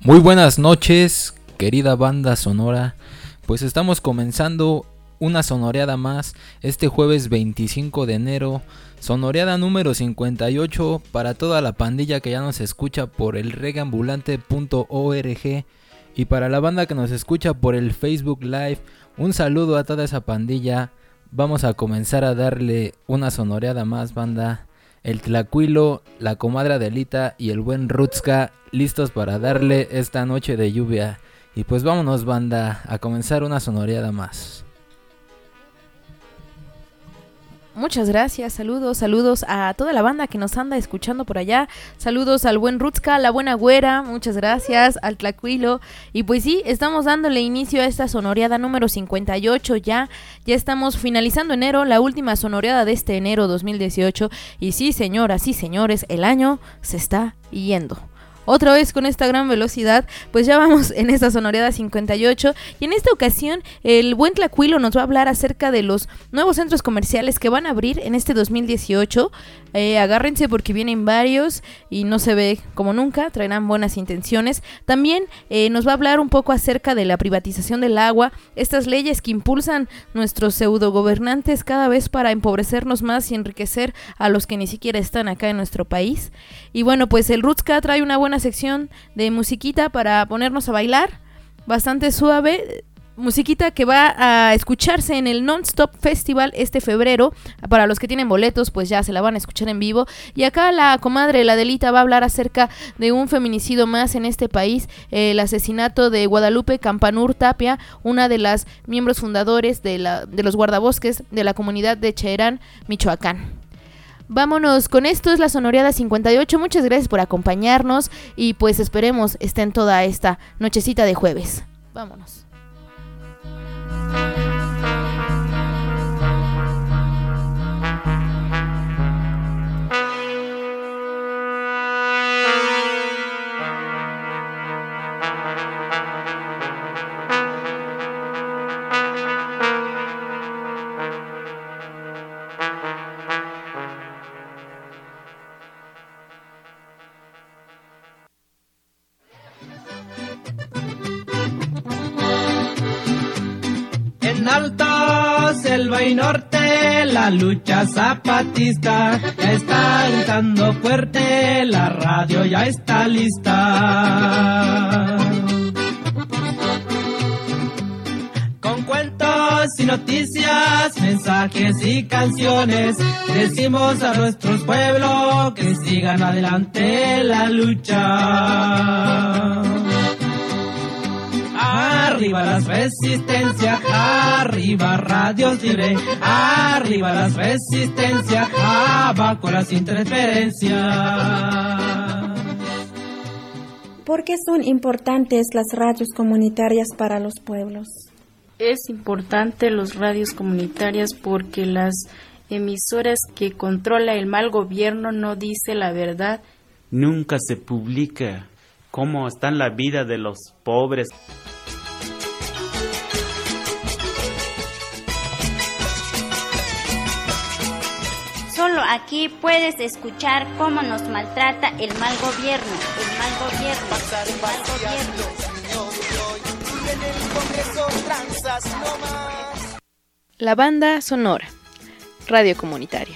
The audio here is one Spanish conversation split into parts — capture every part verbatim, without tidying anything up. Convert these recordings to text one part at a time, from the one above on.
Muy buenas noches, querida banda sonora. Pues estamos comenzando una sonoreada más este jueves veinticinco de enero. Sonoreada número cincuenta y ocho para toda la pandilla que ya nos escucha por el reggaeambulante punto org y para la banda que nos escucha por el Facebook Live. Un saludo a toda esa pandilla. Vamos a comenzar a darle una sonoreada más, banda. El Tlacuilo, la comadre Adelita y el buen Rutska listos para darle esta noche de lluvia. Y pues vámonos, banda, a comenzar una sonoreada más. Muchas gracias, saludos, saludos a toda la banda que nos anda escuchando por allá. Saludos al buen Rutska, a la buena güera, muchas gracias, al Tlacuilo. Y pues sí, estamos dándole inicio a esta sonoreada número cincuenta y ocho ya. Ya estamos finalizando enero, la última sonoreada de este enero dos mil dieciocho. Y sí, señoras y señores, el año se está yendo. Otra vez con esta gran velocidad, pues ya vamos en esta sonoreada cincuenta y ocho y en esta ocasión el buen Tlacuilo nos va a hablar acerca de los nuevos centros comerciales que van a abrir en este dos mil dieciocho. Eh, agárrense porque vienen varios y no se ve como nunca, traerán buenas intenciones. También eh, nos va a hablar un poco acerca de la privatización del agua, estas leyes que impulsan nuestros pseudogobernantes cada vez para empobrecernos más y enriquecer a los que ni siquiera están acá en nuestro país. Y bueno, pues el Rutska trae una buena sección de musiquita para ponernos a bailar, bastante suave, musiquita que va a escucharse en el Non-Stop Festival este febrero. Para los que tienen boletos, pues ya se la van a escuchar en vivo. Y acá la comadre, la Adelita, va a hablar acerca de un feminicidio más en este país, eh, el asesinato de Guadalupe Campanur Tapia, una de las miembros fundadores de, la, de los guardabosques de la comunidad de Cherán, Michoacán. Vámonos con esto, es la sonoreada cincuenta y ocho, muchas gracias por acompañarnos y pues esperemos estén toda esta nochecita de jueves. Vámonos. En alta selva y norte la lucha zapatista ya está gritando fuerte, la radio ya está lista. Con cuentos y noticias, mensajes y canciones, decimos a nuestros pueblos que sigan adelante la lucha. Arriba las resistencias, arriba radios libres, arriba las resistencias, abajo las interferencias. ¿Por qué son importantes las radios comunitarias para los pueblos? Es importante las radios comunitarias porque las emisoras que controla el mal gobierno no dice la verdad. Nunca se publica cómo está la vida de los pobres. Solo aquí puedes escuchar cómo nos maltrata el mal gobierno, el mal gobierno, el mal gobierno. La banda sonora, radio comunitaria.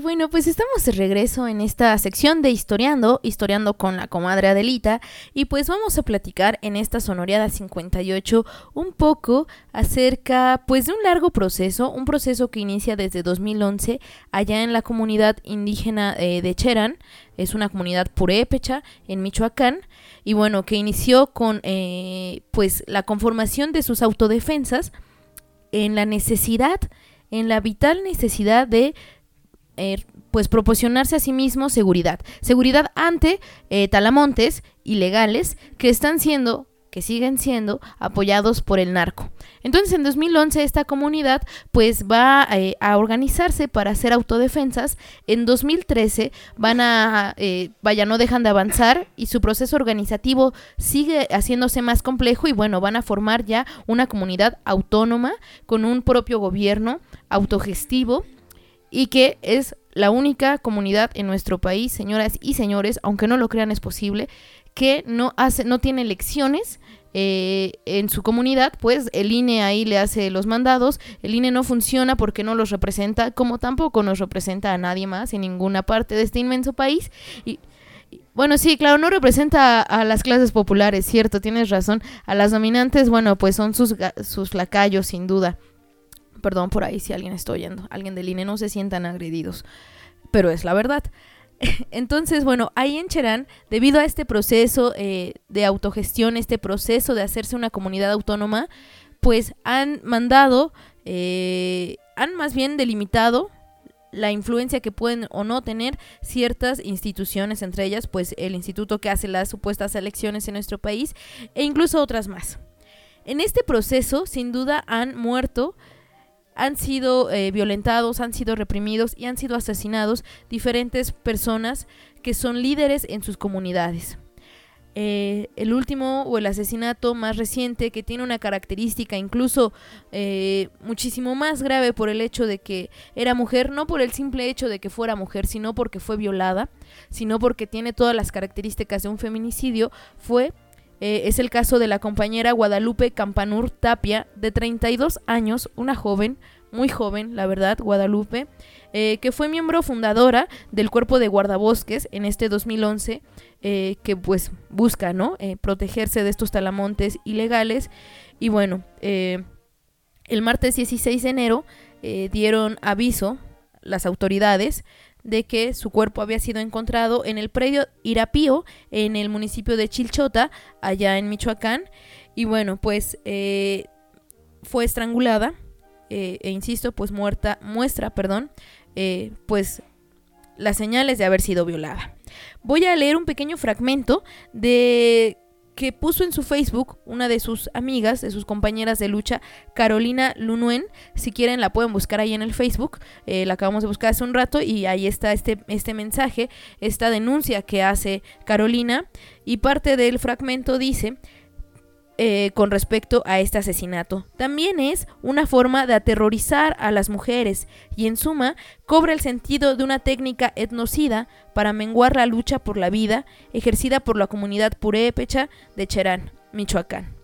bueno, pues estamos de regreso en esta sección de Historiando, Historiando con la comadre Adelita, y pues vamos a platicar en esta sonoreada cincuenta y ocho un poco acerca pues de un largo proceso, un proceso que inicia desde dos mil once allá en la comunidad indígena eh, de Cherán, es una comunidad purépecha en Michoacán, y bueno, que inició con eh, pues la conformación de sus autodefensas en la necesidad, en la vital necesidad de Eh, pues proporcionarse a sí mismo seguridad, seguridad ante eh, talamontes ilegales que están siendo, que siguen siendo apoyados por el narco. Entonces en dos mil once esta comunidad pues va eh, a organizarse para hacer autodefensas. En dos mil trece van a, eh, vaya, no dejan de avanzar y su proceso organizativo sigue haciéndose más complejo y bueno, van a formar ya una comunidad autónoma con un propio gobierno autogestivo, y que es la única comunidad en nuestro país, señoras y señores, aunque no lo crean es posible, que no hace, no tiene elecciones eh, en su comunidad, pues el I N E ahí le hace los mandados, el I N E no funciona porque no los representa, como tampoco nos representa a nadie más en ninguna parte de este inmenso país, y bueno, sí, claro, no representa a, a las clases populares, cierto, tienes razón, a las dominantes, bueno, pues son sus, sus lacayos, sin duda. Perdón por ahí si alguien está oyendo, alguien del I N E, no se sientan agredidos, pero es la verdad. Entonces, bueno, ahí en Cherán, debido a este proceso eh, de autogestión, este proceso de hacerse una comunidad autónoma, pues han mandado, eh, han más bien delimitado la influencia que pueden o no tener ciertas instituciones, entre ellas pues el instituto que hace las supuestas elecciones en nuestro país, e incluso otras más. En este proceso, sin duda, han muerto, han sido eh, violentados, han sido reprimidos y han sido asesinados diferentes personas que son líderes en sus comunidades. Eh, el último o el asesinato más reciente, que tiene una característica incluso eh, muchísimo más grave por el hecho de que era mujer, no por el simple hecho de que fuera mujer, sino porque fue violada, sino porque tiene todas las características de un feminicidio, fue... Eh, es el caso de la compañera Guadalupe Campanur Tapia, de treinta y dos años, una joven, muy joven, la verdad, Guadalupe, eh, que fue miembro fundadora del Cuerpo de Guardabosques en este dos mil once, eh, que pues busca, ¿no?, eh, protegerse de estos talamontes ilegales. Y bueno, eh, el martes dieciséis de enero eh, dieron aviso las autoridades de que su cuerpo había sido encontrado en el predio Irapío, en el municipio de Chilchota, allá en Michoacán, y bueno, pues eh, fue estrangulada, eh, e insisto, pues muerta, muestra, perdón, eh, pues las señales de haber sido violada. Voy a leer un pequeño fragmento de... que puso en su Facebook una de sus amigas, de sus compañeras de lucha, Carolina Lunuen. Si quieren la pueden buscar ahí en el Facebook, eh, la acabamos de buscar hace un rato y ahí está este, este mensaje, esta denuncia que hace Carolina, y parte del fragmento dice... Eh, con respecto a este asesinato. También es una forma de aterrorizar a las mujeres y en suma cobra el sentido de una técnica etnocida para menguar la lucha por la vida ejercida por la comunidad purépecha de Cherán, Michoacán.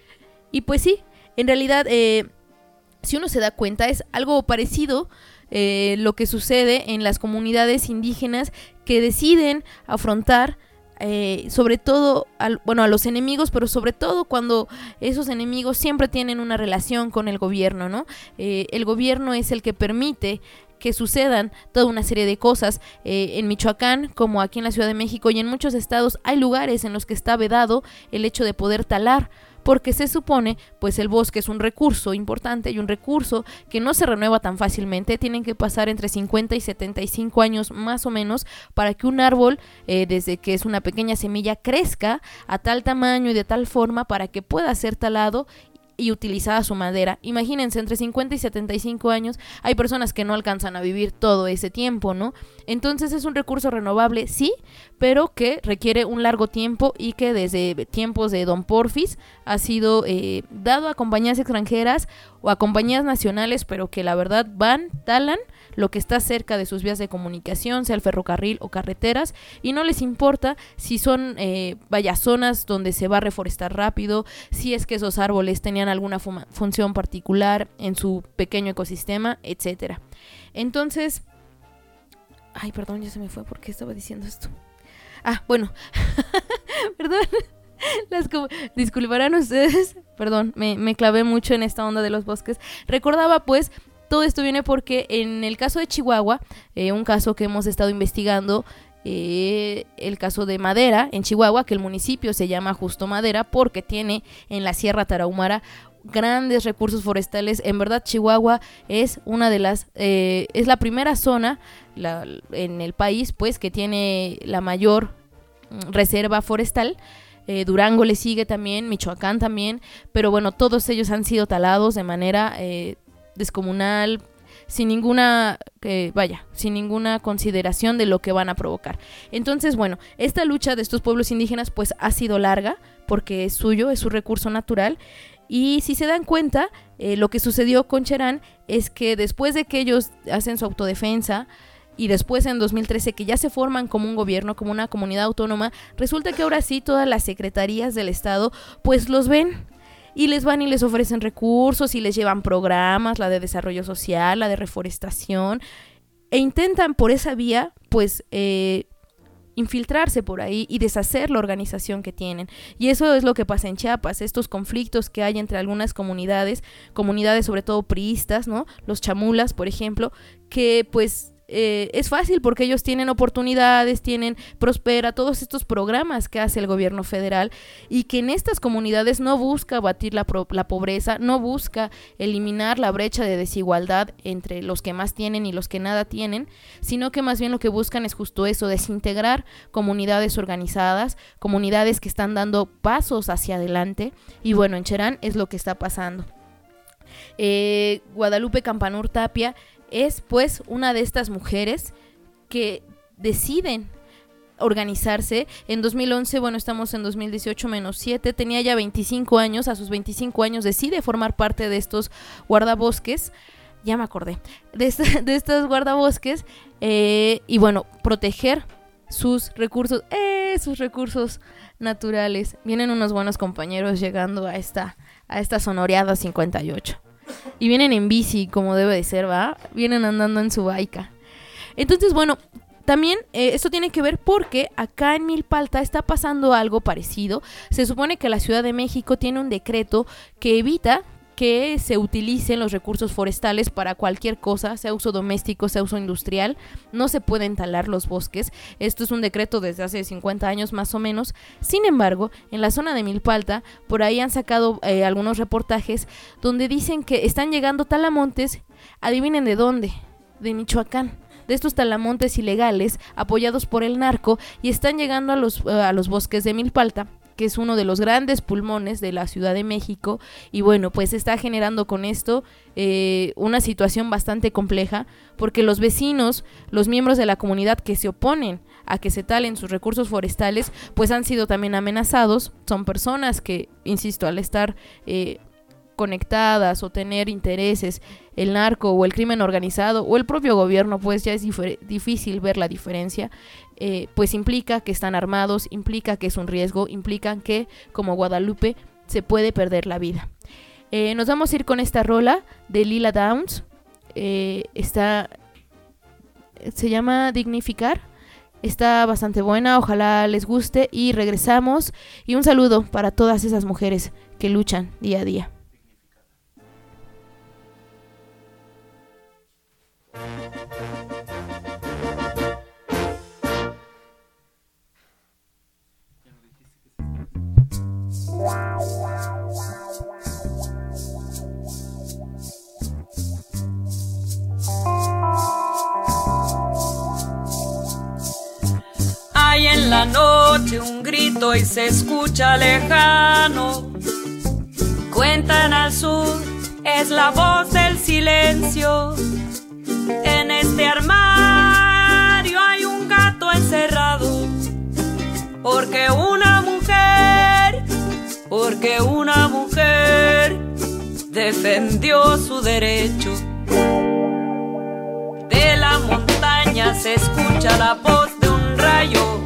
Y pues sí, en realidad eh, si uno se da cuenta es algo parecido eh, lo que sucede en las comunidades indígenas que deciden afrontar Eh, sobre todo, al, bueno, a los enemigos, pero sobre todo cuando esos enemigos siempre tienen una relación con el gobierno, ¿no? Eh, el gobierno es el que permite que sucedan toda una serie de cosas. Eh, en Michoacán, como aquí en la Ciudad de México y en muchos estados, hay lugares en los que está vedado el hecho de poder talar, porque se supone, pues el bosque es un recurso importante y un recurso que no se renueva tan fácilmente. Tienen que pasar entre cincuenta y setenta y cinco años más o menos para que un árbol, eh, desde que es una pequeña semilla, crezca a tal tamaño y de tal forma para que pueda ser talado y utilizada su madera. Imagínense, entre cincuenta y setenta y cinco años hay personas que no alcanzan a vivir todo ese tiempo, ¿no? Entonces es un recurso renovable, sí, pero que requiere un largo tiempo y que desde tiempos de Don Porfis ha sido eh, dado a compañías extranjeras o a compañías nacionales, pero que la verdad van, talan lo que está cerca de sus vías de comunicación, sea el ferrocarril o carreteras, y no les importa si son eh, vaya zonas donde se va a reforestar rápido, si es que esos árboles tenían alguna fu- función particular en su pequeño ecosistema, etcétera. Entonces, Ay, perdón, ya se me fue porque estaba diciendo esto. Ah, bueno. Perdón. Las com- Disculparán ustedes. Perdón, me, me clavé mucho en esta onda de los bosques. Recordaba, pues, todo esto viene porque en el caso de Chihuahua, eh, un caso que hemos estado investigando, eh, el caso de Madera, en Chihuahua, que el municipio se llama Justo Madera porque tiene en la Sierra Tarahumara grandes recursos forestales. En verdad, Chihuahua es una de las, eh, es la primera zona la, en el país, pues, que tiene la mayor mm, reserva forestal. Eh, Durango le sigue también, Michoacán también, pero bueno, todos ellos han sido talados de manera eh, descomunal, sin ninguna, eh, vaya, sin ninguna consideración de lo que van a provocar. Entonces, bueno, esta lucha de estos pueblos indígenas pues ha sido larga, porque es suyo, es su recurso natural. Y si se dan cuenta, eh, lo que sucedió con Cherán es que después de que ellos hacen su autodefensa, y después en dos mil trece que ya se forman como un gobierno, como una comunidad autónoma, resulta que ahora sí todas las secretarías del estado pues los ven y les van y les ofrecen recursos y les llevan programas, la de desarrollo social, la de reforestación, e intentan por esa vía pues eh, infiltrarse por ahí y deshacer la organización que tienen. Y eso es lo que pasa en Chiapas, estos conflictos que hay entre algunas comunidades, comunidades sobre todo priistas, ¿no? Los chamulas, por ejemplo, que pues Eh, es fácil porque ellos tienen oportunidades, tienen Prospera, todos estos programas que hace el gobierno federal, y que en estas comunidades no busca abatir la, pro- la pobreza, no busca eliminar la brecha de desigualdad entre los que más tienen y los que nada tienen, sino que más bien lo que buscan es justo eso, desintegrar comunidades organizadas, comunidades que están dando pasos hacia adelante. Y bueno, en Cherán es lo que está pasando. eh, Guadalupe Campanur Tapia es pues una de estas mujeres que deciden organizarse. En dos mil once, bueno, estamos en dos mil dieciocho menos siete, tenía ya veinticinco años, a sus veinticinco años decide formar parte de estos guardabosques, ya me acordé, de, esta, de estos guardabosques, eh, y bueno, proteger sus recursos, eh, sus recursos naturales. Vienen unos buenos compañeros llegando a esta, a esta sonoreada cincuenta y ocho. Y vienen en bici, como debe de ser, ¿va? Vienen andando en su baica. Entonces, bueno, también eh, esto tiene que ver porque acá en Milpalta está pasando algo parecido. Se supone que la Ciudad de México tiene un decreto que evita que se utilicen los recursos forestales para cualquier cosa, sea uso doméstico, sea uso industrial. No se pueden talar los bosques. Esto es un decreto desde hace cincuenta años más o menos. Sin embargo, en la zona de Milpalta, por ahí han sacado eh, algunos reportajes donde dicen que están llegando talamontes, adivinen de dónde, de Michoacán, de estos talamontes ilegales apoyados por el narco, y están llegando a los, uh, a los bosques de Milpalta, que es uno de los grandes pulmones de la Ciudad de México. Y bueno, pues está generando con esto eh, una situación bastante compleja, porque los vecinos, los miembros de la comunidad que se oponen a que se talen sus recursos forestales, pues han sido también amenazados. Son personas que, insisto, al estar eh, conectadas o tener intereses, el narco o el crimen organizado o el propio gobierno, pues ya es difer- difícil ver la diferencia, eh, pues implica que están armados, implica que es un riesgo, implica que, como Guadalupe, se puede perder la vida. Eh, nos vamos a ir con esta rola de Lila Downs, eh, está, se llama Dignificar, está bastante buena, ojalá les guste, y regresamos. Y un saludo para todas esas mujeres que luchan día a día. Hay en la noche un grito y se escucha lejano. Cuentan al sur, es la voz del silencio. En este armario hay un gato encerrado. Porque una mujer, porque una mujer defendió su derecho. De la montaña se escucha la voz de un rayo.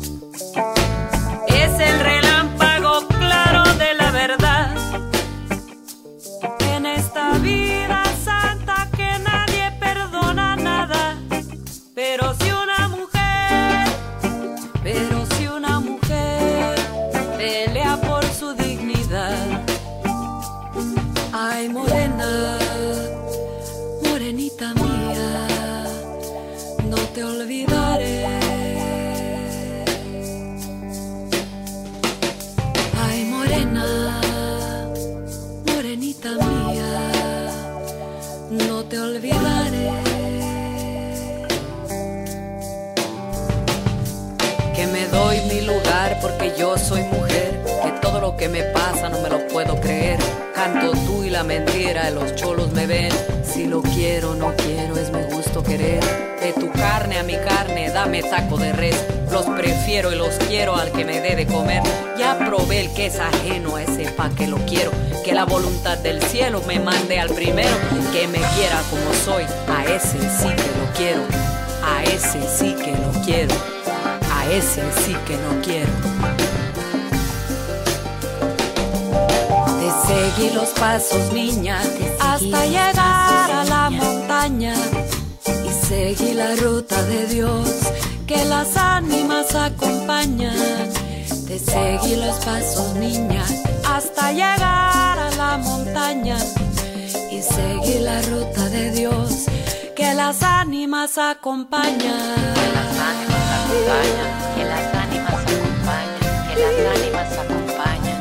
Es el relámpago claro de la verdad. En esta vida santa que nadie perdona nada, pero si un que me doy mi lugar porque yo soy mujer, que todo lo que me pasa no me lo puedo creer. Canto tú y la mentira, los cholos me ven. Si lo quiero, no quiero, es mi gusto querer. De tu carne a mi carne, dame taco de res. Los prefiero y los quiero al que me dé de comer. Ya probé el que es ajeno, a ese pa' que lo quiero. Que la voluntad del cielo me mande al primero. Que me quiera como soy, a ese sí que lo quiero. A ese sí que lo quiero. A ese sí que no quiero. Te seguí los pasos, niña, hasta llegar a la montaña. Y seguí la ruta de Dios que las ánimas acompañan. Te seguí los pasos, niña, hasta llegar a la montaña. Y seguí la ruta de Dios que las ánimas acompañan. Que las ánimas acompañan, que las ánimas acompañan, que las ánimas acompañan.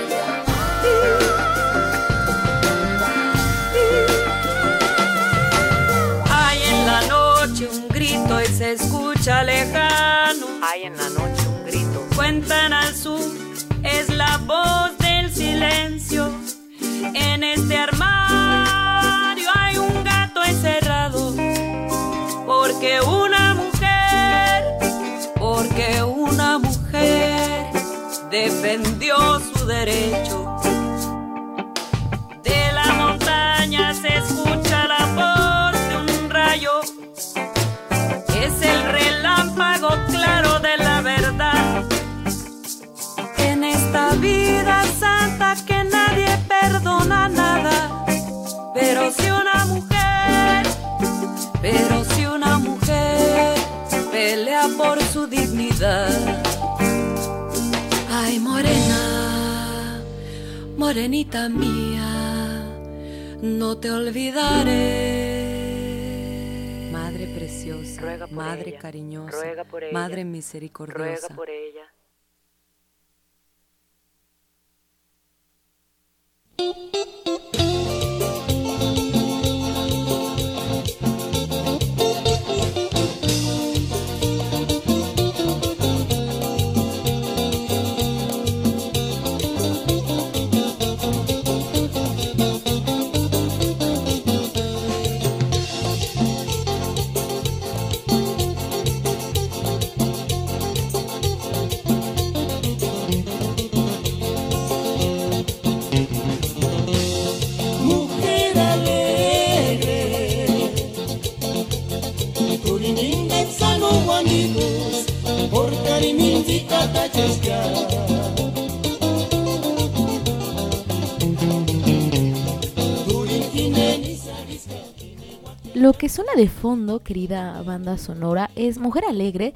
Hay en la noche un grito y se escucha lejano. Hay en la noche un grito. Cuentan al sur, es la voz del silencio. En este armario hay un gato encerrado. Porque una mujer, porque una mujer defendió su derecho. De la montaña se escucha la voz de un rayo. Es el relámpago claro de la verdad. En esta vida santa que nadie perdona nada. Pero si una mujer, pero si una mujer pelea por su dignidad. Ay, morena, morenita mía, no te olvidaré. Madre preciosa, madre ella, cariñosa, ella, madre misericordiosa. Ruega por ella. Lo que suena de fondo, querida banda sonora, es Mujer Alegre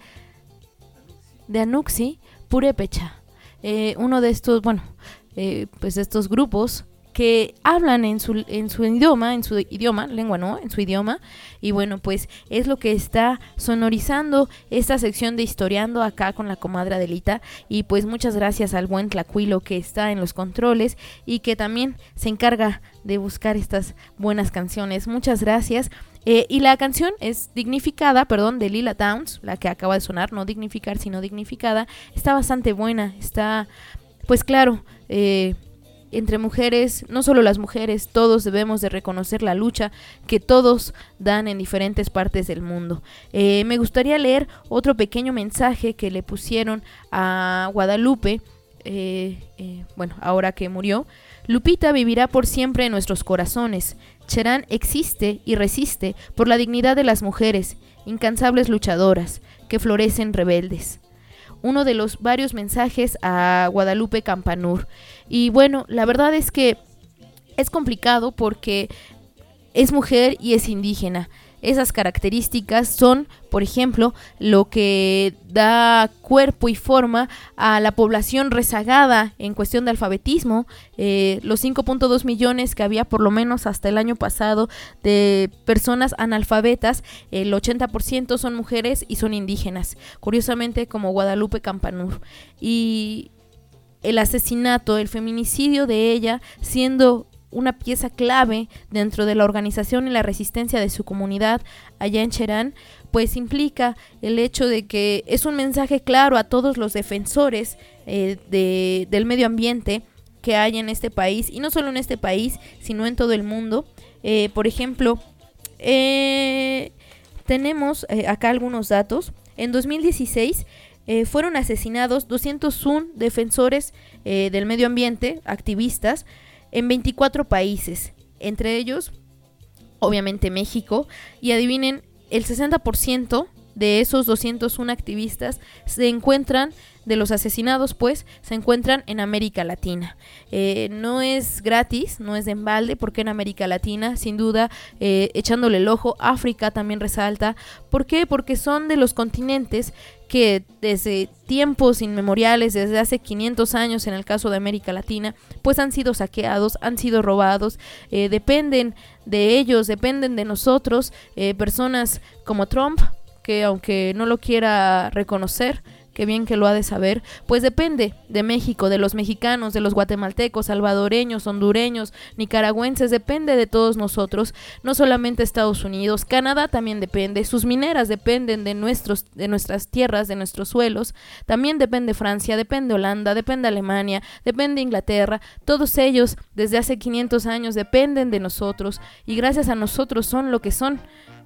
de Anuxi Purépecha, eh, uno de estos, bueno, eh, pues estos grupos que hablan en su en su idioma, en su idioma, lengua no, en su idioma, y bueno, pues es lo que está sonorizando esta sección de Historiando acá con la comadre Adelita, y pues muchas gracias al buen Tlacuilo que está en los controles y que también se encarga de buscar estas buenas canciones. Muchas gracias. Eh, y la canción es Dignificada, perdón, de Lila Downs, la que acaba de sonar, no Dignificar, sino Dignificada. Está bastante buena, está, pues claro, eh, entre mujeres, no solo las mujeres, todos debemos de reconocer la lucha que todos dan en diferentes partes del mundo. Eh, me gustaría leer otro pequeño mensaje que le pusieron a Guadalupe, eh, eh, bueno, ahora que murió. Lupita vivirá por siempre en nuestros corazones. Cherán existe y resiste por la dignidad de las mujeres, incansables luchadoras, que florecen rebeldes. Uno de los varios mensajes a Guadalupe Campanur. Y bueno, la verdad es que es complicado porque es mujer y es indígena. Esas características son, por ejemplo, lo que da cuerpo y forma a la población rezagada en cuestión de alfabetismo. Eh, los cinco punto dos millones que había por lo menos hasta el año pasado de personas analfabetas, el ochenta por ciento son mujeres y son indígenas, curiosamente como Guadalupe Campanur. Y el asesinato, el feminicidio de ella, siendo una pieza clave dentro de la organización y la resistencia de su comunidad allá en Cherán, pues implica el hecho de que es un mensaje claro a todos los defensores eh, de, del medio ambiente que hay en este país, y no solo en este país, sino en todo el mundo. Eh, por ejemplo, eh, tenemos eh, acá algunos datos. En dos mil dieciséis eh, fueron asesinados doscientos uno defensores eh, del medio ambiente, activistas, en veinticuatro países, entre ellos, obviamente, México, y adivinen, el sesenta por ciento de esos doscientos uno activistas se encuentran, de los asesinados pues, se encuentran en América Latina. Eh, no es gratis, no es de embalde, porque en América Latina, sin duda, eh, echándole el ojo, África también resalta. ¿Por qué? Porque son de los continentes que desde tiempos inmemoriales, desde hace quinientos años en el caso de América Latina, pues han sido saqueados, han sido robados, eh, dependen de ellos, dependen de nosotros, eh, personas como Trump, que aunque no lo quiera reconocer, que bien que lo ha de saber, pues depende de México, de los mexicanos, de los guatemaltecos, salvadoreños, hondureños, nicaragüenses, depende de todos nosotros, no solamente Estados Unidos, Canadá también depende, sus mineras dependen de nuestros, de nuestras tierras, de nuestros suelos, también depende Francia, depende Holanda, depende Alemania, depende Inglaterra, todos ellos desde hace quinientos años dependen de nosotros, y gracias a nosotros son lo que son.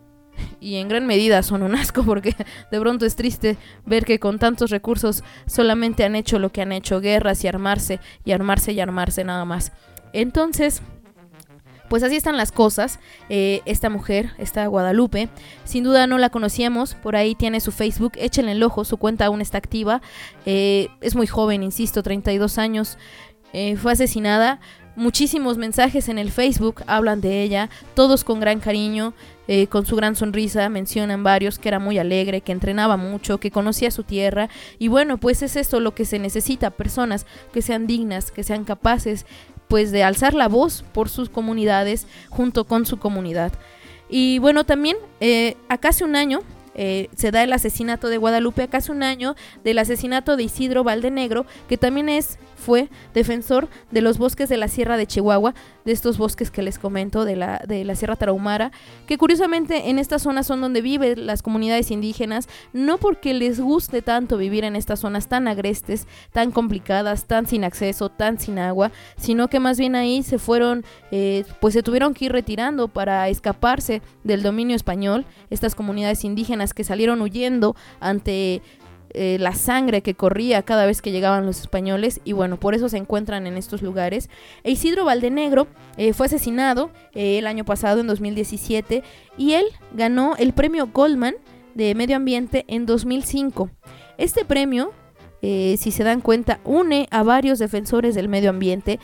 Y en gran medida son un asco, porque de pronto es triste ver que con tantos recursos solamente han hecho lo que han hecho, guerras y armarse, y armarse y armarse nada más. Entonces, pues así están las cosas. Eh, esta mujer, esta Guadalupe, sin duda no la conocíamos, por ahí tiene su Facebook, échenle el ojo, su cuenta aún está activa, eh, es muy joven, insisto, treinta y dos años, eh, fue asesinada. Muchísimos mensajes en el Facebook hablan de ella, todos con gran cariño, eh, con su gran sonrisa, mencionan varios que era muy alegre, que entrenaba mucho, que conocía su tierra, y bueno, pues es esto lo que se necesita, personas que sean dignas, que sean capaces pues de alzar la voz por sus comunidades junto con su comunidad. Y bueno, también eh, acá hace un año Eh, se da el asesinato de Guadalupe, acá hace un año del asesinato de Isidro Valdenegro, que también es, fue defensor de los bosques de la Sierra de Chihuahua, de estos bosques que les comento, de la, de la Sierra Tarahumara, que curiosamente en estas zonas son donde viven las comunidades indígenas, no porque les guste tanto vivir en estas zonas tan agrestes, tan complicadas, tan sin acceso, tan sin agua, sino que más bien ahí se fueron, eh, pues se tuvieron que ir retirando para escaparse del dominio español, estas comunidades indígenas que salieron huyendo ante eh, la sangre que corría cada vez que llegaban los españoles, y bueno, por eso se encuentran en estos lugares. E Isidro Valdenegro eh, fue asesinado eh, el año pasado, en dos mil diecisiete, y él ganó el premio Goldman de Medio Ambiente en dos mil cinco. Este premio, eh, si se dan cuenta, une a varios defensores del medio ambiente.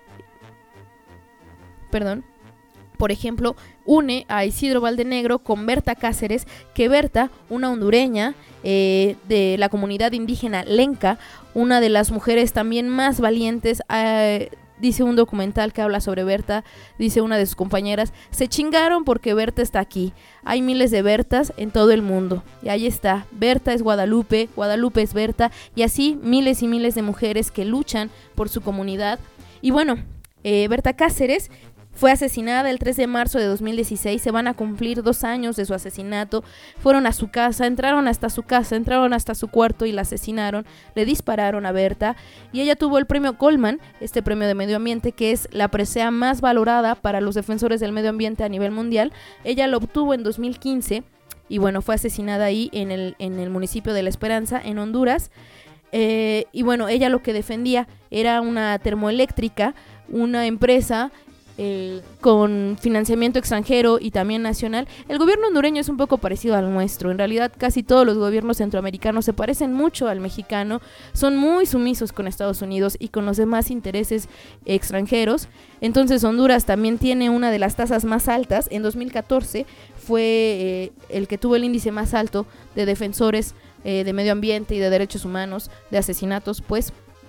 Perdón. Por ejemplo, une a Isidro Valdenegro con Berta Cáceres, que Berta, una hondureña eh, de la comunidad indígena Lenca, una de las mujeres también más valientes, eh, dice un documental que habla sobre Berta, dice una de sus compañeras, se chingaron porque Berta está aquí, hay miles de Bertas en todo el mundo, y ahí está, Berta es Guadalupe, Guadalupe es Berta, y así miles y miles de mujeres que luchan por su comunidad. Y bueno, eh, Berta Cáceres fue asesinada el tres de marzo de dos mil dieciséis, se van a cumplir dos años de su asesinato, fueron a su casa, entraron hasta su casa, entraron hasta su cuarto y la asesinaron, le dispararon a Berta, y ella tuvo el premio Goldman, este premio de medio ambiente que es la presea más valorada para los defensores del medio ambiente a nivel mundial. Ella lo obtuvo en dos mil quince, y bueno, fue asesinada ahí en el, en el municipio de La Esperanza, en Honduras, eh, y bueno, ella lo que defendía era una termoeléctrica, una empresa Eh, con financiamiento extranjero y también nacional. El gobierno hondureño es un poco parecido al nuestro, en realidad casi todos los gobiernos centroamericanos se parecen mucho al mexicano, son muy sumisos con Estados Unidos y con los demás intereses extranjeros. Entonces Honduras también tiene una de las tasas más altas. En dos mil catorce fue eh, el que tuvo el índice más alto de defensores eh, de medio ambiente y de derechos humanos, de asesinatos, pues.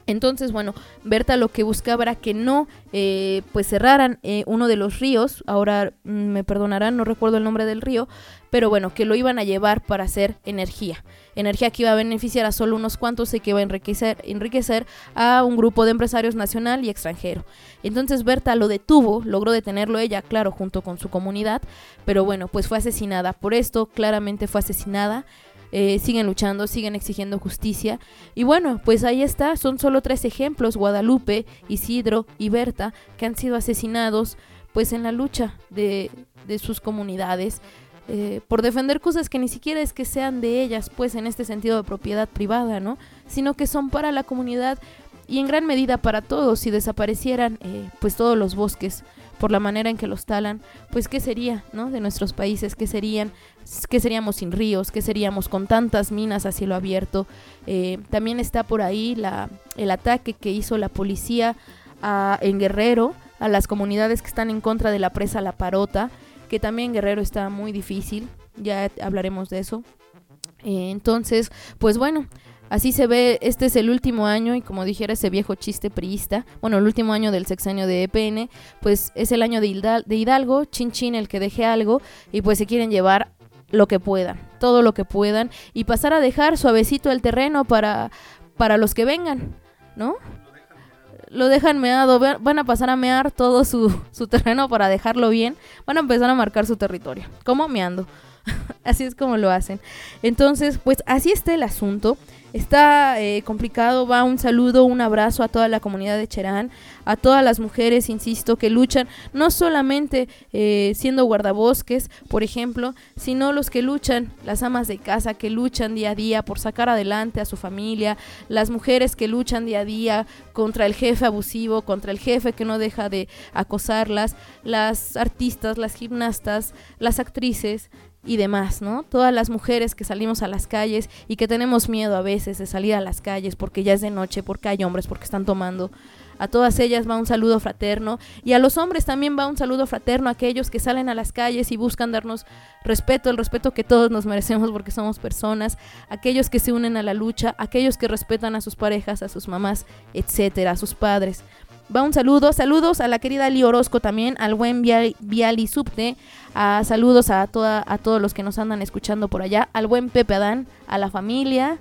Entonces, bueno, Berta lo que buscaba era que no eh, pues cerraran eh, uno de los ríos. Ahora mm, me perdonarán, no recuerdo el nombre del río, pero bueno, que lo iban a llevar para hacer energía. Energía que iba a beneficiar a solo unos cuantos y que iba a enriquecer, enriquecer a un grupo de empresarios nacional y extranjero. Entonces Berta lo detuvo, logró detenerlo ella, claro, junto con su comunidad, pero bueno, pues fue asesinada. Por esto, claramente fue asesinada. Eh, siguen luchando, siguen exigiendo justicia y bueno, pues ahí está, son solo tres ejemplos, Guadalupe, Isidro y Berta, que han sido asesinados pues en la lucha de, de sus comunidades eh, por defender cosas que ni siquiera es que sean de ellas, pues en este sentido de propiedad privada, ¿no? Sino que son para la comunidad y en gran medida para todos. Si desaparecieran eh, pues todos los bosques por la manera en que los talan, pues qué sería, ¿no? De nuestros países, qué serían, qué seríamos sin ríos, qué seríamos con tantas minas a cielo abierto. Eh, también está por ahí la, el ataque que hizo la policía a, en Guerrero a las comunidades que están en contra de la presa La Parota, que también Guerrero está muy difícil, ya hablaremos de eso. Eh, entonces, pues bueno, así se ve. Este es el último año y como dijera ese viejo chiste priista, bueno, el último año del sexenio de E P N, pues es el año de, Hidal- de Hidalgo, chin chin el que deje algo, y pues se quieren llevar lo que puedan, todo lo que puedan, y pasar a dejar suavecito el terreno para, para los que vengan, ¿no? Lo dejan meado, van a pasar a mear todo su, su terreno para dejarlo bien, van a empezar a marcar su territorio, ¿cómo? Meando. Así es como lo hacen. Entonces, pues así está el asunto. Está eh, complicado. Va un saludo, un abrazo a toda la comunidad de Cherán, a todas las mujeres, insisto, que luchan, no solamente eh, siendo guardabosques, por ejemplo, sino los que luchan, las amas de casa que luchan día a día por sacar adelante a su familia, las mujeres que luchan día a día contra el jefe abusivo, contra el jefe que no deja de acosarlas, las artistas, las gimnastas, las actrices y demás, ¿no? Todas las mujeres que salimos a las calles y que tenemos miedo a veces de salir a las calles porque ya es de noche, porque hay hombres, porque están tomando. A todas ellas va un saludo fraterno, y a los hombres también va un saludo fraterno, a aquellos que salen a las calles y buscan darnos respeto, el respeto que todos nos merecemos porque somos personas, aquellos que se unen a la lucha, aquellos que respetan a sus parejas, a sus mamás, etcétera, a sus padres. Va un saludo, saludos a la querida Li Orozco también, al buen Vial, Viali Subte, a saludos a, toda, a todos los que nos andan escuchando por allá, al buen Pepe Adán, a la familia,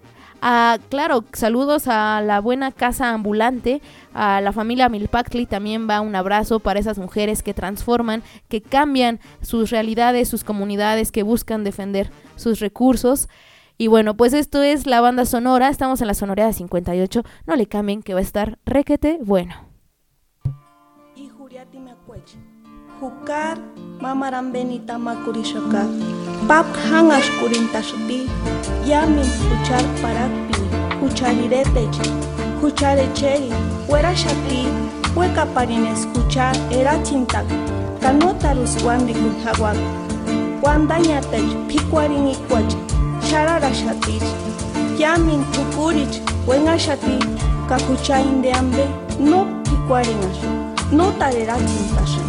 a, claro, saludos a la buena casa ambulante, a la familia Milpactli también va un abrazo para esas mujeres que transforman, que cambian sus realidades, sus comunidades, que buscan defender sus recursos. Y bueno, pues esto es la banda sonora, estamos en la Sonoreada cincuenta y ocho, no le cambien que va a estar requete bueno. Jukar mamaran benita makurishakar pap hangash kurintashti yamin huchar parapi hucharirete hucharecheri fuera shaki hueca parines escuchar era chintak canotarus wandi kunhawak wandañatech pikwarin ikwach Sharara Shatich, Yamin Tukurich, Wenashati, Kakuchain de Ambe, no Picuarinashu, no Tarerachin Tasha.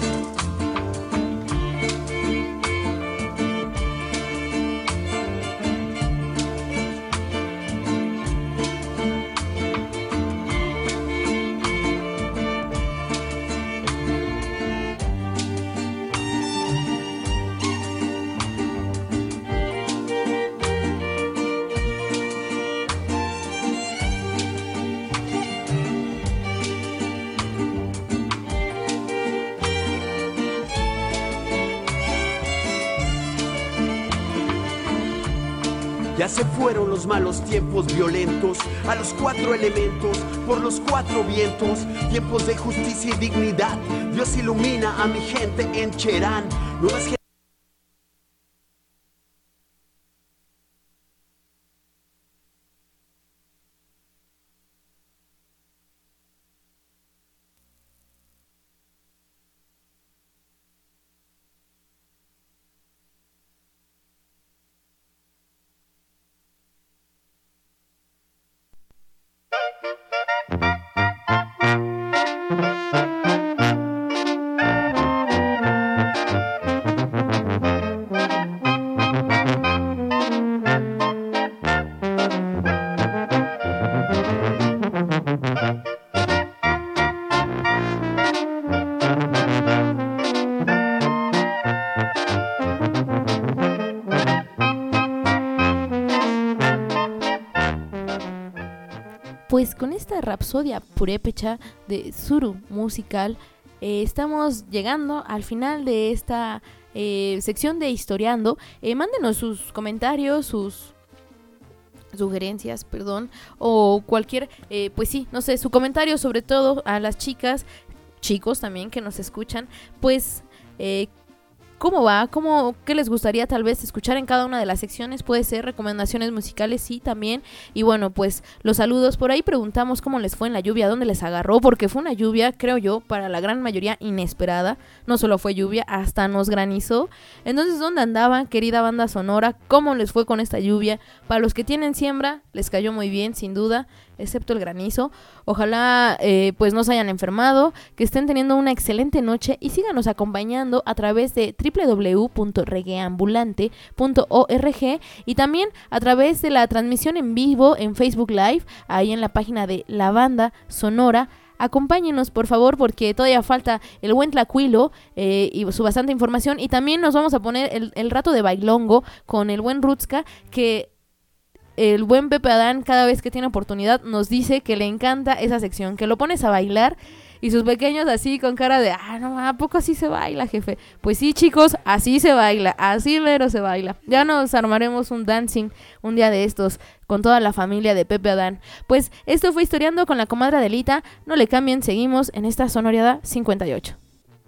Ya se fueron los malos tiempos violentos, a los cuatro elementos, por los cuatro vientos, tiempos de justicia y dignidad. Dios ilumina a mi gente en Cherán. Nuevas gen- pues con esta rapsodia purépecha de Suru musical, eh, estamos llegando al final de esta eh, sección de Historiando. Eh, mándenos sus comentarios, sus sugerencias, perdón, o cualquier, eh, pues sí, no sé, su comentario, sobre todo a las chicas, chicos también que nos escuchan, pues, eh, ¿cómo va? ¿Cómo, ¿Qué les gustaría tal vez escuchar en cada una de las secciones? Puede ser recomendaciones musicales, sí, también. Y bueno, pues los saludos. Por ahí preguntamos cómo les fue en la lluvia, dónde les agarró, porque fue una lluvia, creo yo, para la gran mayoría inesperada. No solo fue lluvia, hasta nos granizó. Entonces, ¿dónde andaban, querida banda sonora? ¿Cómo les fue con esta lluvia? Para los que tienen siembra, les cayó muy bien, sin duda, excepto el granizo. Ojalá eh, pues no se hayan enfermado, que estén teniendo una excelente noche y síganos acompañando a través de doble u doble u doble u punto reggaeambulante punto org y también a través de la transmisión en vivo en Facebook Live, ahí en la página de La Banda Sonora. Acompáñenos, por favor, porque todavía falta el buen Tlacuilo eh, y su bastante información, y también nos vamos a poner el, el rato de bailongo con el buen Rutska, que el buen Pepe Adán, cada vez que tiene oportunidad, nos dice que le encanta esa sección, que lo pones a bailar y sus pequeños así con cara de, ah, no, ¿a poco así se baila, jefe? Pues sí, chicos, así se baila, así mero se baila. Ya nos armaremos un dancing un día de estos con toda la familia de Pepe Adán. Pues esto fue Historiando con la comadre Adelita. No le cambien, seguimos en esta sonoridad cincuenta y ocho.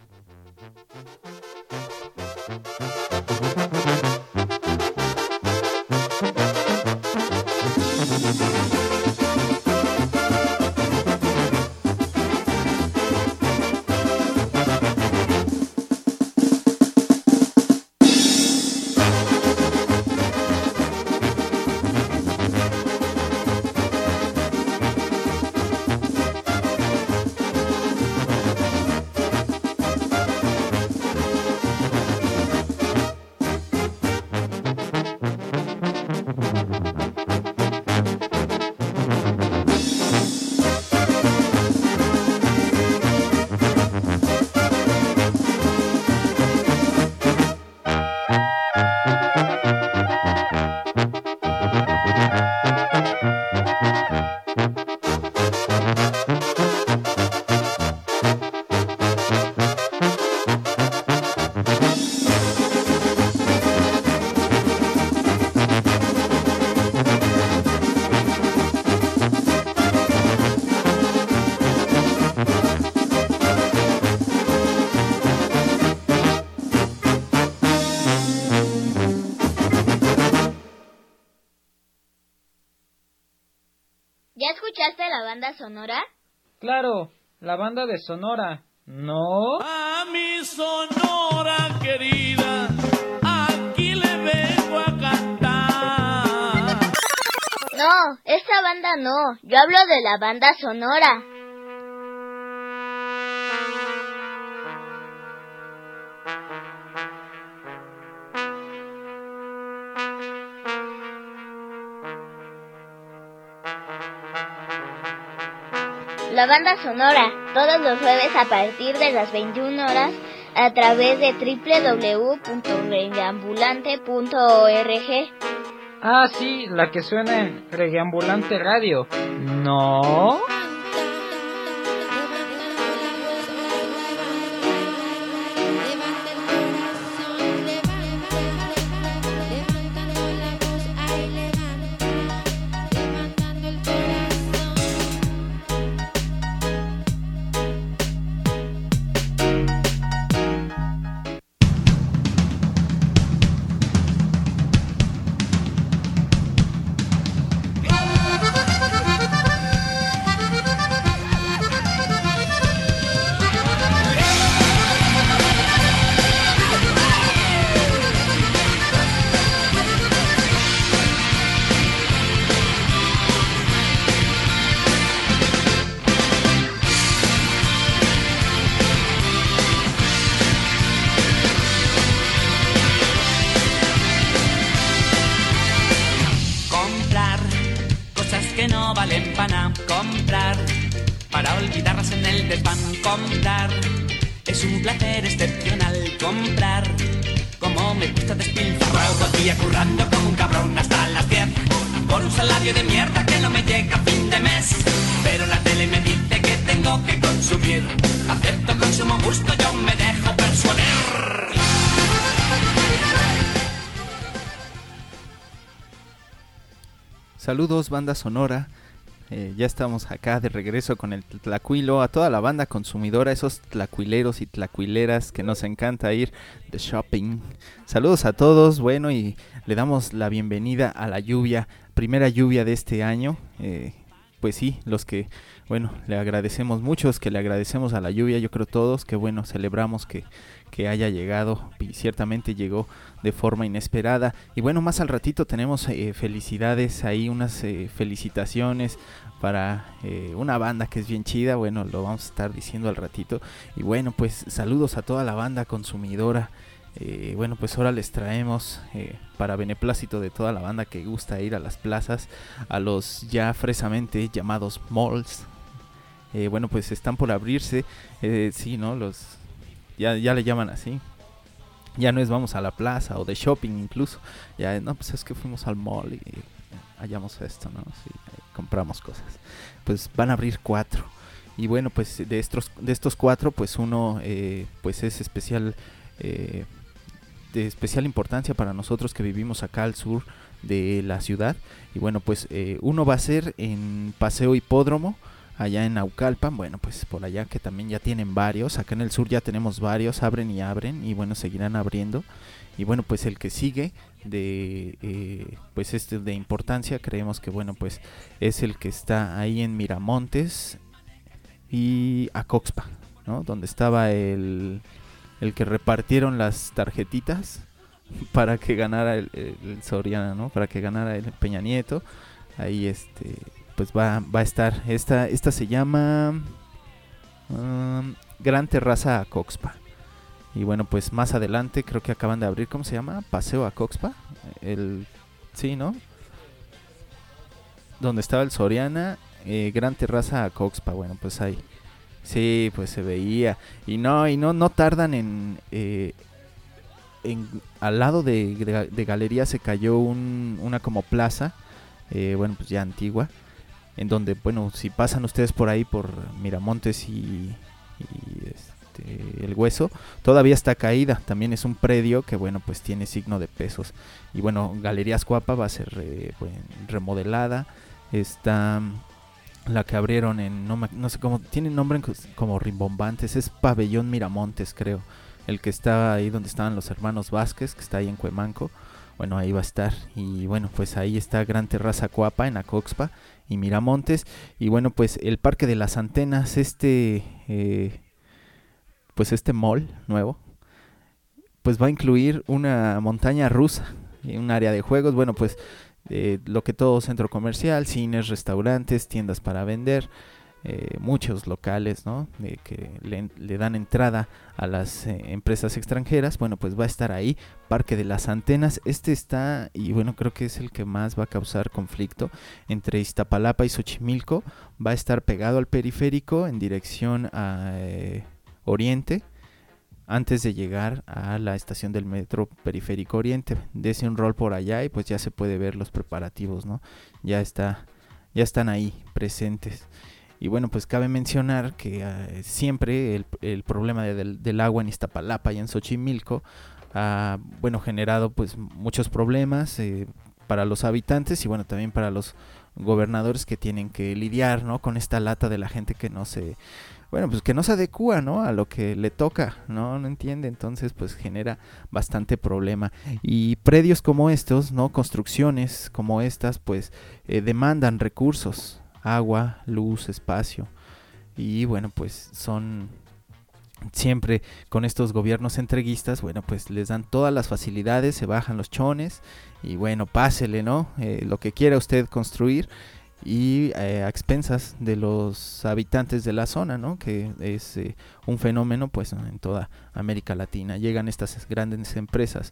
¿Ya escuchaste la banda sonora? Claro, la banda de Sonora, ¿no? A mi Sonora querida, aquí le vengo a cantar. No, esa banda no, yo hablo de la banda sonora. La banda sonora, todos los jueves a partir de las veintiuna horas a través de doble u doble u doble u punto reggaeambulante punto org. Ah, sí, la que suena en Reggaeambulante Radio, ¿no? Comprar para olvidarlas en el desván. Comprar es un placer excepcional. Comprar, como me gusta despilfarrar todo el día currando como un cabrón hasta las diez por un salario de mierda que no me llega a fin de mes. Saludos, banda sonora. Eh, ya estamos acá de regreso con el Tlacuilo, a toda la banda consumidora, esos tlacuileros y tlacuileras que nos encanta ir de shopping. Saludos a todos, bueno, y le damos la bienvenida a la lluvia, primera lluvia de este año. Eh, pues sí, los que, bueno, le agradecemos, muchos que le agradecemos a la lluvia, yo creo todos, que bueno, celebramos que, que haya llegado, y ciertamente llegó de forma inesperada. Y bueno, más al ratito tenemos eh, felicidades ahí, unas eh, felicitaciones para eh, una banda que es bien chida, bueno, lo vamos a estar diciendo al ratito. Y bueno, pues saludos a toda la banda consumidora. Eh, bueno, pues ahora les traemos eh, para beneplácito de toda la banda que gusta ir a las plazas, a los ya fresamente llamados malls. Eh, bueno, pues están por abrirse, eh, sí, ¿no? Los ya, ya le llaman así. Ya no es vamos a la plaza o de shopping incluso. Ya no, pues es que fuimos al mall y hallamos esto, ¿no? Sí, compramos cosas. Pues van a abrir cuatro. Y bueno, pues de estos, de estos cuatro, pues uno eh, pues es especial... Eh, de especial importancia para nosotros que vivimos acá al sur de la ciudad. Y bueno, pues eh, uno va a ser en Paseo Hipódromo, allá en Naucalpan. Bueno, pues por allá que también ya tienen varios, acá en el sur ya tenemos varios, abren y abren, y bueno, seguirán abriendo. Y bueno, pues el que sigue de eh, pues este de importancia, creemos que bueno, pues es el que está ahí en Miramontes y Acoxpa, ¿no? Donde estaba el el que repartieron las tarjetitas para que ganara el, el Soriana, ¿no? Para que ganara el Peña Nieto. Ahí este pues va va a estar esta esta se llama um, Gran Terraza Acoxpa. Y bueno, pues más adelante creo que acaban de abrir, ¿cómo se llama? Paseo Acoxpa. El sí, ¿no? Donde estaba el Soriana, eh, Gran Terraza Acoxpa. Bueno, pues ahí. Sí, pues se veía. Y no, y no, no tardan en, eh, en al lado de, de, de Galería se cayó un, una como plaza, eh, bueno, pues ya antigua, en donde, bueno, si pasan ustedes por ahí por Miramontes y, y este, el Hueso, todavía está caída. También es un predio que, bueno, pues tiene signo de pesos. Y bueno, Galería Azcuapa va a ser eh, bueno, remodelada. Está la que abrieron en, no, no sé cómo, tiene nombre como rimbombantes, es Pabellón Miramontes, creo, el que está ahí donde estaban los hermanos Vázquez, que está ahí en Cuemanco. Bueno, ahí va a estar. Y bueno, pues ahí está Gran Terraza Coapa en Acoxpa y Miramontes. Y bueno, pues el Parque de las Antenas, este eh, pues este mall nuevo, pues va a incluir una montaña rusa y un área de juegos. Bueno, pues Eh, lo que todo centro comercial, cines, restaurantes, tiendas para vender, eh, muchos locales, ¿no? Eh, que le, le dan entrada a las eh, empresas extranjeras. Bueno, pues va a estar ahí, Parque de las Antenas. Este está, y bueno, creo que es el que más va a causar conflicto entre Iztapalapa y Xochimilco. Va a estar pegado al periférico en dirección a eh, Oriente, antes de llegar a la estación del metro Periférico Oriente. Dese un rol por allá y pues ya se puede ver los preparativos, ¿no? Ya está, ya están ahí presentes. Y bueno, pues cabe mencionar que uh, siempre el, el problema de, del, del agua en Iztapalapa y en Xochimilco ha, bueno, generado pues muchos problemas eh, para los habitantes y bueno, también para los gobernadores que tienen que lidiar, ¿no? Con esta lata de la gente que no se... Bueno, pues que no se adecúa, ¿no? A lo que le toca, ¿no? No entiende, entonces pues genera bastante problema. Y predios como estos, ¿no? Construcciones como estas, pues eh, demandan recursos, agua, luz, espacio. Y bueno, pues son siempre con estos gobiernos entreguistas, bueno, pues les dan todas las facilidades, se bajan los chones y bueno, pásele, ¿no? Eh, lo que quiera usted construir. Y eh, a expensas de los habitantes de la zona, ¿no? Que es eh, un fenómeno pues en toda América Latina. Llegan estas grandes empresas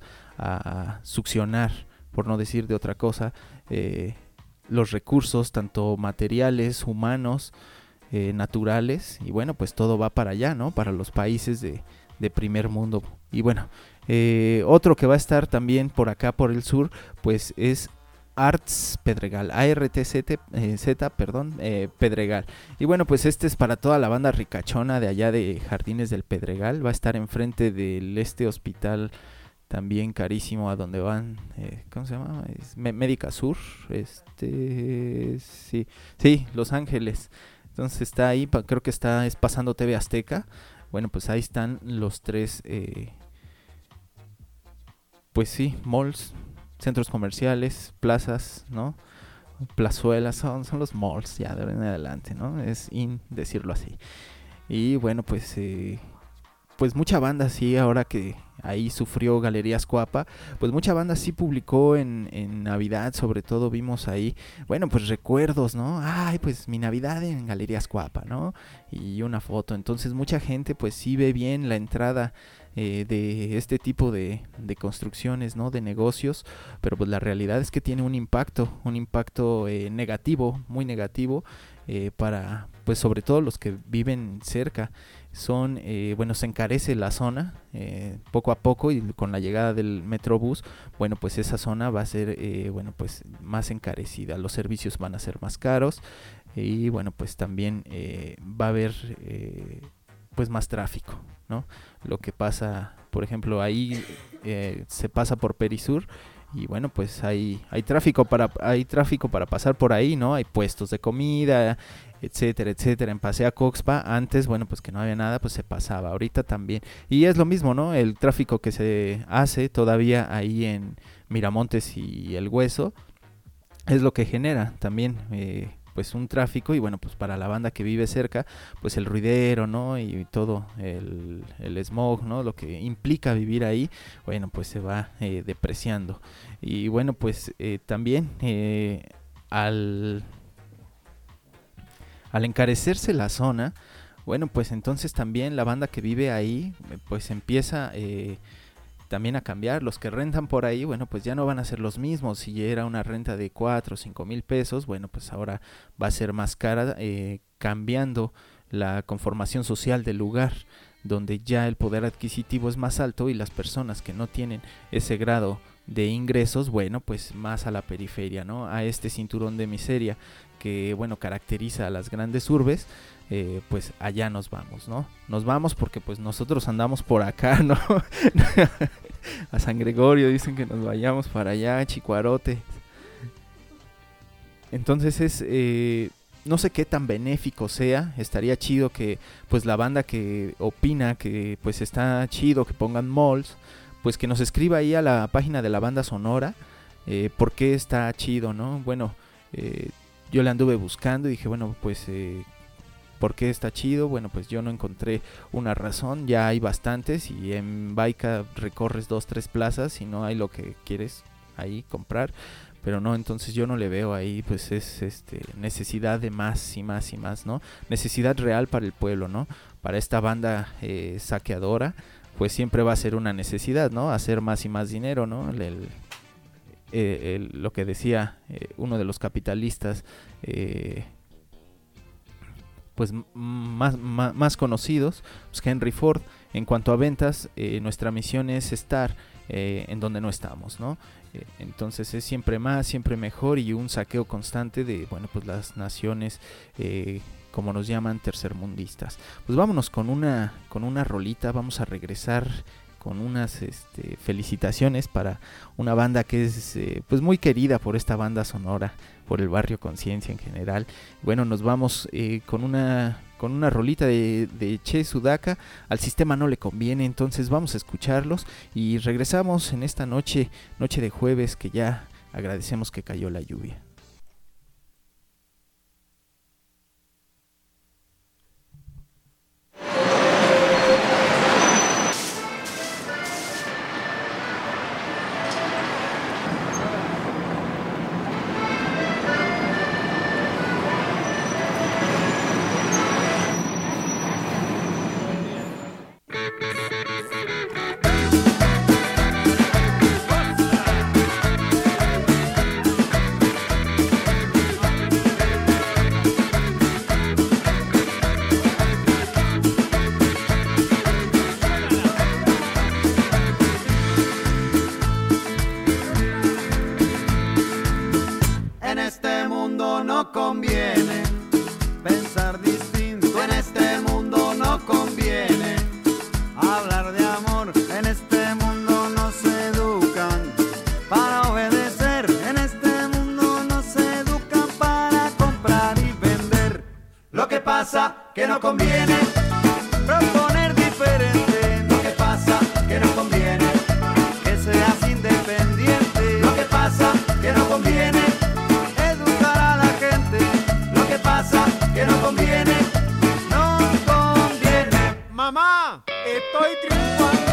a succionar, por no decir de otra cosa, eh, los recursos tanto materiales, humanos, eh, naturales, y bueno, pues todo va para allá, ¿no? Para los países de, de primer mundo. Y bueno, eh, otro que va a estar también por acá por el sur, pues es Arts Pedregal, A R T Z, eh, Z, perdón, eh, Pedregal. Y bueno, pues este es para toda la banda ricachona de allá de Jardines del Pedregal. Va a estar enfrente del este hospital también carísimo a donde van, eh, ¿cómo se llama? Es Médica Sur, este, sí, sí, Los Ángeles. Entonces está ahí, pa, creo que está es pasando T V Azteca. Bueno, pues ahí están los tres, eh, pues sí, malls, centros comerciales, plazas, ¿no? Plazuelas, son, son los malls ya de ahora en adelante, ¿no? Es in decirlo así. Y bueno, pues eh, pues mucha banda sí, ahora que ahí sufrió Galerías Coapa, pues mucha banda sí publicó en, en Navidad, sobre todo vimos ahí, bueno, pues recuerdos, ¿no? Ay, pues mi Navidad en Galerías Coapa, ¿no? Y una foto. Entonces mucha gente pues sí ve bien la entrada eh, de este tipo de, de construcciones, ¿no? De negocios, pero pues la realidad es que tiene un impacto, un impacto eh, negativo, muy negativo, eh, para pues sobre todo los que viven cerca. Son, eh, bueno, se encarece la zona eh, poco a poco, y con la llegada del Metrobús, bueno, pues esa zona va a ser, eh, bueno, pues más encarecida, los servicios van a ser más caros, y bueno, pues también eh, va a haber eh, pues más tráfico, ¿no? Lo que pasa, por ejemplo, ahí eh, se pasa por Perisur, y bueno, pues hay hay tráfico para hay tráfico para pasar por ahí, ¿no? Hay puestos de comida, etcétera, etcétera. En Pasea Coxpa, antes, bueno, pues que no había nada, pues se pasaba. Ahorita también. Y es lo mismo, ¿no? El tráfico que se hace todavía ahí en Miramontes y El Hueso es lo que genera también eh, pues un tráfico, y bueno, pues para la banda que vive cerca, pues el ruidero, ¿no? Y todo el, el smog, ¿no? Lo que implica vivir ahí, bueno, pues se va eh, depreciando. Y bueno, pues eh, también eh, al, al encarecerse la zona, bueno, pues entonces también la banda que vive ahí, pues empieza eh, también a cambiar. Los que rentan por ahí, bueno, pues ya no van a ser los mismos. Si era una renta de cuatro o cinco mil pesos, bueno, pues ahora va a ser más cara, eh, cambiando la conformación social del lugar, donde ya el poder adquisitivo es más alto, y las personas que no tienen ese grado de ingresos, bueno, pues más a la periferia, ¿no? A este cinturón de miseria que, bueno, caracteriza a las grandes urbes. Eh, pues allá nos vamos, ¿no? Nos vamos porque pues nosotros andamos por acá, ¿no? A San Gregorio dicen que nos vayamos para allá, Chicuarote. Entonces es, eh, no sé qué tan benéfico sea. Estaría chido que pues la banda que opina que pues está chido que pongan malls, pues que nos escriba ahí a la página de la banda sonora, eh, por qué está chido, ¿no? Bueno, eh, yo le anduve buscando y dije, bueno, pues eh, ¿por qué está chido? Bueno, pues yo no encontré una razón. Ya hay bastantes, y en Baica recorres dos, tres plazas y no hay lo que quieres ahí comprar. Pero no, entonces yo no le veo ahí, pues es este necesidad de más y más y más, ¿no? Necesidad real para el pueblo, ¿no? Para esta banda eh, saqueadora, pues siempre va a ser una necesidad, ¿no? Hacer más y más dinero, ¿no? El, el, el, lo que decía eh, uno de los capitalistas, eh, pues más, más, más conocidos, pues Henry Ford. En cuanto a ventas, eh, nuestra misión es estar eh, en donde no estamos, ¿no? Eh, entonces es siempre más, siempre mejor, y un saqueo constante de, bueno, pues las naciones, eh, como nos llaman, tercermundistas. Pues vámonos con una, con una rolita. Vamos a regresar con unas este, felicitaciones para una banda que es eh, pues muy querida por esta banda sonora, por el barrio Conciencia en general. Bueno, nos vamos eh, con una con una rolita de, de Che Sudaka. Al sistema no le conviene, entonces vamos a escucharlos y regresamos en esta noche, noche de jueves, que ya agradecemos que cayó la lluvia. pasa que no conviene proponer diferente. Lo que pasa que no conviene que seas independiente. Lo que pasa que no conviene educar a la gente. Lo que pasa que no conviene, no conviene. Mamá, estoy triunfando.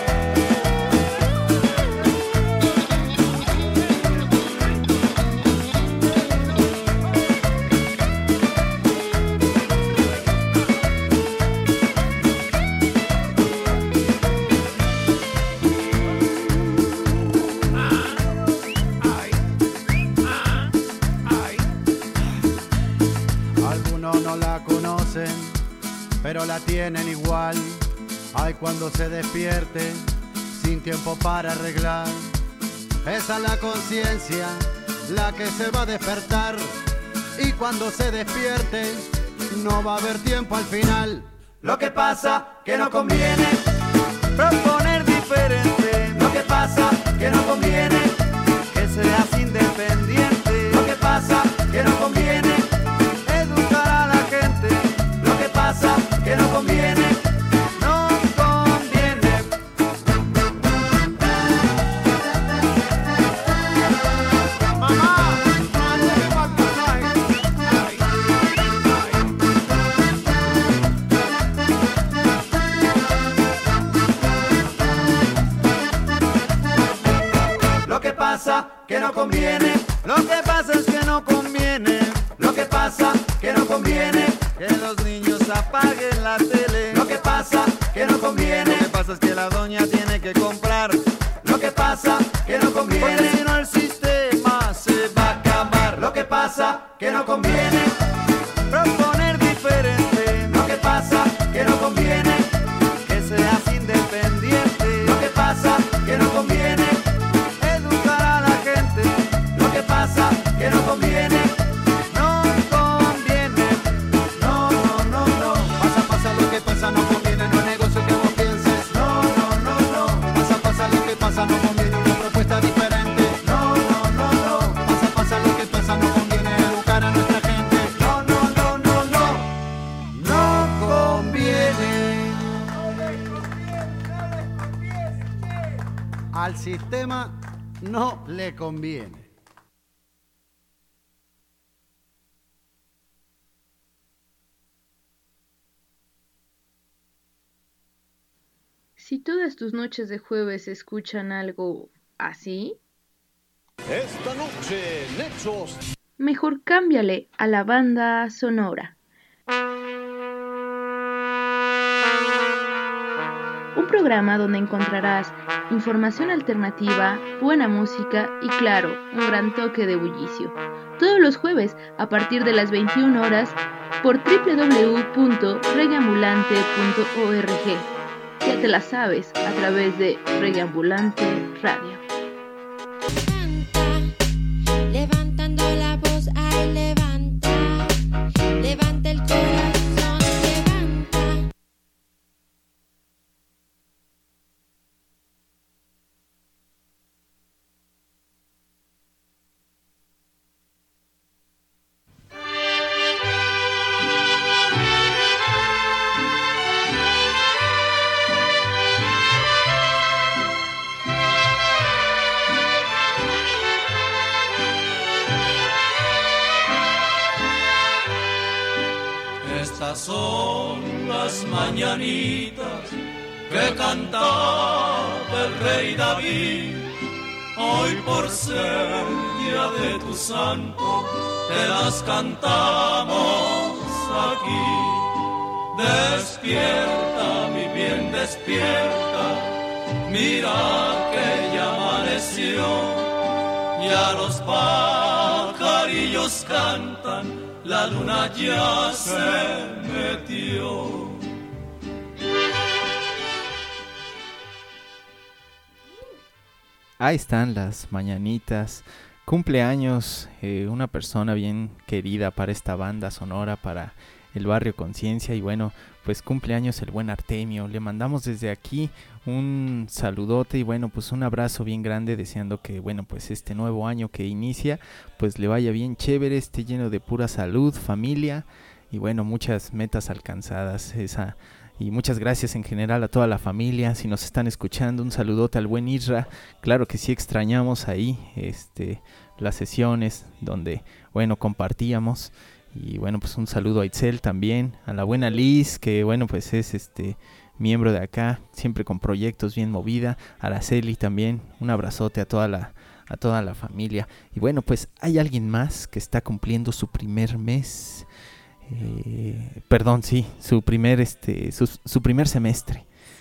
No la conocen, pero la tienen igual. Ay, cuando se despierte, sin tiempo para arreglar. Esa es la conciencia, la que se va a despertar. Y cuando se despierte, no va a haber tiempo al final. Lo que pasa que no conviene proponer diferente. Lo que pasa que no conviene que seas independiente. Lo que pasa que no conviene que no conviene, no conviene. Mamá, lo que pasa que no conviene, lo que pasa es que no conviene, lo que pasa que no conviene, que los niños apaguen la tele. Lo que pasa que no conviene, lo que pasa es que la doña tiene que comprar. Lo que pasa que no conviene, porque si no el sistema se va a acabar. Lo que pasa que no conviene proponer diferente. Lo que pasa que no conviene que seas independiente. Lo que pasa que no conviene educar a la gente. Lo que pasa que no conviene, no conviene. No, no, no, no. Pasa, pasa lo que pasa, no conviene. No es negocio que vos pienses. No, no, no, no. Pasa, pasa lo que pasa, no conviene. Una propuesta diferente. No, no, no, no. Pasa, pasa lo que pasa, no conviene. Educar a nuestra gente. No, no, no, no, no. No conviene. Al sistema no le conviene. Si todas tus noches de jueves escuchan algo así, Esta noche, Nexos. mejor cámbiale a la banda sonora. Un programa donde encontrarás información alternativa, buena música y claro, un gran toque de bullicio. Todos los jueves a partir de las veintiuna horas por doble u doble u doble u punto reggaeambulante punto org. Ya te la sabes a través de Reggaeambulante Radio. Levantando la voz, ay, levanta, levanta el corazón, levanta. Estas son las mañanitas que cantaba el rey David. Hoy por ser día de tu santo, te las cantamos aquí. Despierta, mi bien, despierta, mira que ya amaneció. Ya los pajarillos cantan, la luna ya se metió. Ahí están las mañanitas. Cumpleaños, eh, una persona bien querida para esta banda sonora, para el barrio Conciencia. Y bueno, pues cumpleaños el buen Artemio. Le mandamos desde aquí un saludote y bueno, pues un abrazo bien grande, deseando que bueno, pues este nuevo año que inicia, pues le vaya bien chévere, esté lleno de pura salud, familia y bueno, muchas metas alcanzadas, esa, y muchas gracias en general a toda la familia. Si nos están escuchando, un saludote al buen Isra. Claro que sí extrañamos ahí este las sesiones donde, bueno, compartíamos. Y bueno, pues un saludo a Itzel también, a la buena Liz, que bueno, pues es este miembro de acá, siempre con proyectos, bien movida. A Araceli también, un abrazote a toda la a toda la familia. Y bueno, pues hay alguien más que está cumpliendo su primer mes, eh, perdón, sí, su primer este su, su primer semestre.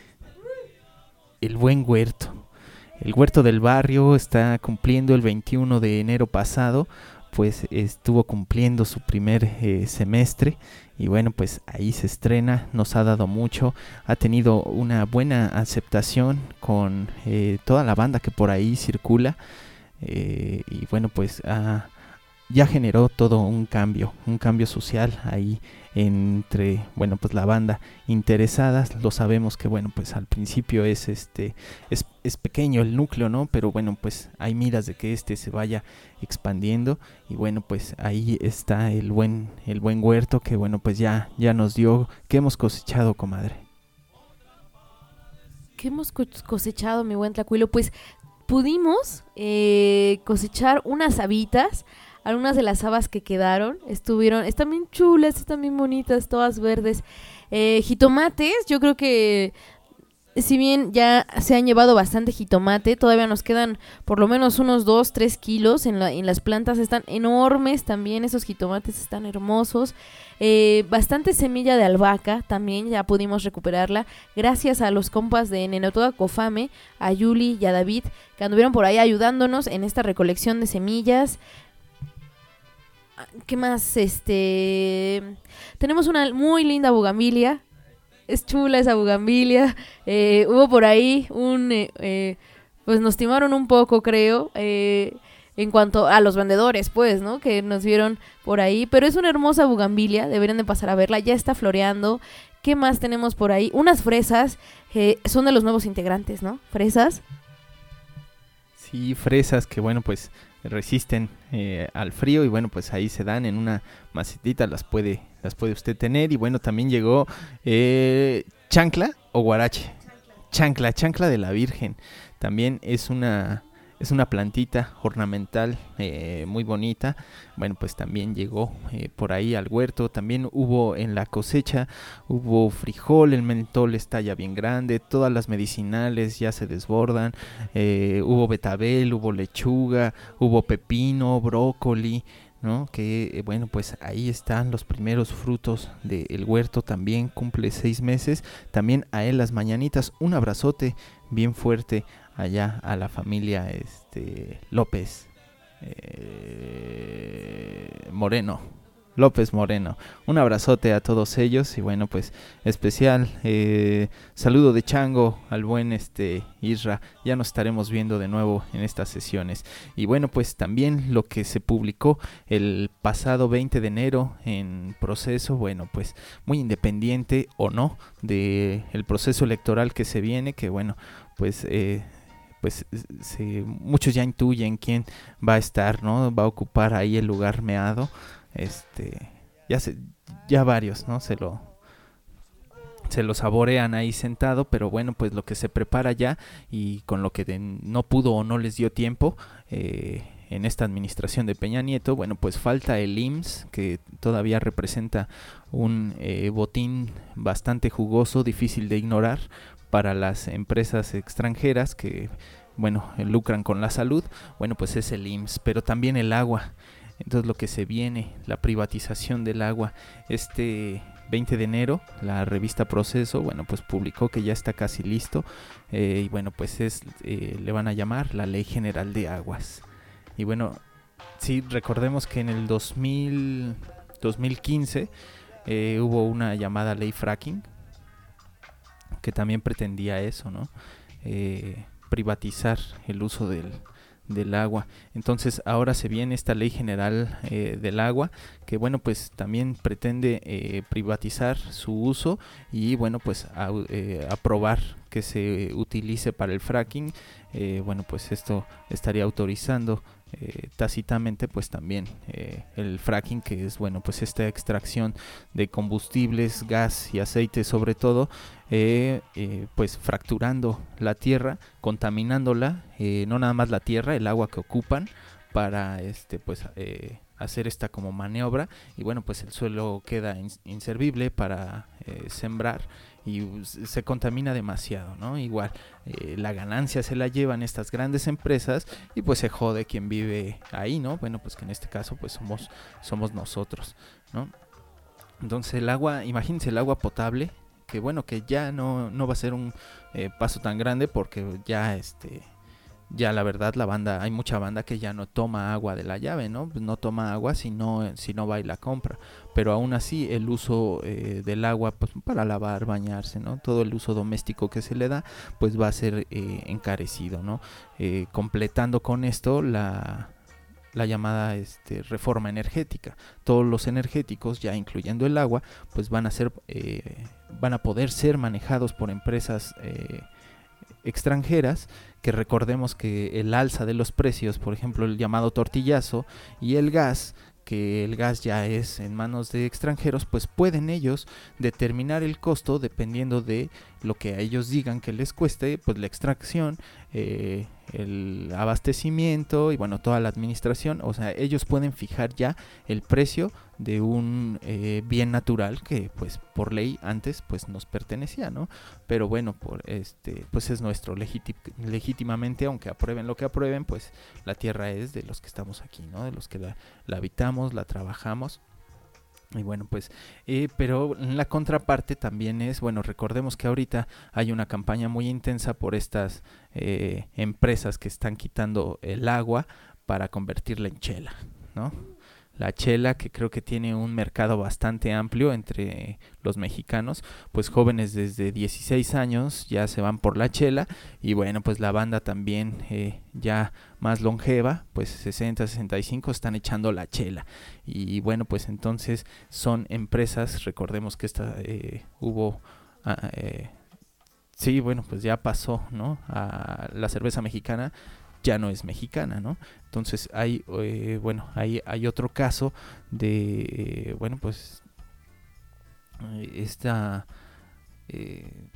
El buen Huerto. El Huerto del barrio está cumpliendo el veintiuno de enero pasado, pues estuvo cumpliendo su primer eh, semestre y bueno, pues ahí se estrena, nos ha dado mucho, ha tenido una buena aceptación con eh, toda la banda que por ahí circula, eh, y bueno, pues ah, ya generó todo un cambio, un cambio social ahí entre, bueno, pues la banda interesadas. Lo sabemos que bueno, pues al principio es este es, es pequeño el núcleo, ¿no? Pero bueno, pues hay miras de que este se vaya expandiendo y bueno, pues ahí está el buen el buen Huerto que bueno, pues ya ya nos dio. ¿Qué hemos cosechado, comadre? ¿Qué hemos cosechado, mi buen Tlacuilo? Pues pudimos eh, cosechar unas habitas. Algunas de las habas que quedaron estuvieron, están bien chulas, están bien bonitas, todas verdes. Eh, jitomates, yo creo que si bien ya se han llevado bastante jitomate, todavía nos quedan por lo menos unos dos, tres kilos en, la, en las plantas. Están enormes también, esos jitomates están hermosos. Eh, bastante semilla de albahaca también, ya pudimos recuperarla gracias a los compas de Nenotoga Cofame, a Yuli y a David, que anduvieron por ahí ayudándonos en esta recolección de semillas. ¿Qué más? Este tenemos una muy linda bugambilia. Es chula esa bugambilia. Eh, hubo por ahí un eh, eh, pues nos timaron un poco, creo, eh, en cuanto a los vendedores, pues, ¿no? Que nos vieron por ahí, pero es una hermosa bugambilia, deberían de pasar a verla, ya está floreando. ¿Qué más tenemos por ahí? Unas fresas, eh, son de los nuevos integrantes, ¿no? Fresas. Sí, fresas que bueno, pues resisten eh, al frío y bueno, pues ahí se dan en una macetita, las puede las puede usted tener. Y bueno, también llegó eh, chancla o guarache, chancla, chancla de la Virgen, también es una es una plantita ornamental eh, muy bonita. Bueno, pues también llegó eh, por ahí al huerto. También hubo en la cosecha, hubo frijol, el mentol está ya bien grande, todas las medicinales ya se desbordan, eh, hubo betabel, hubo lechuga, hubo pepino, brócoli, ¿no? Que eh, bueno, pues ahí están los primeros frutos del huerto. También cumple seis meses. También a él las mañanitas, un abrazote bien fuerte allá a la familia este López eh, Moreno, López Moreno, un abrazote a todos ellos. Y bueno, pues especial eh, saludo de chango al buen este Isra, ya nos estaremos viendo de nuevo en estas sesiones. Y bueno, pues también lo que se publicó el pasado veinte de enero en Proceso, bueno, pues muy independiente o no de el proceso electoral que se viene, que bueno, pues eh, pues se, muchos ya intuyen quién va a estar, ¿no? Va a ocupar ahí el lugar meado. Este, ya se, ya varios, ¿no? Se lo se lo saborean ahí sentado, pero bueno, pues lo que se prepara ya y con lo que de, no pudo o no les dio tiempo eh, en esta administración de Peña Nieto, bueno, pues falta el I M S S, que todavía representa un eh, botín bastante jugoso, difícil de ignorar para las empresas extranjeras que, bueno, lucran con la salud. Bueno, pues es el I M S S, pero también el agua. Entonces lo que se viene, la privatización del agua. Este veinte de enero, la revista Proceso, bueno, pues publicó que ya está casi listo. Eh, y bueno, pues es eh, le van a llamar la Ley General de Aguas. Y bueno, sí, recordemos que en el dos mil, dos mil quince eh, hubo una llamada Ley Fracking, que también pretendía eso, ¿no? Eh, privatizar el uso del, del agua. Entonces ahora se viene esta Ley General eh, del Agua, que bueno, pues también pretende eh, privatizar su uso y bueno, pues a, eh, aprobar que se utilice para el fracking, eh, bueno, pues esto estaría autorizando eh, tácitamente pues también eh, el fracking, que es, bueno, pues esta extracción de combustibles, gas y aceite sobre todo, eh, eh, pues fracturando la tierra, contaminándola, eh, no nada más la tierra, el agua que ocupan para este pues eh, hacer esta como maniobra, y bueno, pues el suelo queda ins- inservible para eh, sembrar y se contamina demasiado, ¿no? Igual eh, la ganancia se la llevan estas grandes empresas y pues se jode quien vive ahí, ¿no? Bueno, pues que en este caso pues somos somos nosotros, ¿no? Entonces el agua, imagínense el agua potable, que bueno, que ya no, no va a ser un eh, paso tan grande, porque ya este ya la verdad la banda, hay mucha banda que ya no toma agua de la llave, ¿no? Pues no toma agua si no, si no va y la compra, pero aún así el uso eh, del agua pues para lavar, bañarse, ¿no? Todo el uso doméstico que se le da pues va a ser eh, encarecido, ¿no? Eh, completando con esto la la llamada este, reforma energética. Todos los energéticos, ya incluyendo el agua, pues van a ser eh, van a poder ser manejados por empresas eh, extranjeras, que recordemos que el alza de los precios, por ejemplo el llamado tortillazo, y el gas, que el gas ya es en manos de extranjeros, pues pueden ellos determinar el costo dependiendo de lo que a ellos digan que les cueste, pues la extracción, eh, el abastecimiento y bueno, toda la administración. O sea, ellos pueden fijar ya el precio de un eh, bien natural que pues por ley antes pues nos pertenecía, ¿no? Pero bueno, por este pues es nuestro legítim- legítimamente, aunque aprueben lo que aprueben, pues la tierra es de los que estamos aquí, ¿no? De los que la, la habitamos, la trabajamos. Y bueno, pues, eh, pero la contraparte también es, bueno, recordemos que ahorita hay una campaña muy intensa por estas eh, empresas que están quitando el agua para convertirla en chela, ¿no? La chela, que creo que tiene un mercado bastante amplio entre los mexicanos, pues jóvenes desde dieciséis años ya se van por la chela, y bueno, pues la banda también eh, ya más longeva, pues sesenta, sesenta y cinco están echando la chela. Y bueno, pues entonces son empresas, recordemos que esta eh, hubo... Ah, eh, sí, bueno, pues ya pasó, ¿no? A la cerveza mexicana ya no es mexicana, ¿no? Entonces hay, eh, bueno, hay, hay otro caso de, eh, bueno, pues eh, esta, eh,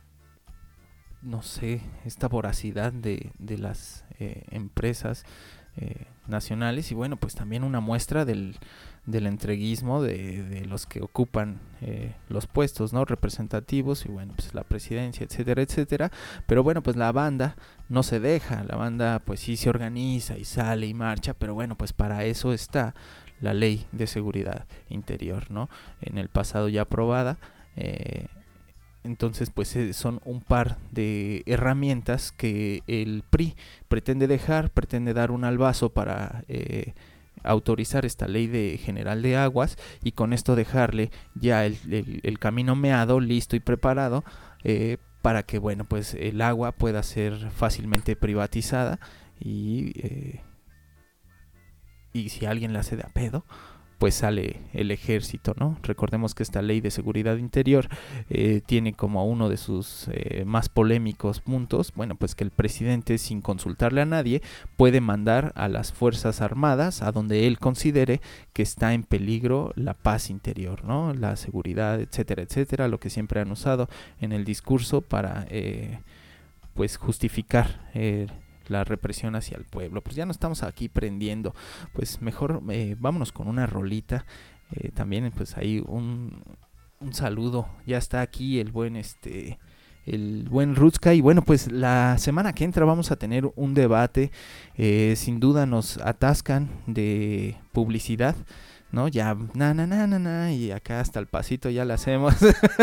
no sé, esta voracidad de, de las eh, empresas eh, nacionales, y bueno, pues también una muestra del, del entreguismo de, de los que ocupan eh, los puestos, ¿no? Representativos, y bueno, pues la presidencia, etcétera, etcétera. Pero bueno, pues la banda no se deja, la banda pues sí se organiza y sale y marcha, pero bueno, pues para eso está la Ley de Seguridad Interior, ¿no? En el pasado ya aprobada. eh, Entonces, pues eh, son un par de herramientas que el P R I pretende dejar, pretende dar un albazo para eh, autorizar esta ley de general de aguas, y con esto dejarle ya el, el, el camino meado, listo y preparado, eh, para que, bueno, pues el agua pueda ser fácilmente privatizada, y, eh, y si alguien la hace de a pedo, pues sale el ejército, ¿no? Recordemos que esta ley de seguridad interior eh, tiene como uno de sus eh, más polémicos puntos, bueno, pues que el presidente, sin consultarle a nadie, puede mandar a las fuerzas armadas a donde él considere que está en peligro la paz interior, ¿no? La seguridad, etcétera, etcétera, lo que siempre han usado en el discurso para eh, pues justificar eh, la represión hacia el pueblo. Pues ya no estamos aquí prendiendo, pues mejor eh, vámonos con una rolita. Eh, también pues ahí un, un saludo, ya está aquí el buen este el buen Rutska, y bueno, pues la semana que entra vamos a tener un debate, eh, sin duda nos atascan de publicidad, ¿no? Ya na na na na na, y acá hasta el pasito ya la hacemos.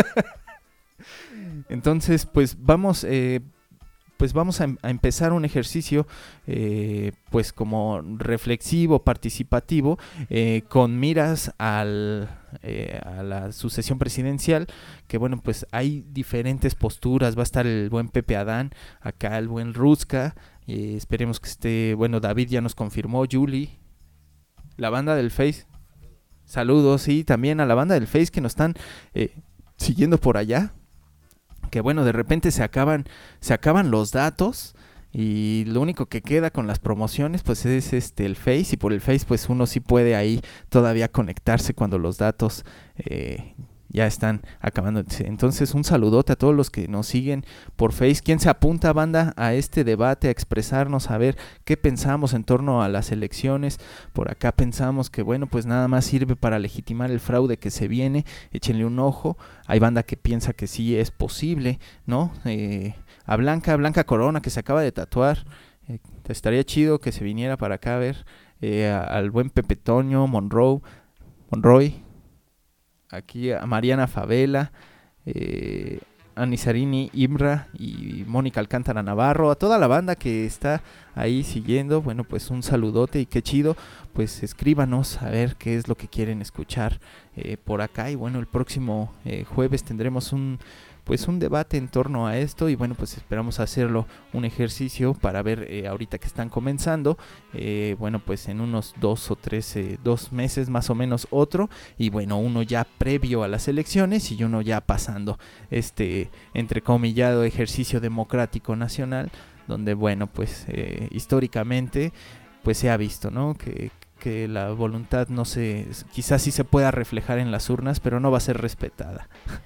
Entonces pues vamos eh, pues vamos a, a empezar un ejercicio eh, pues como reflexivo, participativo, eh, con miras al, eh, a la sucesión presidencial, que bueno, pues hay diferentes posturas. Va a estar el buen Pepe Adán, acá el buen Rutska, eh, esperemos que esté, bueno, David ya nos confirmó, Julie, la banda del Face, saludos, y también a la banda del Face que nos están eh, siguiendo por allá, que bueno, de repente se acaban, se acaban los datos y lo único que queda con las promociones pues es este el Face, y por el Face pues uno sí puede ahí todavía conectarse cuando los datos eh, ya están acabando. Entonces un saludote a todos los que nos siguen por Face. ¿Quién se apunta, banda, a este debate, a expresarnos, a ver qué pensamos en torno a las elecciones? Por acá pensamos que bueno, pues nada más sirve para legitimar el fraude que se viene. Échenle un ojo. Hay banda que piensa que sí es posible, ¿no? Eh, a Blanca, Blanca Corona, que se acaba de tatuar. Eh, estaría chido que se viniera para acá a ver. Eh, a, al buen Pepe Toño, Monroe, Monroy. Aquí a Mariana Favela, eh, a Nizarini Imra y Mónica Alcántara Navarro, a toda la banda que está ahí siguiendo. Bueno, pues un saludote y qué chido. Pues escríbanos a ver qué es lo que quieren escuchar eh, por acá. Y bueno, el próximo eh, jueves tendremos un pues un debate en torno a esto, y bueno, pues esperamos hacerlo un ejercicio para ver eh, ahorita que están comenzando, eh, bueno, pues en unos dos o tres, eh, dos meses más o menos otro, y bueno, uno ya previo a las elecciones y uno ya pasando este entrecomillado ejercicio democrático nacional, donde bueno, pues eh, históricamente pues se ha visto, ¿no? Que que la voluntad no se, quizás sí se pueda reflejar en las urnas, pero no va a ser respetada.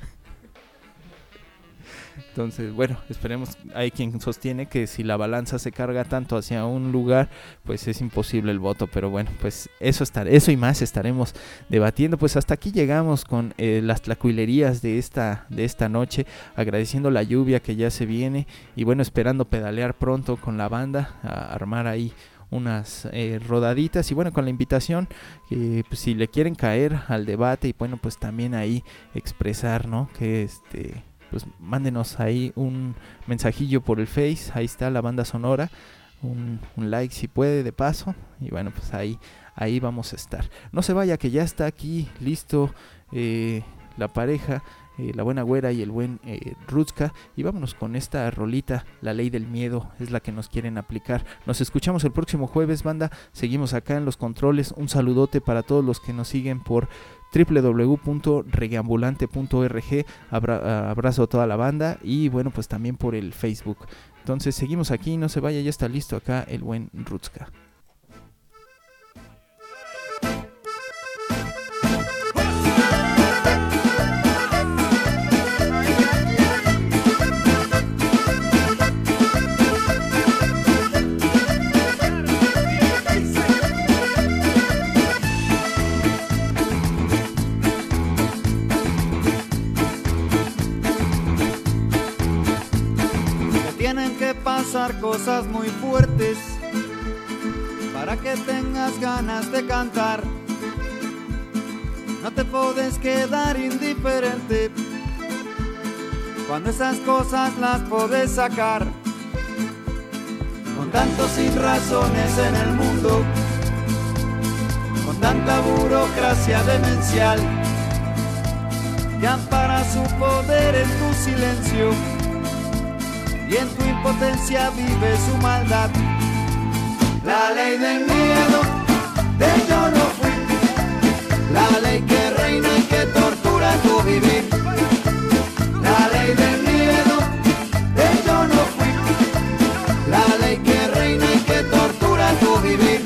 Entonces, bueno, esperemos. Hay quien sostiene que si la balanza se carga tanto hacia un lugar, pues es imposible el voto. Pero bueno, pues eso estar, eso y más estaremos debatiendo. Pues hasta aquí llegamos con eh, las tlacuilerías de esta, de esta noche, agradeciendo la lluvia que ya se viene y bueno, esperando pedalear pronto con la banda, a armar ahí unas eh, rodaditas, y bueno, con la invitación eh, pues, si le quieren caer al debate, y bueno, pues también ahí expresar, ¿no? Que este pues mándenos ahí un mensajillo por el Face, ahí está la banda sonora, un, un like si puede de paso, y bueno, pues ahí ahí vamos a estar. No se vaya, que ya está aquí listo eh, la pareja, eh, la buena güera y el buen eh, Rutska, y vámonos con esta rolita, La Ley del Miedo es la que nos quieren aplicar. Nos escuchamos el próximo jueves, banda, seguimos acá en los controles. Un saludote para todos los que nos siguen por doble u doble u doble u punto reggaeambulante punto org, Abra- abrazo a toda la banda, y bueno, pues también por el Facebook. Entonces seguimos aquí, no se vaya, ya está listo acá el buen Rutska. Tienen que pasar cosas muy fuertes para que tengas ganas de cantar. No te puedes quedar indiferente cuando esas cosas las puedes sacar. Con tantos sin razones en el mundo, con tanta burocracia demencial que ampara su poder en tu silencio, y en tu impotencia vive su maldad. La ley del miedo, de yo no fui, la ley que reina y que tortura tu vivir. La ley del miedo, de yo no fui, la ley que reina y que tortura tu vivir.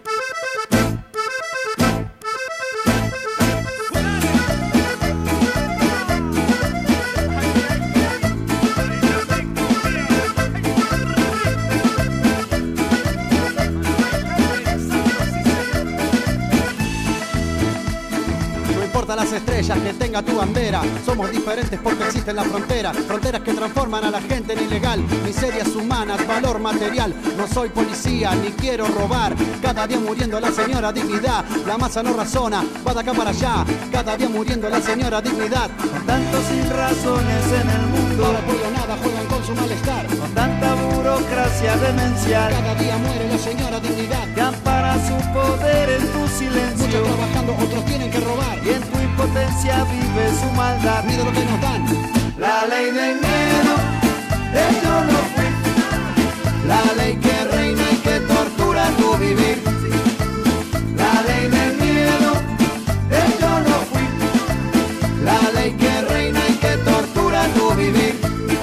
Las estrellas que tenga tu bandera, somos diferentes porque existen las fronteras, fronteras que transforman a la gente en ilegal, miserias humanas, valor material. No soy policía ni quiero robar, cada día muriendo la señora dignidad. La masa no razona, va de acá para allá, cada día muriendo la señora dignidad. Con tantos sin razones en el mundo, no apoyo nada, juegan con su malestar. Con tanta burocracia demencial, cada día muere la señora dignidad, que ampara su poder en tu silencio. Muchos trabajando, otros tienen que robar, y en tu impotencia vive su maldad. Mira lo que nos dan. La ley del miedo, de yo no fui, la ley que reina y que tortura tu vivir. La ley del miedo, de yo no fui, la ley que reina y que tortura tu vivir.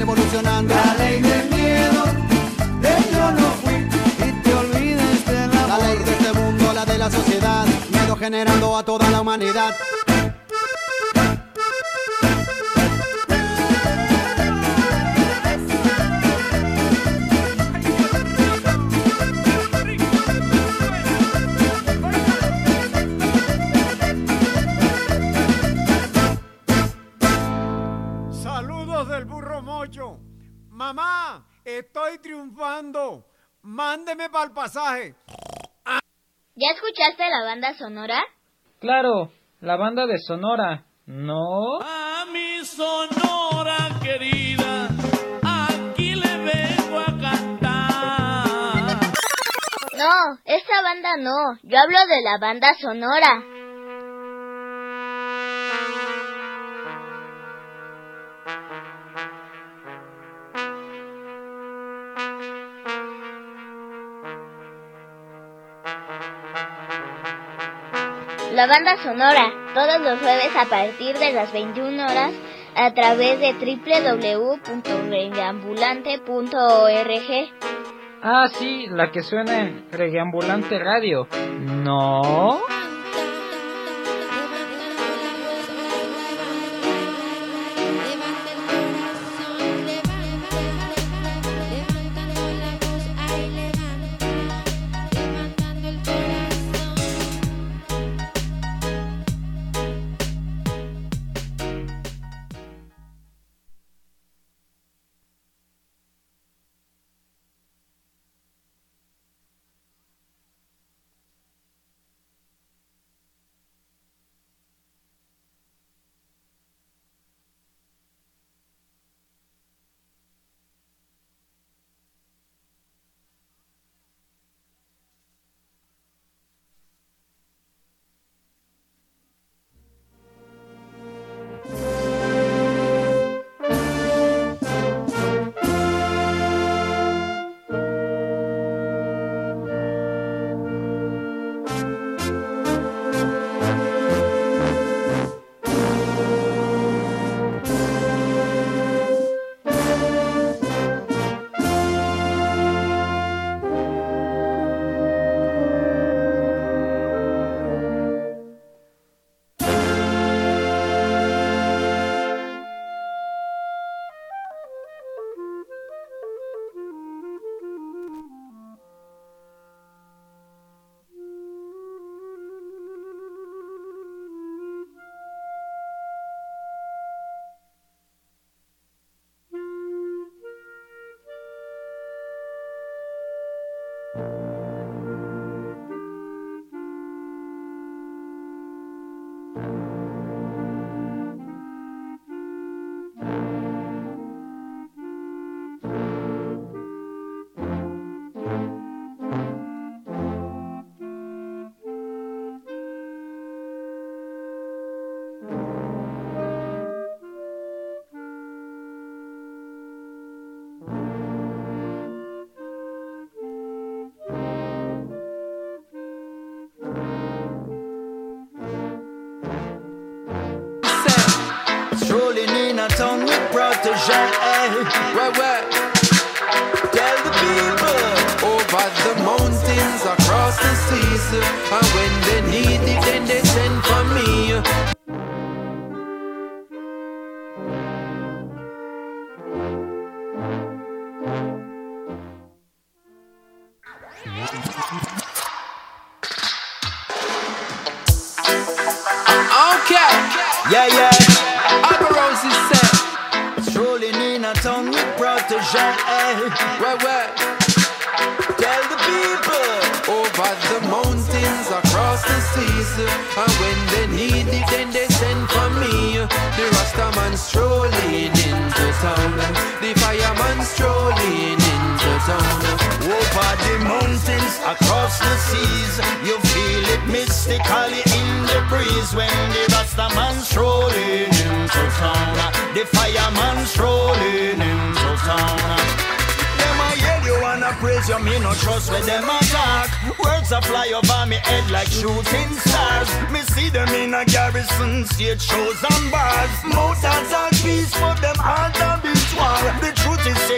revolucionando. La ley del miedo, de yo no fui, y te olvides del amor. La ley de este mundo, la de la sociedad, miedo generando a toda la humanidad. Mamá, estoy triunfando. Mándeme para el pasaje. ¿Ya escuchaste la banda sonora? Claro, la banda de Sonora. ¿No? A mi Sonora querida, aquí le vengo a cantar. No, esa banda no. Yo hablo de la banda sonora. La banda sonora, todos los jueves a partir de las veintiuna horas a través de doble u doble u doble u punto reggaeambulante punto org. Ah, sí, la que suena en Reggaeambulante Radio. ¿No? Town with protege. Where, where? Tell the people over the mountains, across the seas, and when they need it, then they send for me. Okay, yeah, yeah. Where, where? Tell the people over the mountains, across the seas, and when they need it, then they send for me. The Rastaman strolling into town, the fireman strolling into town. Over the mountains, across the seas, you feel it mystically in the breeze when the Rastaman strolling into town, the fireman strolling into town. You wanna praise you, me no trust with them attack. Words a fly over me head like shooting stars. Me see them in a garrison, stage shows and bars. Mouth and talk peace, but them heart a beat war. The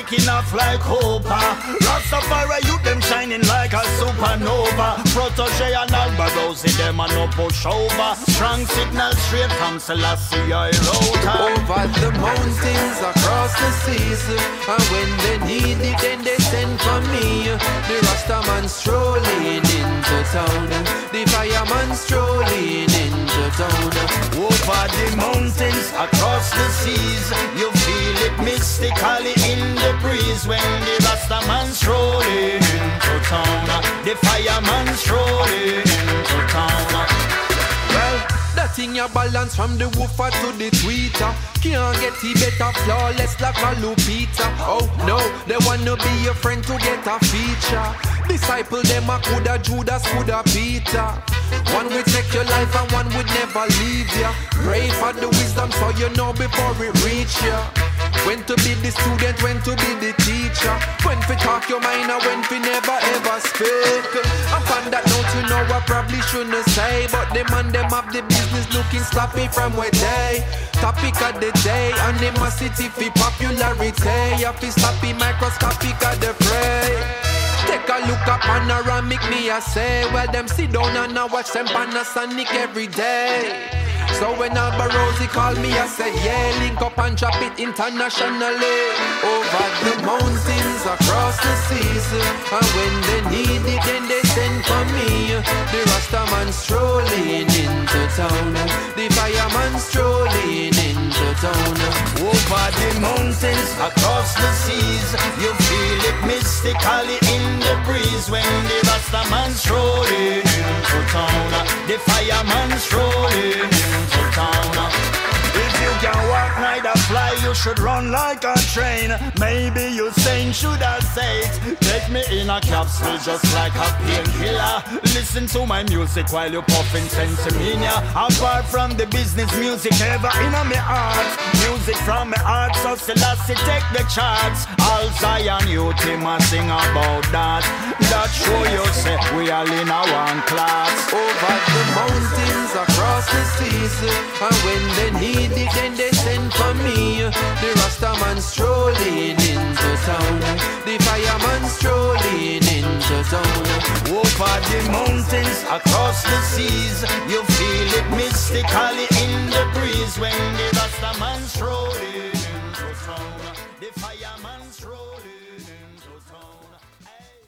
taking off like Hooper. Rastafari youth them shining like a supernova. Protege and Albarosi them a no push over. Strong signal straight from Selassie I wrote. Over the mountains, across the seas, and when they need it, then they send for me. The Rastaman strolling into town, the fireman strolling into town. Over the mountains, across the seas, you feel it mystically in the breeze when the Rastaman strolling into town, the fireman strolling into town. Well, that thing you balance from the woofer to the tweeter. Can't get it better, flawless like a Lupita. Oh no, they wanna be your friend to get a feature. Disciple them a coulda Judas, coulda Peter. One will take your life and one would never leave ya. Pray for the wisdom so you know before it reach ya. When to be the student, when to be the teacher. When to talk your mind and when to never ever speak. I found that note you know I probably shouldn't say, but them and them have the business looking sloppy from where they. Topic of the day, animosity for popularity. You feel sloppy, microscopic of the fray. Take a look at panoramic, me I say. Well, them sit down and I watch them Panasonic every day. So when Albarosi call me, I said, yeah, link up and drop it internationally. Over the mountains, across the seas, and when they need it, then they send for me. The Rastaman strolling into town, the fireman strolling into town. Over the mountains, across the seas, you feel it mystically in the breeze when the Rastaman strolling into town, the fireman strolling into town. If you can walk, neither fly, you should run like a train. Maybe you saying should I say it? Take me in a capsule just like a painkiller. Listen to my music while you puffin' Sensimania. Apart from the business music ever in my heart. Music from my heart, so Selassie take the charts. All Zion youth him a sing about that. That show you say we all in a one class. Over the mountains, across the seas, and when they need it, then they send for me. The Rastaman strolling into town, the fireman strolling into town. Over the mountains, across the seas, you feel it mystically in the breeze when the Rastaman strolling into town, the fireman strolling into town. Hey.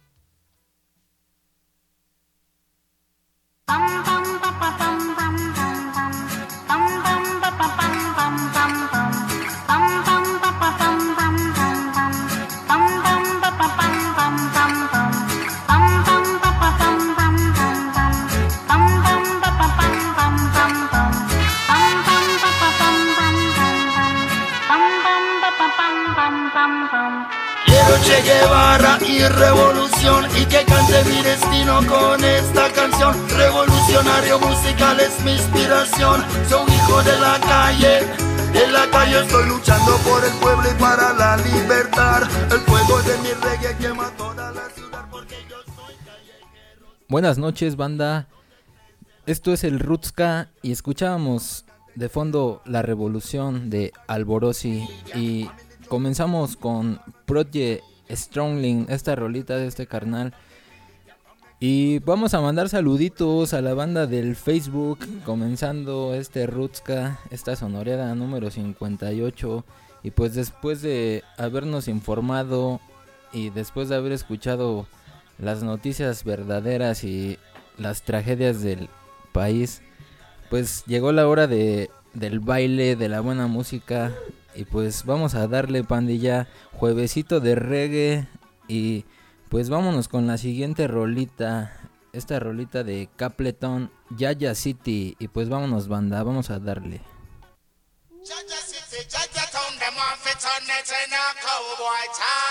Bum, bum, ba, ba, bum, bum, bum, bum. Bum, bum, ba, ba, bum, bum, bum, bum. Bum, bum, ba, ba, bum, bum, bum, bum. Bum, bum, ba, ba, bum, bum, bum, bum. Bum, bum, ba, ba, bum, bum, bum, bum. Bum, bum, ba, ba, bum, bum, bum, bum. Bum, bum, ba, ba, bum, bum, bum, bum. Bum, bum, ba, ba, bum, bum, bum, bum. Quiero Che Guevara y revolución y que cante mi destino con esta canción. Revolucionario musical es mi inspiración. Soy hijo de la calle, en la calle estoy luchando por el pueblo y para la libertad. El fuego de mi reggae quema toda la ciudad porque yo soy callejero. Buenas noches, banda. Esto es el Rutska y escuchábamos de fondo La Revolución de Alborosi y comenzamos con Project Strongling, esta rolita de este carnal. Y vamos a mandar saluditos a la banda del Facebook, comenzando este Rutska, esta sonoreada número cincuenta y ocho. Y pues después de habernos informado y después de haber escuchado las noticias verdaderas y las tragedias del país, pues llegó la hora de, del baile, de la buena música. Y pues vamos a darle, pandilla, juevesito de reggae. Y pues vámonos con la siguiente rolita, esta rolita de Capleton, Yaya City. Y pues vámonos, banda, vamos a darle. Yaya City, Yaya Town, them want to turn it in a cowboy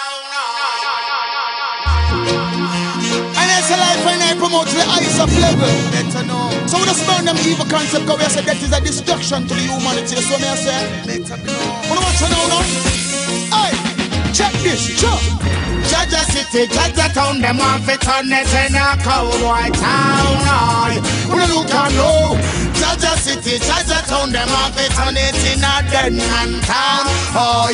town. And it's a life when I promote the highest of level. Better know. So we just burn them evil concept, because we say that is a destruction to the humanity. So me I say, better know. Wanna watch it now, no? Hey, check this, check. Yaya City, Yaya Town, them want to turn it in a cowboy town. We look and know. Yaya City, Yaya Town, them want to turn it in a dead man town. Oh,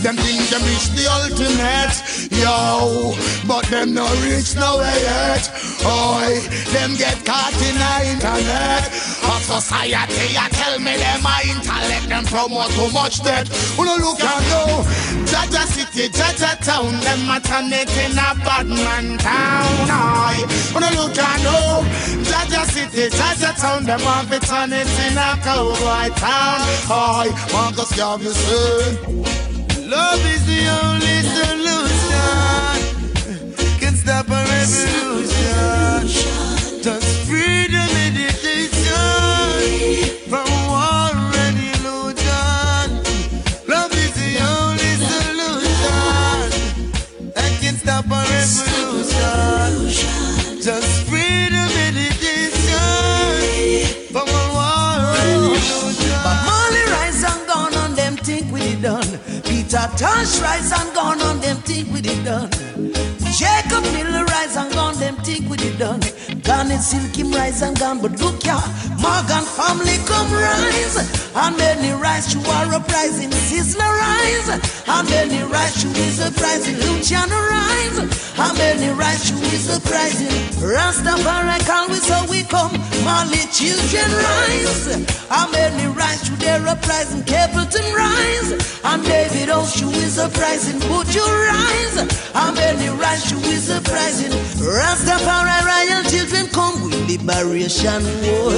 Them think them reach the ultimate, yo, but them no reach nowhere yet. Oi, them get caught in the internet of society. I tell me them my intellect, them promote too much debt. Who no look and go, Jaja City, Jaja Town, them a turn it in a bad man town. Oi, who no look and go, Jaja City, Jaja Town, them want to turn it in a cowboy town. Oi, Marcus Garvey say, love is the only solution, can stop a revolution. Just freedom meditation from war and illusion. Love is the only solution that can stop a revolution. Just freedom meditation from war and illusion. But Molly rise and gone on them think we it done. Peter Tosh rise and gone on them think we it done. Jacob Miller rise and gone, them think we did done. Garnet Silkim rise and gone, but look ya, Morgan family come rise. And many rise to our uprising, Sizzler rise. And many rise to his uprising, Luciano rise. And many rise to his uprising, Rastafari call we so we come, Mali children rise. And many rise to their uprising, Capleton rise. And David Oshu is uprising, would you rise? And many rise to his uprising, Rastafari royal children come with liberation war.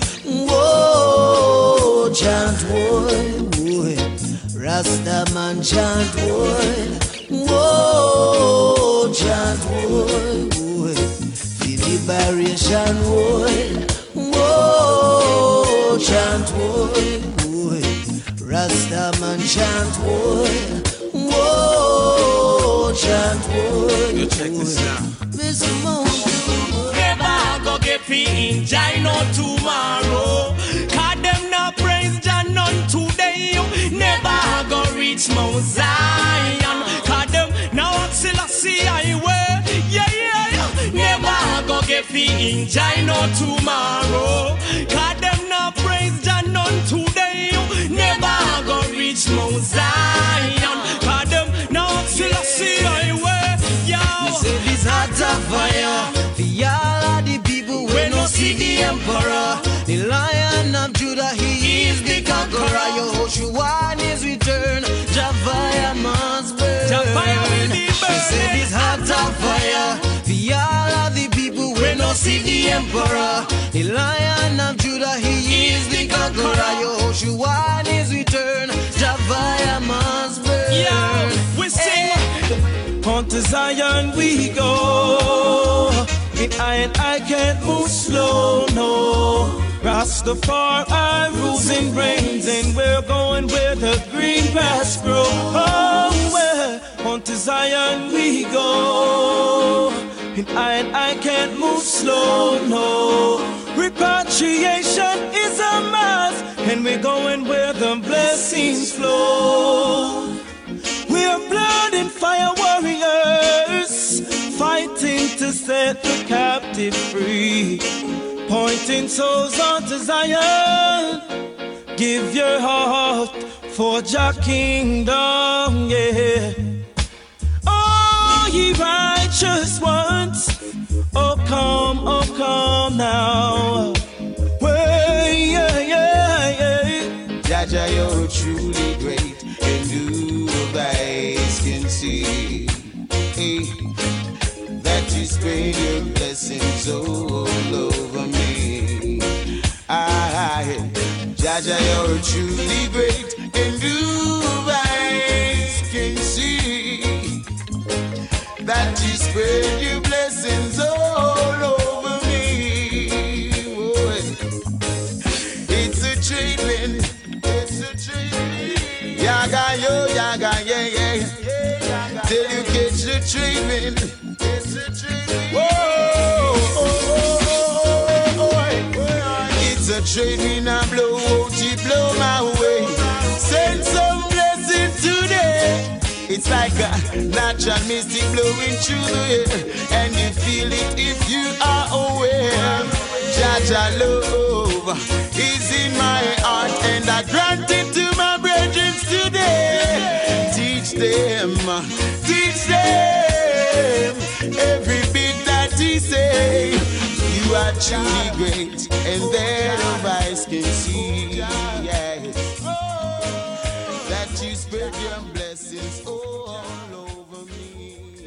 Whoa, chant war, war. Rastaman chant war. Whoa, chant war, war. The liberation war. Whoa, chant war, war. Rastaman chant war. Whoa, chant war. You check this out. Mister Mo. Never go get free in China tomorrow. Cause them not praise Jah none today. Never go reach Mount Zion. Cause them now Selassie highway. Yeah, yeah, yeah. Never go get free in China tomorrow. Cause them not praise Jah none today. Never go reach Mount Zion. Cause them now Selassie highway. Yo, say this heart of fire. For all of the people we no see the emperor. The Lion of Judah, he is the conqueror. Yehoshua on his return, Javaya must burn. Javaya will be burned. Say this heart of fire. For all of the people we no see the emperor. The Lion of Judah, he is the conqueror. Yehoshua on his return, Javaya must burn. Yeah, we sing. On to Zion we go. And I and I can't move slow, no. Rastafari rules and reigns, and we're going where the green grass grows. Oh, well, on to Zion we go. And I and I can't move slow, no. Repatriation is a must, and we're going where the blessings flow. We are blood and fire warriors, fighting to set the captive free, pointing souls onto Zion. Give your heart for Jah kingdom, yeah. Oh, ye righteous ones, oh come, oh come now. Well, yeah, yeah, yeah. Jah Jah, you're truly great, and who of eyes can see hey, that you spread your blessings all over me. I, Jah Jah, you're truly great, and who of eyes can see that you spread your blessings all over me. Oh, it's a trade wind. Yaga yo, yaga, yeah, yeah. Till you catch the trade wind. Whoa, oh, oh, oh, oh, oh. It's a trade wind and blow, won't you blow my way? Send some blessing today. It's like a natural mystic blowing through the air, and you feel it if you are aware. Jah Jah love is in my heart, and I grant it to my brethren today. Teach them, teach them every bit that he say. You are truly great, and their eyes can see. Yes, that you spread your blessings all over me.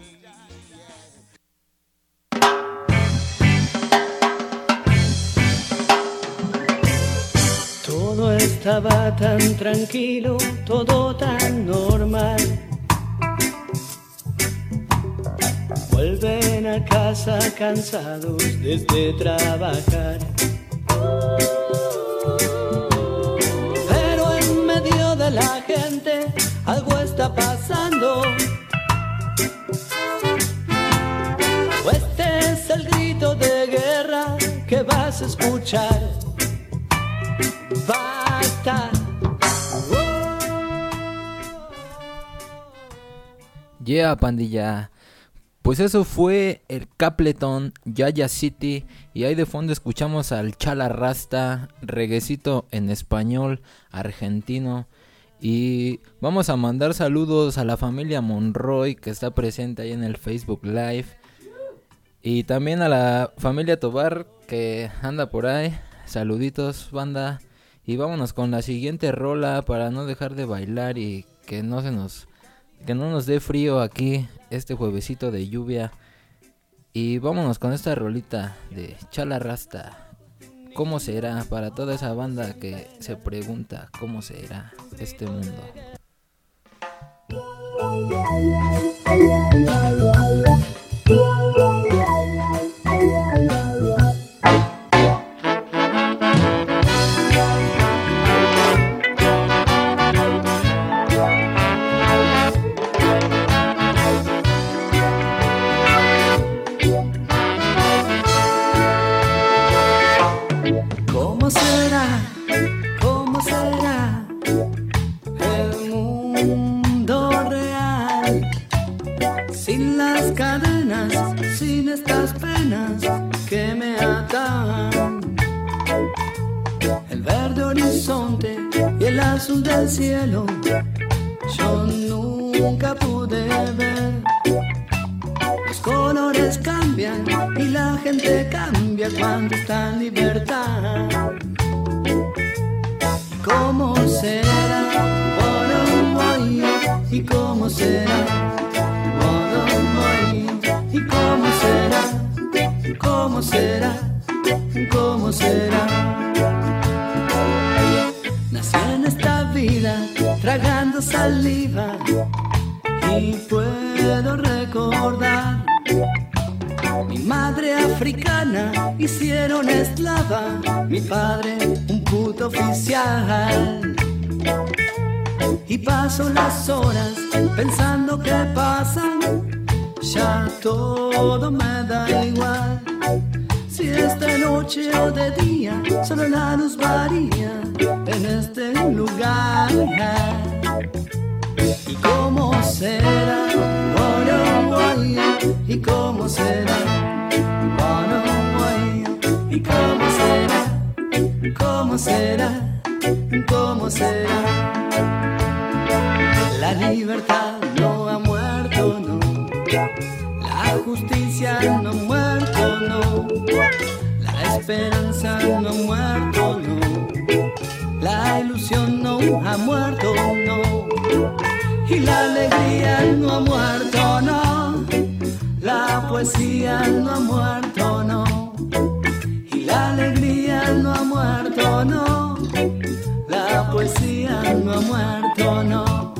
Todo estaba tan tranquilo, todo tan normal. Vuelven a casa cansados desde trabajar. Pero en medio de la gente algo está pasando. Este es el grito de guerra que vas a escuchar. Basta. Yeah, pandilla. Pues eso fue el Capleton, Yaya City, y ahí de fondo escuchamos al Chala Rasta, reguecito en español argentino. Y vamos a mandar saludos a la familia Monroy que está presente ahí en el Facebook Live. Y también a la familia Tobar que anda por ahí. Saluditos, banda. Y vámonos con la siguiente rola para no dejar de bailar y que no se nos... que no nos dé frío aquí este juevesito de lluvia. Y vámonos con esta rolita de Chala Rasta. ¿Cómo será? Para toda esa banda que se pregunta cómo será este mundo. ¿Cómo será? ¿Cómo será el mundo real? Sin las cadenas, sin estas penas que me atan. El verde horizonte y el azul del cielo yo nunca pude ver. Los colores cambian y la gente cambia cuando está en libertad. ¿Cómo será? ¿Y cómo será? ¿Y cómo será? ¿Cómo será? ¿Cómo será? Nací en esta vida tragando saliva y puedo recordar mi madre africana hicieron esclava, mi padre un puto oficial. Y paso las horas pensando que pasan, ya todo me da igual. Si es de noche o de día, solo la luz varía en este lugar. ¿Y cómo será? ¿Y cómo será? ¿Y cómo será? ¿Cómo será? ¿Cómo será? La libertad no ha muerto, no. La justicia no ha muerto, no. La esperanza no ha muerto, no. La ilusión no ha muerto, no. Y la alegría no ha muerto, no. La poesía no ha muerto, no. Y la alegría no ha muerto, no. La poesía no ha muerto, no.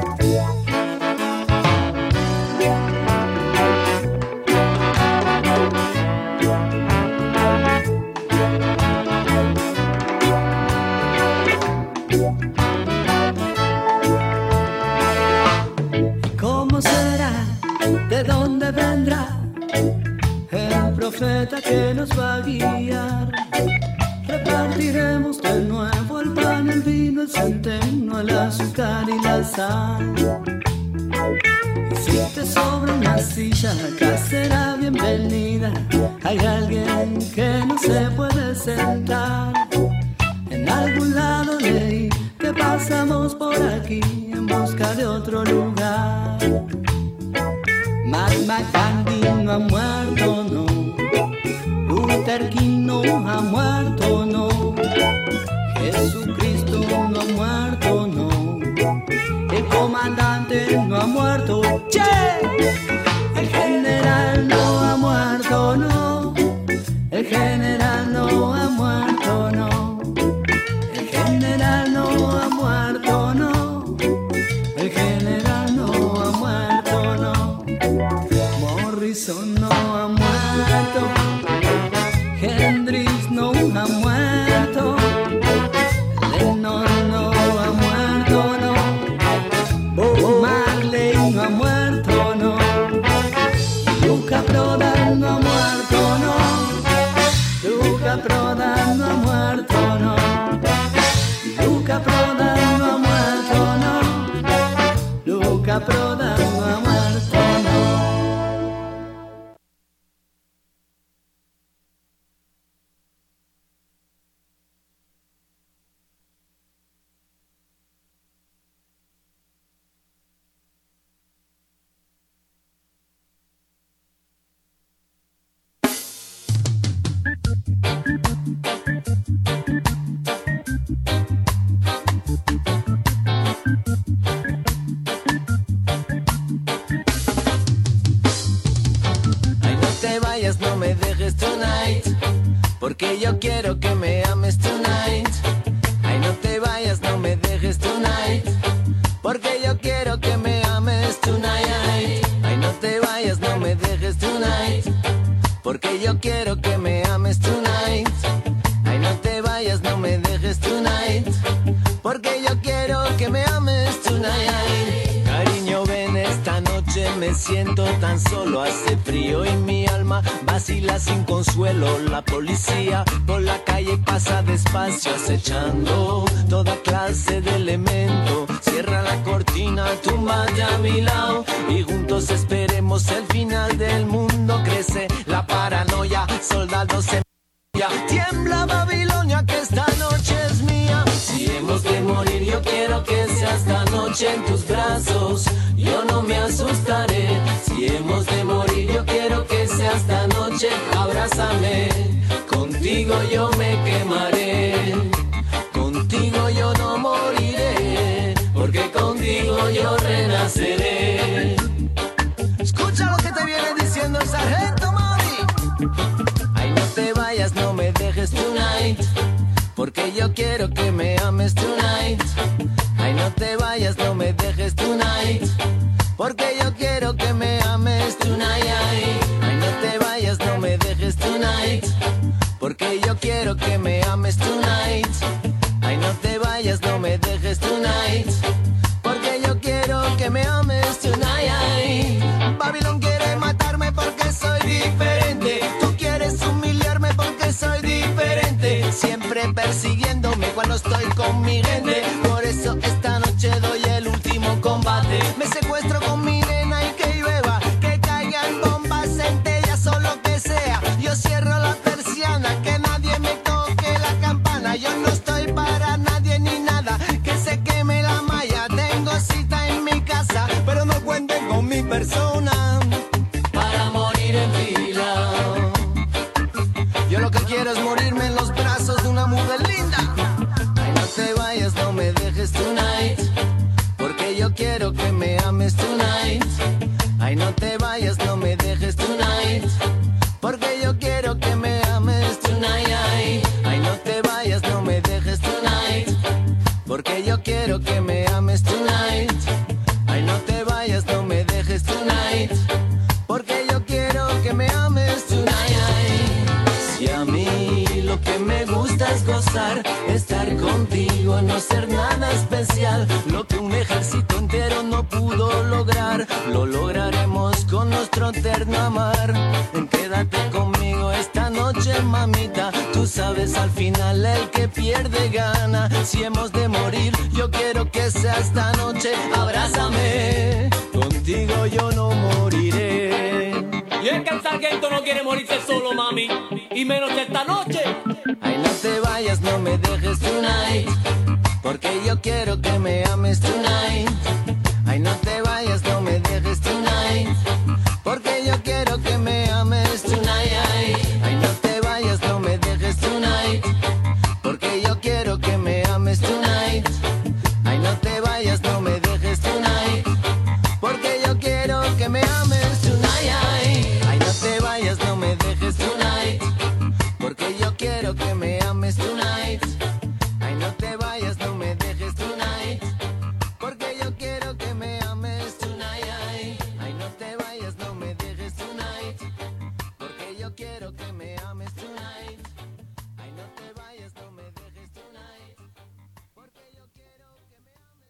¿Cómo será? ¿De dónde vendrá el profeta que nos va a guiar? Repartiremos de nuevo el pan, el vino, el centeno, el azúcar y la sal. Y si te sobra una silla, acá será bienvenida. Hay alguien que no se puede sentar. En algún lado leí que pasamos por aquí en en busca de otro lugar. Mahatma Gandhi no ha muerto, no. Luther King no ha muerto, no. Jesucristo no ha muerto, no. El comandante no ha muerto, che. El general no ha muerto, no. El general no ha muerto, no. El general no ha muerto, no. El general no ha muerto, no. Morrison no ha muerto. Hendrix no ha muerto. Lennon no ha muerto, no. Bob Marley no ha muerto, no. Luca Prodan no ha muerto, no. Luca Prodan no ha muerto, no. Luca Prodan no ha muerto, no. Luca Prodan no ha muerto, no. Porque yo quiero que me ames tonight. Ay, no te vayas, no me dejes tonight. Porque yo quiero que me ames tonight. Ay, no te vayas, no me dejes tonight. Porque yo quiero que me ames tonight. Ay, no te vayas, no me dejes tonight. Porque yo quiero que me ames tonight. Cariño, ven esta noche, me siento tan solo. Hace frío y mi alma vacila sin consuelo. La policía por la calle pasa despacio, acechando toda clase de elemento. Cierra la cortina, túmbate a mi lado y juntos esperemos el final del mundo. Crece la paranoia, soldados en ya. Tiembla Babilonia, que esta noche es mía. Si hemos de morir, yo quiero que sea esta noche en tus brazos. Yo no me asustaré. Si hemos de morir, yo quiero que sea esta noche. Abrázame, contigo yo me quemaré. Contigo yo no moriré, porque contigo yo renaceré. Escucha lo que te viene diciendo el sargento Mori. Ay, no te vayas, no me dejes tonight. Porque yo quiero que me ames tonight. Ay, no te vayas, no me dejes tonight. Porque yo quiero que me ames tonight. Ay, no te vayas, no me dejes tonight. Porque yo quiero que me ames tonight. Ay, no te vayas, no me dejes tonight. Porque yo quiero que me ames tonight. Babilón quiere matarme porque soy diferente. Tú quieres humillarme porque soy diferente. Siempre persiguiéndome cuando estoy con mi gente. Por eso esta noche doy el último combate. Me secuestro con mi nena y que llueva, que caigan bombas, centellas o lo que sea. Yo cierro la persiana, que nadie me toque la campana. Yo no estoy para nadie ni nada, que se queme la malla. Tengo cita en mi casa, pero no cuenten con mi persona para morir en fila. Yo lo que quiero es morirme en los brazos de una mujer linda. Ay, no te vayas, no me dejes tonight. Porque yo quiero que me ames tonight. Ay, no te vayas, no me dejes tonight. Porque yo quiero que me ames tonight. Ay, no te vayas, no me dejes tonight. Porque yo quiero que me ames tonight. Ay, no te vayas, no me dejes tonight. Porque yo quiero que me ames tonight. Si a mí lo que me gusta es gozar, estar contigo, no ser nada especial. Lo que un ejército entero no pudo lograr, lo lograremos con nuestro eterno amar. Quédate conmigo esta noche, mamita. Tú sabes, al final el que pierde gana. Si hemos de morir, yo quiero que sea esta noche. Abrázame, contigo yo no moriré. Y es que el sargento no quiere morirse solo, mami, y menos esta noche. Ay, no te vayas, no me dejes tonight. Porque yo quiero que me ames tonight. que me ames tonight. Ay, no te vayas, no me dejes tonight, porque yo quiero que me ames tonight. Ay, no te vayas, no me dejes tonight, porque yo quiero que me ames tonight. Ay, no te vayas, no me dejes tonight, porque yo quiero que me ames tonight. Ay, no te vayas, no me dejes tonight, porque yo quiero que me ames.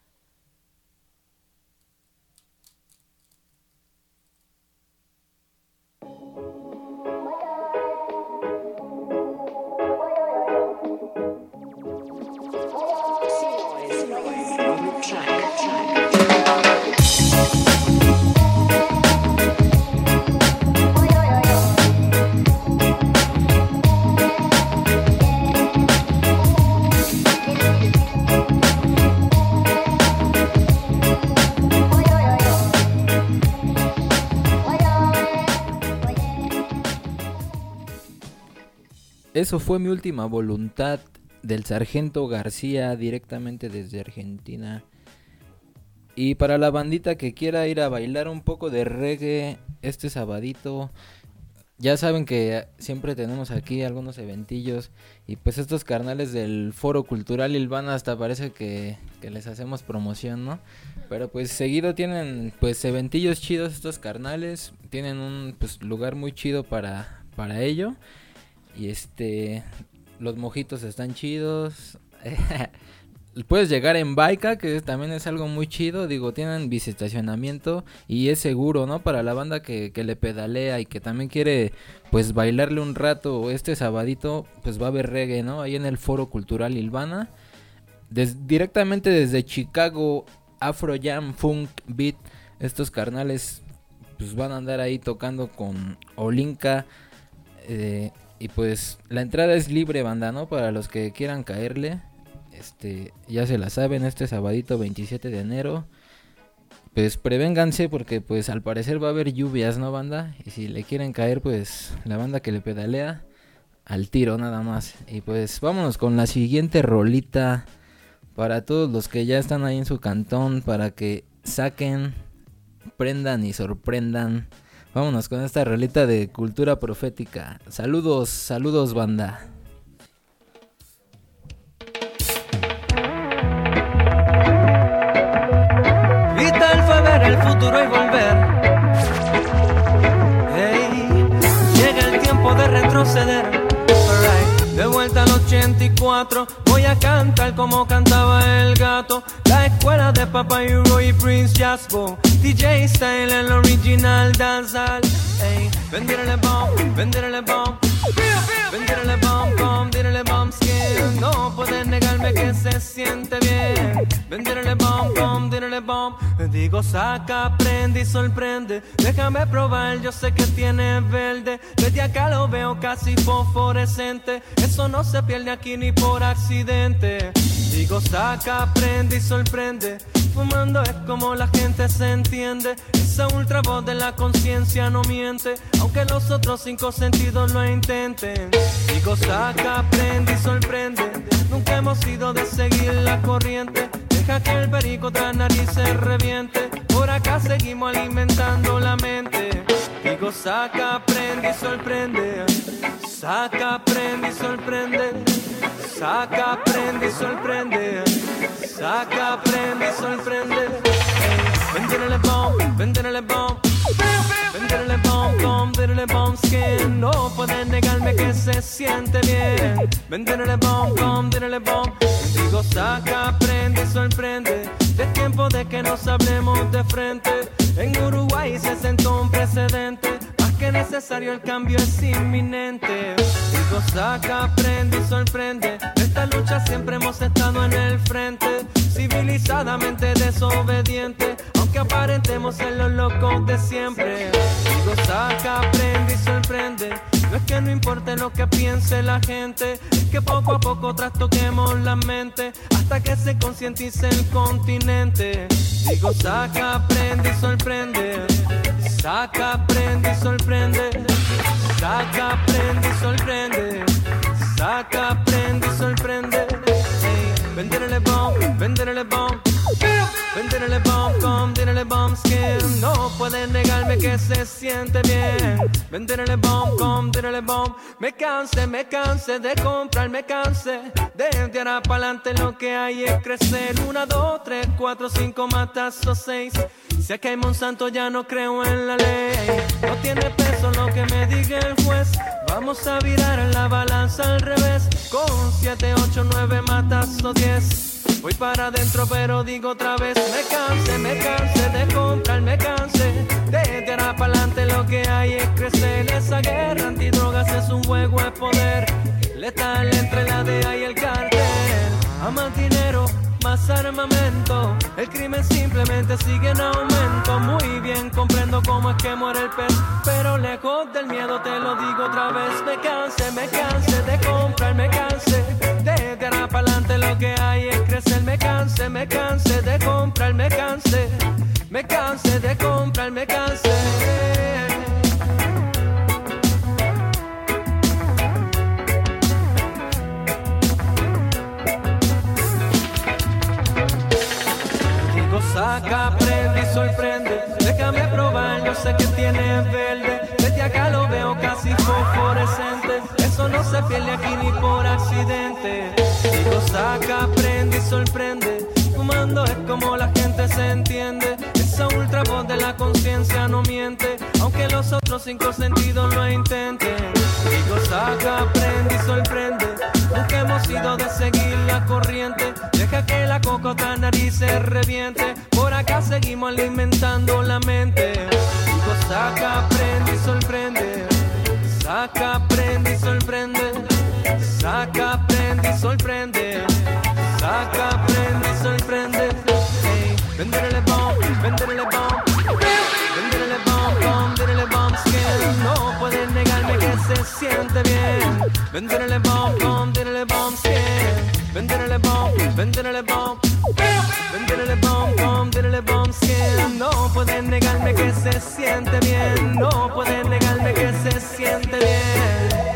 Eso fue Mi Última Voluntad del Sargento García, directamente desde Argentina. Y para la bandita que quiera ir a bailar un poco de reggae este sabadito, ya saben que siempre tenemos aquí algunos eventillos. Y pues estos carnales del Foro Cultural Ilvana hasta parece que, que les hacemos promoción, ¿no? Pero pues seguido tienen pues eventillos chidos estos carnales. Tienen un pues lugar muy chido para, para ello. Y este, los mojitos están chidos. Puedes llegar en Baica, que también es algo muy chido. Digo, tienen biciestacionamiento y es seguro, ¿no? Para la banda que, que le pedalea y que también quiere, pues, bailarle un rato este sabadito, pues va a haber reggae, ¿no? Ahí en el Foro Cultural Ilvana. Des, directamente desde Chicago, Afro Jam, Funk, Beat. Estos carnales, pues, van a andar ahí tocando con Olinka. Eh... Y pues la entrada es libre, banda, ¿no? Para los que quieran caerle. Este, ya se la saben, este sabadito veintisiete de enero. Pues prevénganse porque pues al parecer va a haber lluvias, ¿no, banda? Y si le quieren caer, pues la banda que le pedalea, al tiro nada más. Y pues vámonos con la siguiente rolita. Para todos los que ya están ahí en su cantón, para que saquen, prendan y sorprendan. Vámonos con esta rolita de Cultura Profética. Saludos, saludos, banda. Y tal fue ver el futuro y volver. Hey, llega el tiempo de retroceder. Alright, de vuelta al ochenta y cuatro. Voy a cantar como cantaba el gato. La escuela de Papa Euro y Prince Jaspo. D J Style, el original dancehall. Ey, venderle bomb, venderle bomb. Venderle bomb, bomb, venderle bomb skin. No puedes negarme que se siente bien. Venderle bomb, bomb, venderle bomb. Digo, saca, prende y sorprende. Déjame probar, yo sé que tiene verde. Desde acá lo veo casi fosforescente. Eso no se pierde aquí ni por accidente. Digo, saca, prende y sorprende. Fumando es como la gente se entiende. Esa ultra voz de la conciencia no miente, aunque los otros cinco sentidos lo intenten. Digo, saca, prende y sorprende. Nunca hemos sido de seguir la corriente. Deja que el perico tras nariz se reviente. Por acá seguimos alimentando la mente. Digo, saca, prende y sorprende. Saca, prende y sorprende. Saca, prende y sorprende. Saca, prende y sorprende. Venderle bomb, venderle bomb. Venderle bomb, bomb, venderle bomb skin. No pueden negarme que se siente bien. Venderle bomb, bomb, venderle bomb. Digo, saca, prende y sorprende. Es tiempo de que nos hablemos de frente. En Uruguay se sentó un precedente. Más que necesario, el cambio es inminente. Digo, saca, prende y sorprende. Esta lucha siempre hemos estado en el frente. Civilizadamente desobediente, aunque aparentemos ser los locos de siempre. Digo, saca, prende y sorprende. No es que no importe lo que piense la gente, es que poco a poco trastoquemos la mente hasta que se concientice el continente. Digo, saca, prende y sorprende. Saca, prende y sorprende. Saca, prende y sorprende. Saca, prende y sorprende. Hey, venderle bomb, venderle bomb. Venderle bomb, bomb, venderle bomb skin. no pueden negarme que se siente bien. Venderle bomb, com, tirarle bomb. Me cansé, me cansé de comprar, me cansé de ahora para adelante lo que hay es crecer. Una, dos, tres, cuatro, cinco, matazos, seis. Si aquí hay Monsanto ya no creo en la ley. No tiene peso lo que me diga el juez. Vamos a virar la balanza al revés. Con siete, ocho, nueve, matazos, diez. Voy para adentro pero digo otra vez. Me cansé, me cansé de comprar, me cansé de ahora para adelante lo que hay es crecer. Esa guerra antidrogas es un juego de poder letal entre la D E A y el cartel. A más dinero, más armamento, el crimen simplemente sigue en aumento. Muy bien comprendo cómo es que muere el pez, pero lejos del miedo te lo digo otra vez. Me cansé, me cansé de comprar, me cansé de ahora para adelante lo que hay es crecer. Me cansé, me cansé de comprar, me cansé, me cansé de comprar, me cansé. Saca, prende y sorprende. Déjame probar, yo sé que tiene verde. Desde acá lo veo casi fosforescente. Eso no se pierde aquí ni por accidente. Digo, saca, prende y sorprende. Fumando es como la gente se entiende. Esa ultra voz de la conciencia no miente, aunque los otros cinco sentidos lo intenten. Digo, saca, prende y sorprende. Nunca hemos ido de seguir la corriente. Deja que la cocota nariz se reviente. Por acá seguimos alimentando la mente. Digo, saca, prende y sorprende. Saca, prende y sorprende. Saca, prende y sorprende. Saca, prende y sorprende. Hey, venderle bomb, venderle bomb. Venderle bomb, bomb, venderle bomb skin. No pueden negarme que se siente bien. Venderle bomb, bomb, venderle bomb skin. Venderle bomb, venderle bomb. Venderle bomb, bomb, venderle bomb skin. No pueden negarme que se siente bien. No pueden negarme que se siente bien.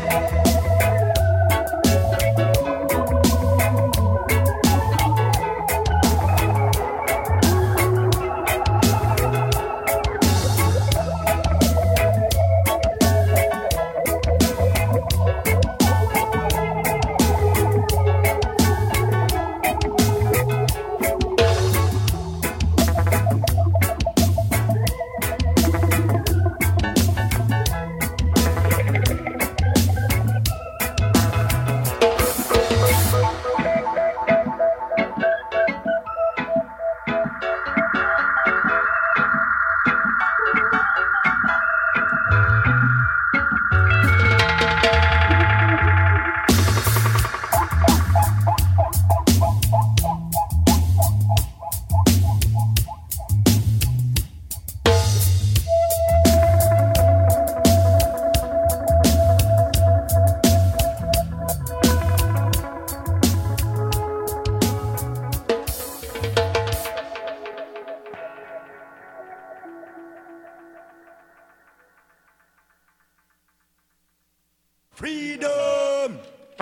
Freedom!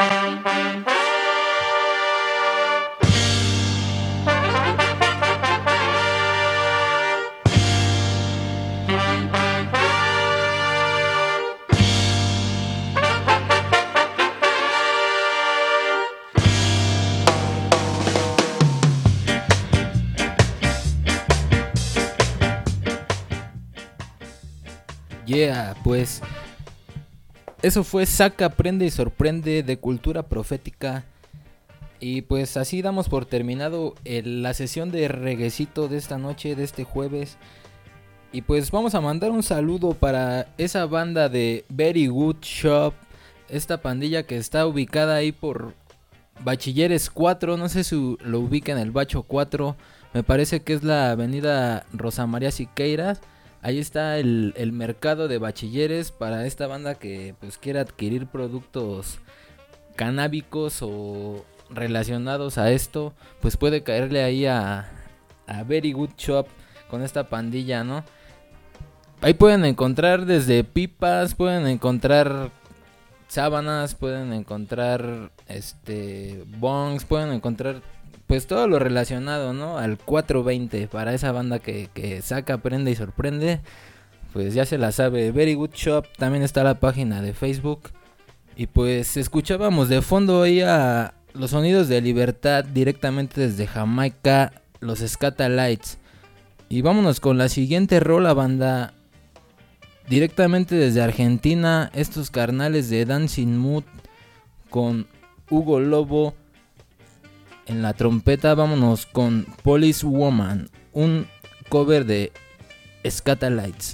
Yeah, pues eso fue Saca, Prende y Sorprende de Cultura Profética. Y pues así damos por terminado el, la sesión de reguecito de esta noche, de este jueves. Y pues vamos a mandar un saludo para esa banda de Very Good Shop, esta pandilla que está ubicada ahí por Bachilleres cuatro, no sé si lo ubican, el Bacho cuatro, me parece que es la avenida Rosa María Siqueiras. Ahí está el, el mercado de Bachilleres para esta banda que pues quiera adquirir productos canábicos o relacionados a esto, pues puede caerle ahí a, a Very Good Shop con esta pandilla, ¿no? Ahí pueden encontrar desde pipas, pueden encontrar sábanas, pueden encontrar este bongs, pueden encontrar pues todo lo relacionado, ¿no? Al cuatro veinte, para esa banda que, que saca, prende y sorprende. Pues ya se la sabe. Very Good Shop, también está la página de Facebook. Y pues escuchábamos de fondo ahí a los sonidos de Libertad directamente desde Jamaica, los Scatalites. Y vámonos con la siguiente rola, banda. Directamente desde Argentina, estos carnales de Dancing Mood con Hugo Lobo en la trompeta. Vámonos con Police Woman, un cover de Scatalites.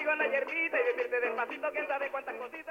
contigo en la hierbita y decirte despacito quién sabe cuántas cositas.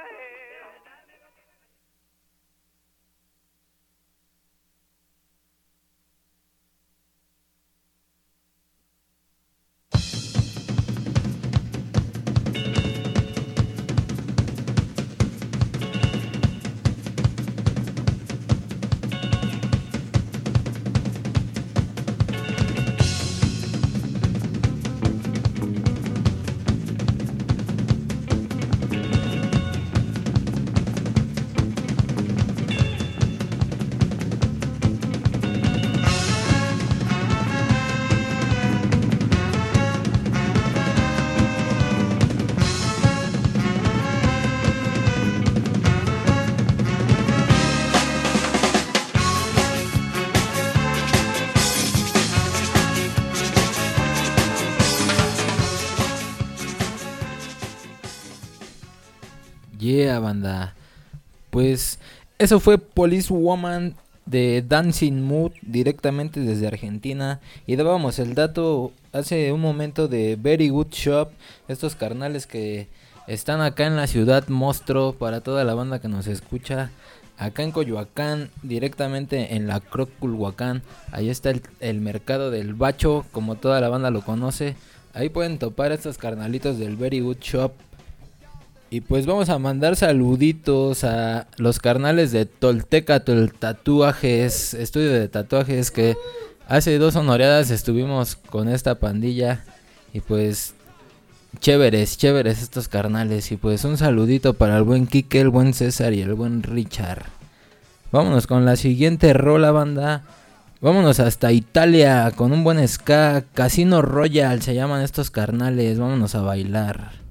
Yeah, banda. Pues eso fue Police Woman de Dancing Mood directamente desde Argentina. Y dábamos el dato hace un momento de Very Good Shop, estos carnales que están acá en la ciudad monstruo, para toda la banda que nos escucha. Acá en Coyoacán, directamente en la Croculhuacán, ahí está el, el mercado del Bacho, como toda la banda lo conoce. Ahí pueden topar a estos carnalitos del Very Good Shop. Y pues vamos a mandar saluditos a los carnales de Toltecatl Tatuajes, estudio de tatuajes, que hace dos sonoreadas estuvimos con esta pandilla. Y pues chéveres, chéveres estos carnales. Y pues un saludito para el buen Quique, el buen César y el buen Richard. Vámonos con la siguiente rola, banda. Vámonos hasta Italia con un buen ska. Casino Royal se llaman estos carnales. Vámonos a bailar.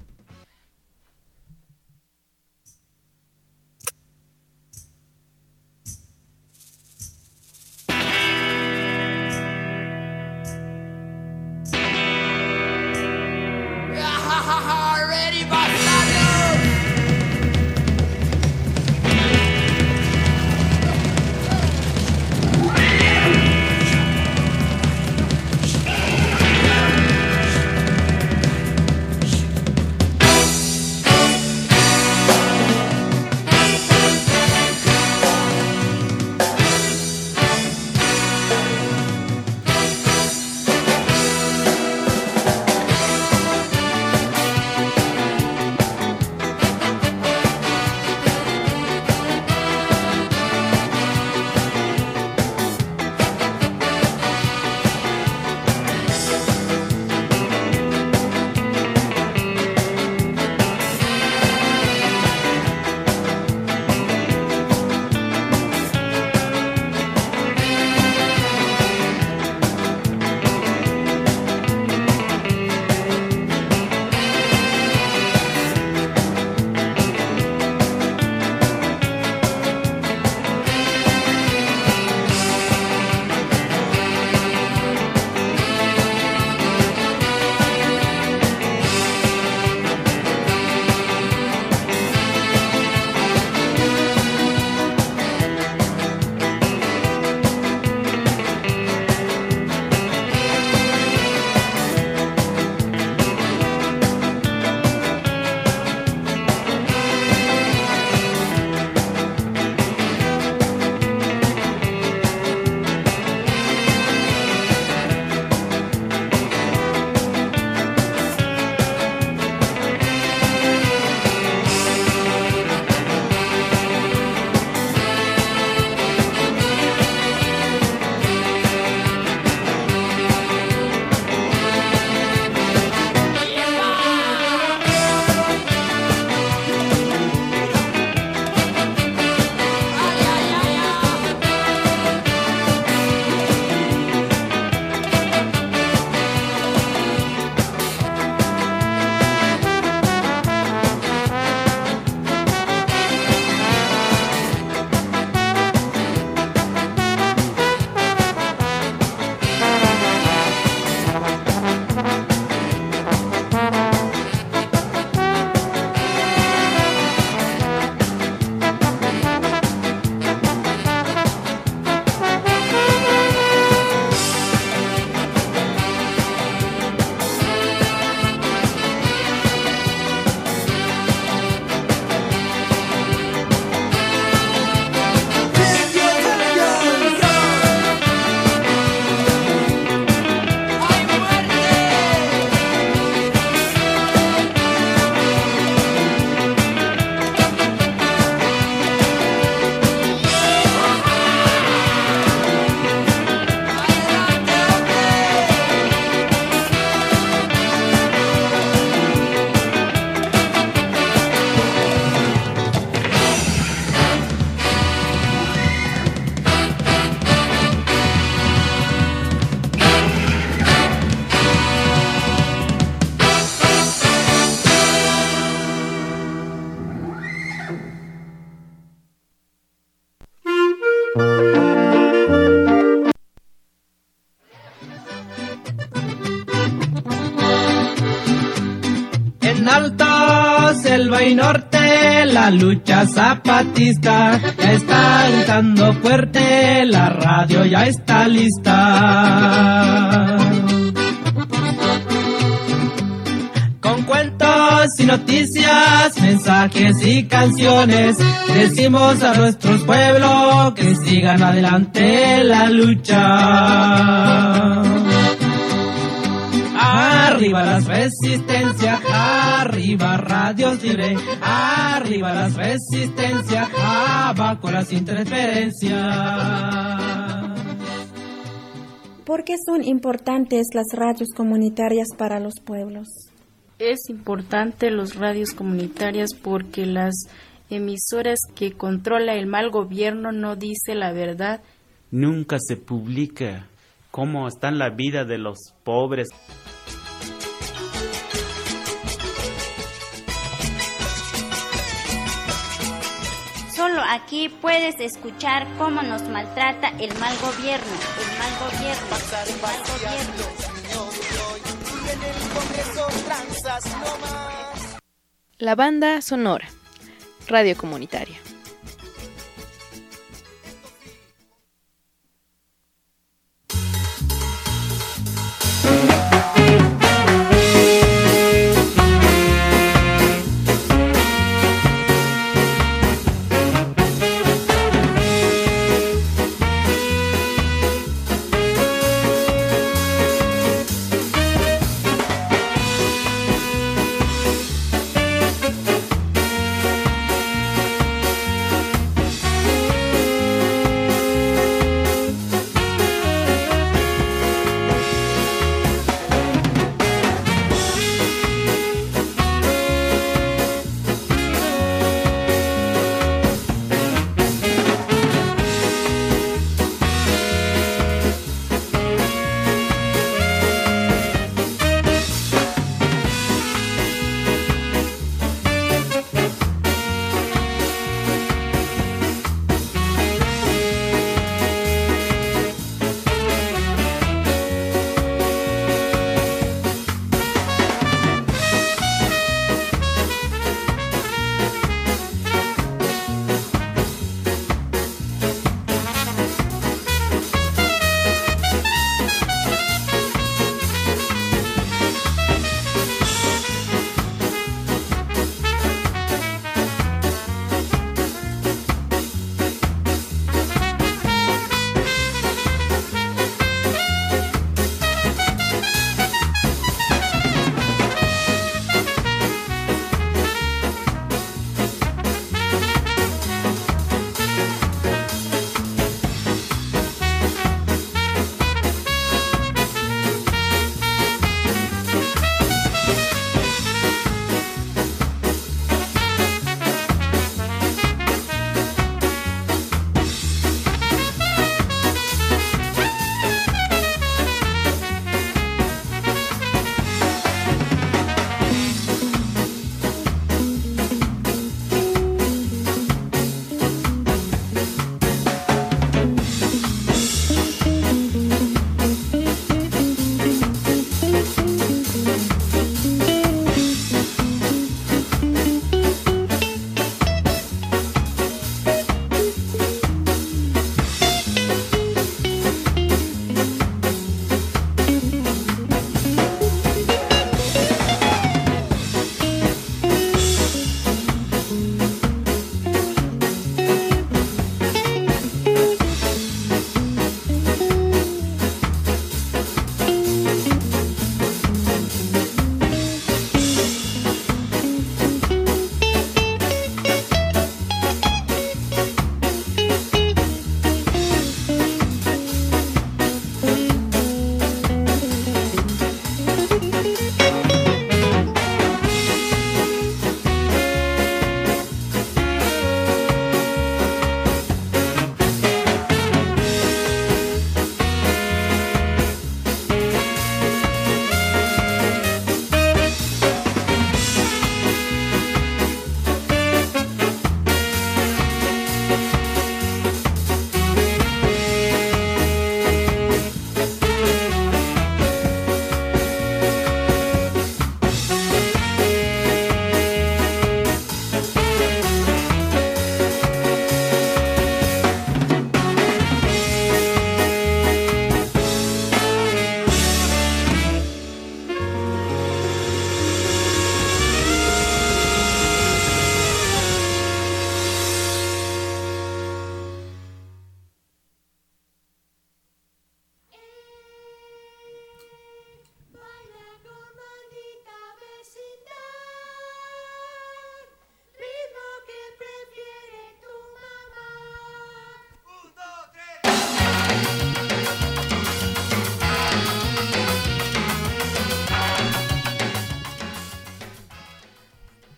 Selva y norte, la lucha zapatista ya está gritando fuerte, la radio ya está lista. Con cuentos y noticias, mensajes y canciones, decimos a nuestros pueblos que sigan adelante la lucha. Arriba las resistencias, arriba radios libre, arriba las resistencias, abajo las interferencias. ¿Por qué son importantes las radios comunitarias para los pueblos? Es importante las radios comunitarias porque las emisoras que controla el mal gobierno no dice la verdad. Nunca se publica cómo está la vida de los pobres. Solo aquí puedes escuchar cómo nos maltrata el mal gobierno, el mal gobierno, el mal gobierno. La banda sonora, radio comunitaria.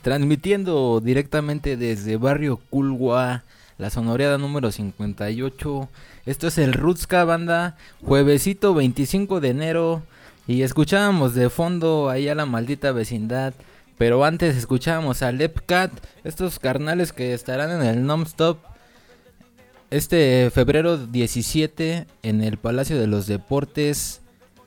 transmitiendo directamente desde Barrio Culhua, la sonoreada número cincuenta y ocho. Esto es el Roots-Ka, banda, juevesito veinticinco de enero, y escuchábamos de fondo ahí a La Maldita Vecindad, pero antes escuchábamos a Lepcat, estos carnales que estarán en el Non-Stop este febrero diecisiete en el Palacio de los Deportes.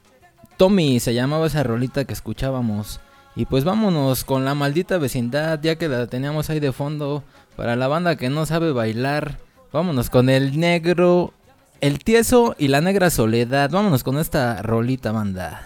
Tommy se llamaba esa rolita que escuchábamos. Y pues vámonos con La Maldita Vecindad, ya que la teníamos ahí de fondo. Para la banda que no sabe bailar, vámonos con el negro, el tieso y la negra soledad. Vámonos con esta rolita, banda.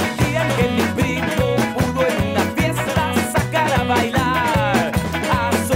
Bailar a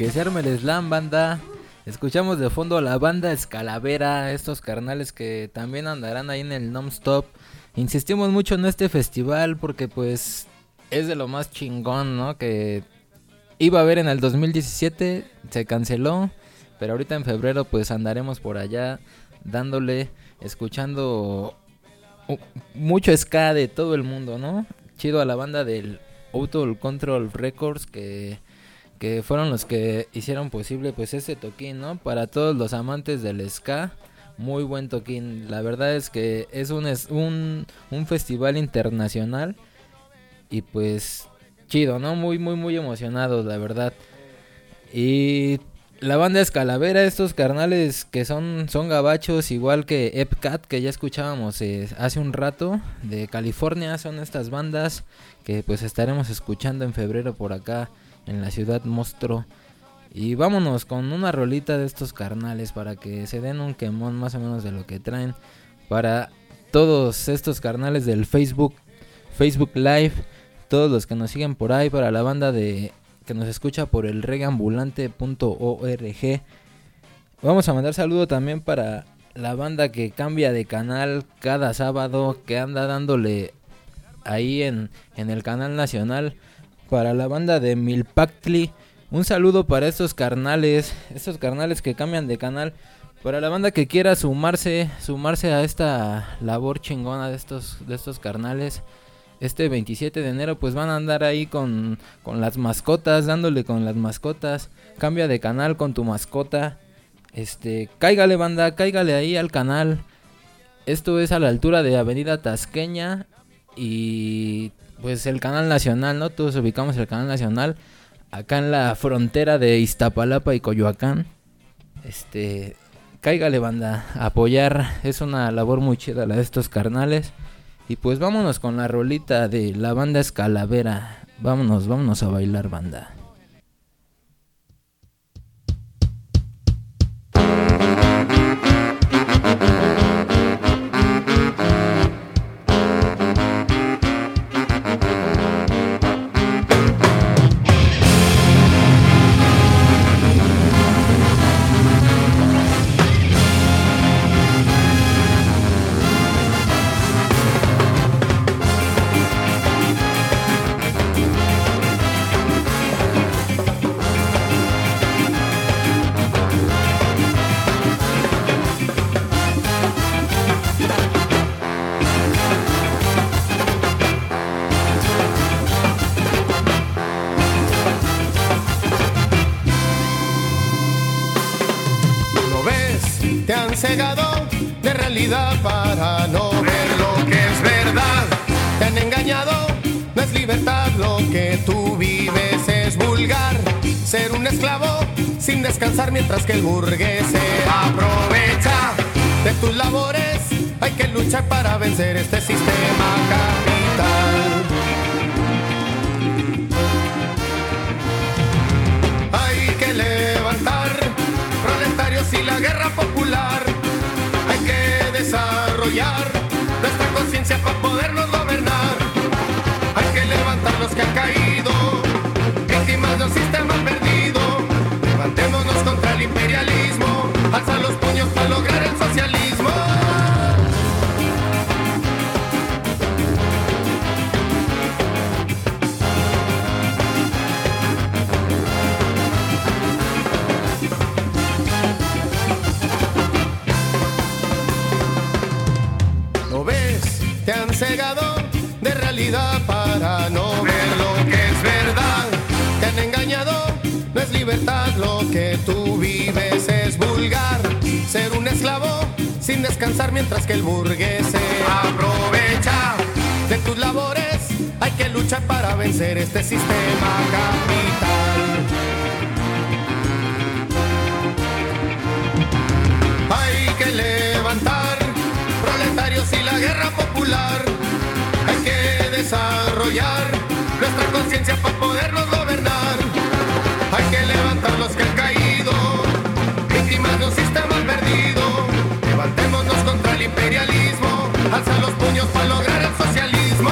que se arme el slam, banda. Escuchamos de fondo a la banda Escalavera, estos carnales que también andarán ahí en el non-stop. Insistimos mucho en este festival porque pues es de lo más chingón, ¿no? Que iba a haber en el dos mil diecisiete, se canceló, pero ahorita en febrero pues andaremos por allá dándole, escuchando mucho ska de todo el mundo, ¿no? Chido a la banda del Auto Control Records que... que fueron los que hicieron posible pues este toquín, ¿no? Para todos los amantes del ska, muy buen toquín. La verdad es que es un, es un, un festival internacional y pues chido, ¿no? Muy, muy, muy emocionados, la verdad. Y la banda Escalavera, estos carnales que son, son gabachos, igual que Epcat, que ya escuchábamos eh, hace un rato, de California, son estas bandas que pues estaremos escuchando en febrero por acá en la ciudad monstruo. Y vámonos con una rolita de estos carnales para que se den un quemón más o menos de lo que traen. Para todos estos carnales del Facebook, Facebook Live, todos los que nos siguen por ahí, para la banda de que nos escucha por el reggae ambulante punto org. Vamos a mandar saludo también para la banda que cambia de canal cada sábado, que anda dándole ahí en, en el canal nacional. Para la banda de Milpactli, un saludo para estos carnales, estos carnales que cambian de canal. Para la banda que quiera sumarse, sumarse a esta labor chingona de estos, de estos carnales, este veintisiete de enero pues van a andar ahí con, con las mascotas, dándole con las mascotas. Cambia de canal con tu mascota, este, cáigale banda, cáigale ahí al canal. Esto es a la altura de Avenida Tasqueña y pues el canal nacional, ¿no? Todos ubicamos el canal nacional acá en la frontera de Iztapalapa y Coyoacán. Este, cáigale banda, a apoyar, es una labor muy chida la de estos carnales. Y pues vámonos con la rolita de la banda Escalavera. Vámonos, vámonos a bailar banda. Cegado de realidad para no ver lo que es verdad. Te han engañado, no es libertad, lo que tú vives es vulgar. Ser un esclavo sin descansar mientras que el burgués se aprovecha de tus labores. Hay que luchar para vencer este sistema capital. Hay que levantar proletarios y la guerra popular. Hay que desarrollar nuestra conciencia para podernos gobernar. Hay que levantar los que han caído, víctimas de un sistema perdido. Levantémonos contra el imperialismo, alza los puños para lograr el socialismo. Te han cegado de realidad para no ver lo que es verdad. Te han engañado, no es libertad, lo que tú vives es vulgar. Ser un esclavo sin descansar mientras que el burgués se aprovecha de tus labores. Hay que luchar para vencer este sistema capital. Hay que levantar proletarios y la guerra popular. Hay que desarrollar nuestra conciencia para podernos gobernar. Hay que levantar los que han caído, víctimas de un sistema perdido. Levantémonos contra el imperialismo, alza los puños para lograr el socialismo.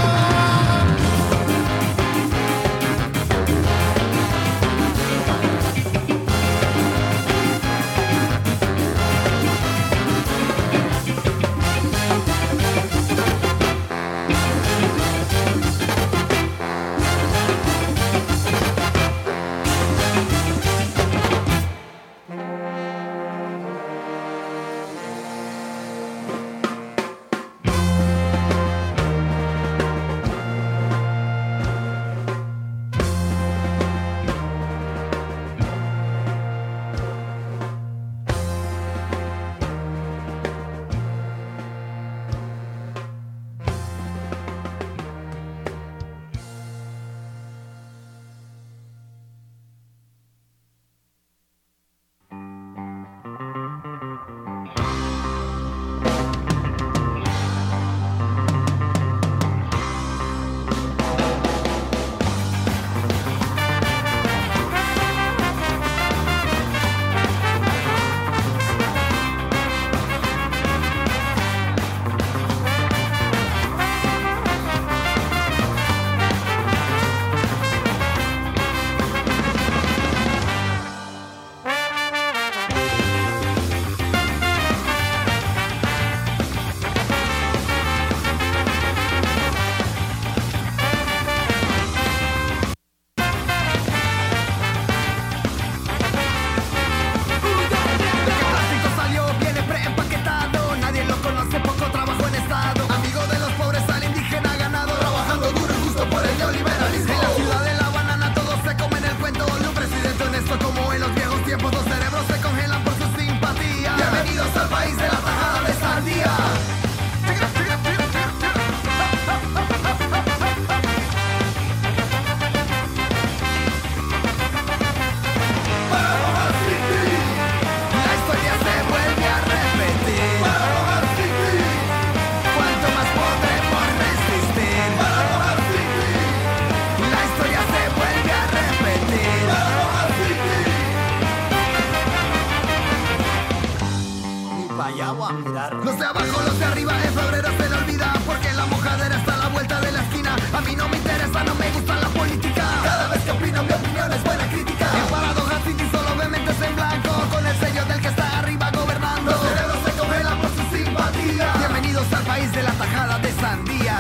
agua, mirar. Los de abajo, los de arriba, en febrero se le olvida, porque la mojadera está a la vuelta de la esquina. A mí no me interesa, no me gusta la política. Cada vez que opino, mi opinión es buena crítica. En Paradoja City solo ve mentes en blanco, con el sello del que está arriba gobernando. Los cerebros se congelan por su simpatía. Bienvenidos al país de la tajada de sandía.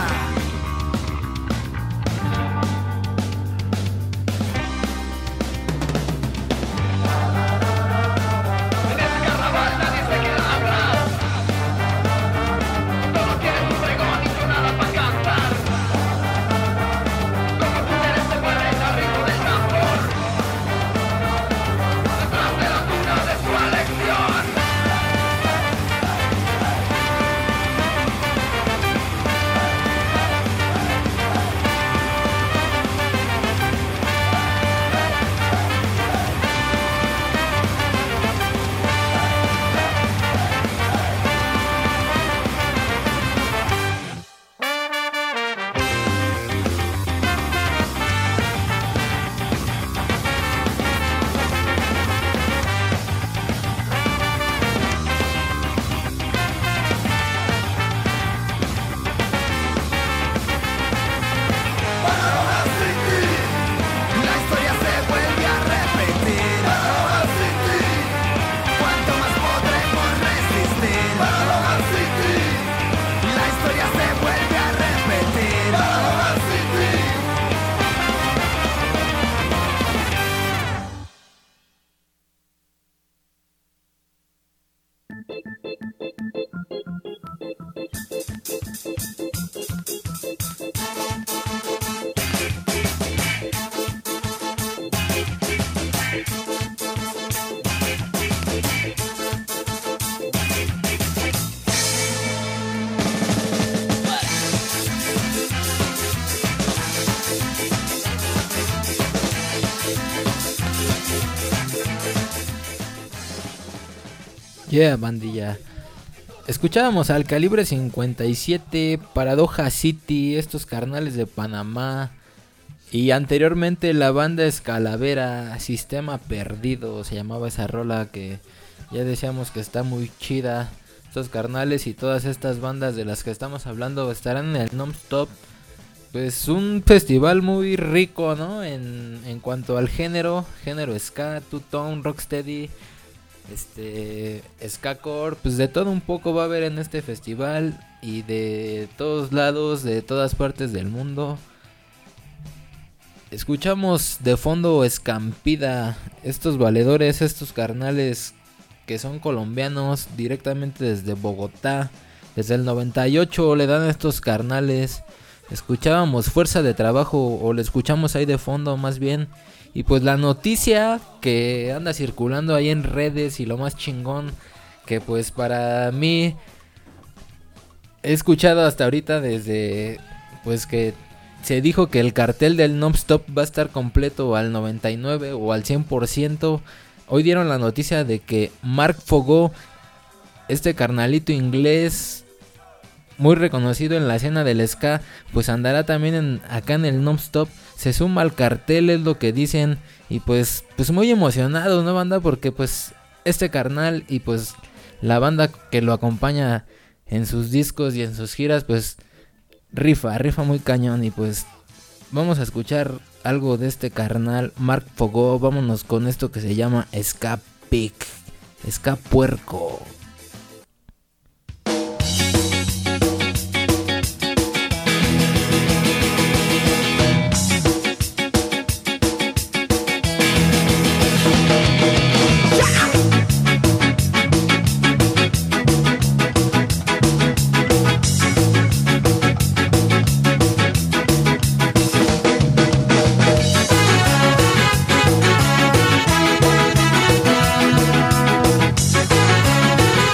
Yeah, bandilla. Escuchábamos al Calibre cincuenta y siete, Paradoja City, estos carnales de Panamá. Y anteriormente la banda Escalavera, Sistema Perdido, se llamaba esa rola que ya decíamos que está muy chida. Estos carnales y todas estas bandas de las que estamos hablando estarán en el Non-Stop. Pues un festival muy rico, ¿no? En, en cuanto al género, género ska, two-tone, rocksteady, este, ska-core, pues de todo un poco va a haber en este festival y de todos lados, de todas partes del mundo. Escuchamos de fondo Escampida, estos valedores, estos carnales que son colombianos directamente desde Bogotá. Desde el noventa y ocho le dan a estos carnales. Escuchábamos Fuerza de Trabajo, o le escuchamos ahí de fondo más bien. Y pues la noticia que anda circulando ahí en redes y lo más chingón, que pues para mí he escuchado hasta ahorita desde pues que se dijo que el cartel del Non-Stop va a estar completo al noventa y nueve o al cien por ciento. Hoy dieron la noticia de que Mark Fogó, este carnalito inglés muy reconocido en la escena del ska, pues andará también en, acá en el Non-Stop. Se suma al cartel, es lo que dicen. Y pues, pues muy emocionado, ¿no, banda? Porque pues este carnal y pues la banda que lo acompaña en sus discos y en sus giras, pues rifa, rifa muy cañón. Y pues vamos a escuchar algo de este carnal, Mark Fogó. Vámonos con esto que se llama Ska Pig, Ska Puerco. We'll be right back.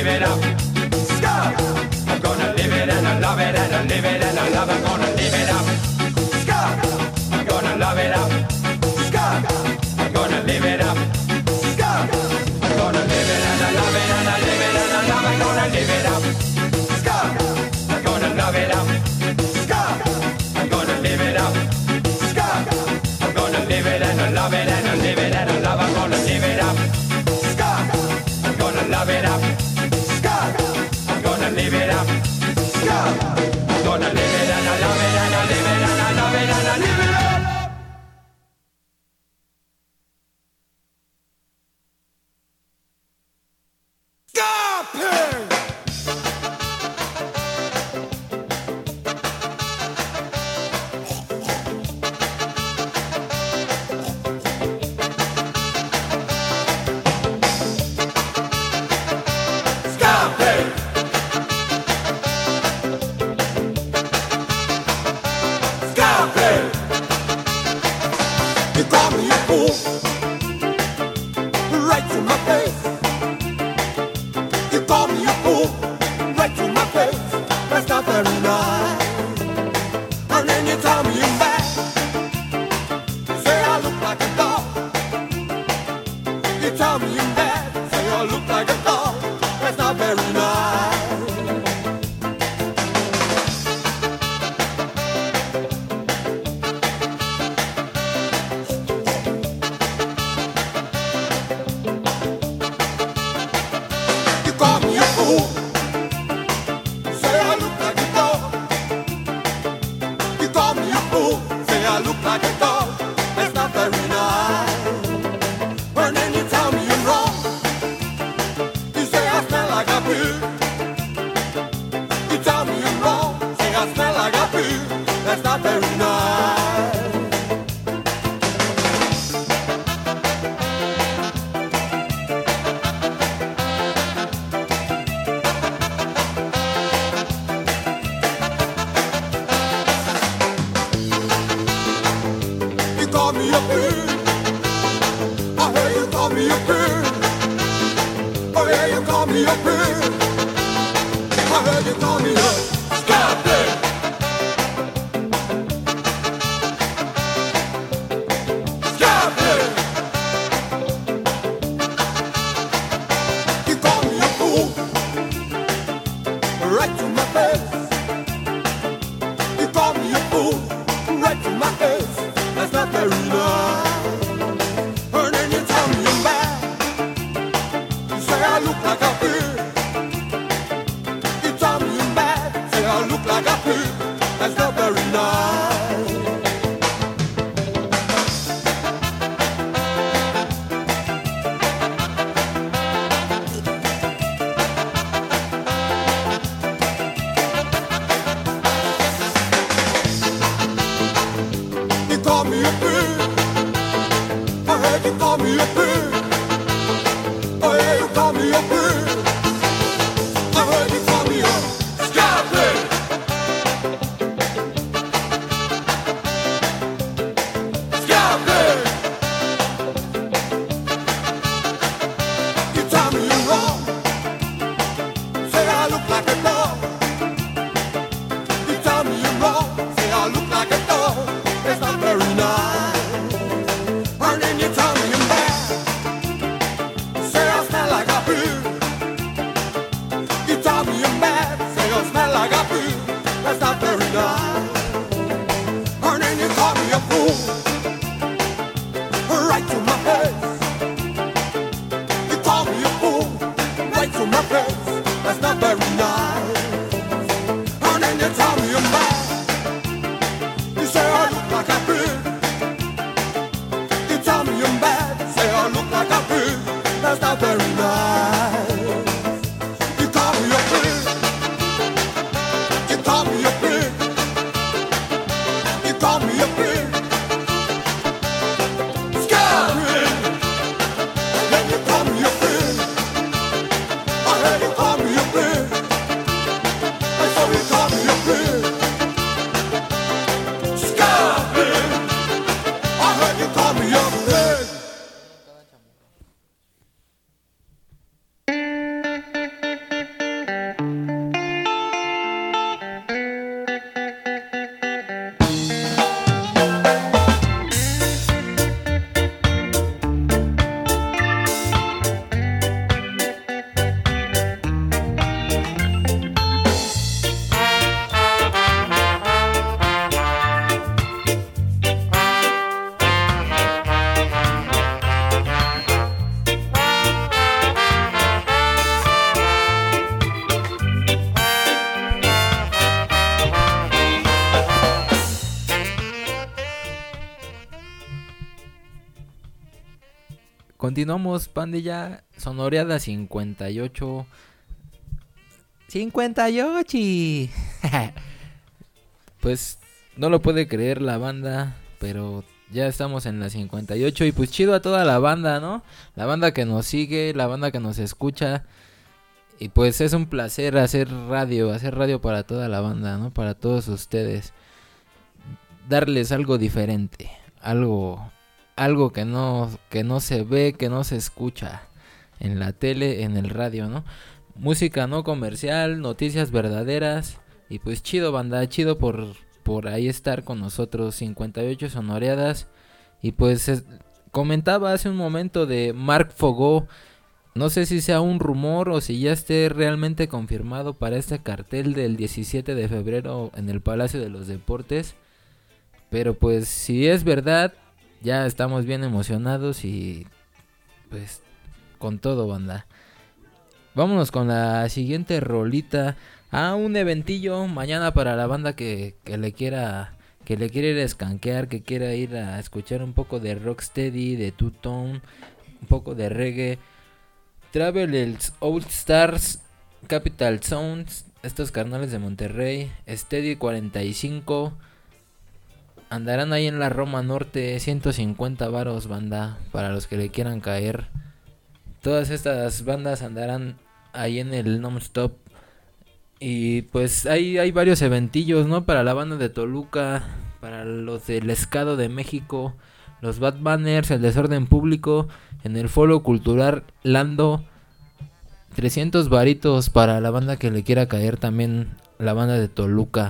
live it up. I'm gonna live it and I love it and I live it and I love it. I'm gonna live it up. I'm gonna love it up. I'm gonna live it up. I'm gonna live it and I love it and I live it and I love it. I'm gonna live it up. I'm gonna love it up. I'm gonna live it up. I'm gonna live it and I love it and I live it and I love it. I'm gonna live it up. I'm gonna love it up. I'm gonna live it up. I'm gonna live it and I love it and I live it and I love it and I live it up. continuamos, pandilla. Sonoreada cincuenta y ocho. cincuenta y ocho. Pues no lo puede creer la banda, pero ya estamos en la cincuenta y ocho. Y pues chido a toda la banda, ¿no? La banda que nos sigue, la banda que nos escucha. Y pues es un placer hacer radio, hacer radio para toda la banda, ¿no? Para todos ustedes. Darles algo diferente, algo algo que no que no se ve, que no se escucha en la tele, en el radio, ¿no? Música no comercial, noticias verdaderas. Y pues chido, banda, chido por por ahí estar con nosotros. Cincuenta y ocho sonoreadas. Y pues es, comentaba hace un momento de Marc Fogó. No sé si sea un rumor o si ya esté realmente confirmado para este cartel del diecisiete de febrero en el Palacio de los Deportes. Pero pues si es verdad, ya estamos bien emocionados y pues con todo, banda. Vámonos con la siguiente rolita. Ah, un eventillo mañana para la banda que, que le quiera que le quiera ir a escanquear, que quiera ir a escuchar un poco de rocksteady, de two-tone, un poco de reggae. Travelers All Stars, Capital Sounds, estos carnales de Monterrey, Steady cuarenta y cinco. Andarán ahí en la Roma Norte, ciento cincuenta varos, banda, para los que le quieran caer. Todas estas bandas andarán ahí en el non-stop. Y pues hay, hay varios eventillos, ¿no? Para la banda de Toluca, para los del Escado de México, los Bad Banners, el Desorden Público, en el Foro Cultural Lando. trescientos varitos para la banda que le quiera caer, también la banda de Toluca.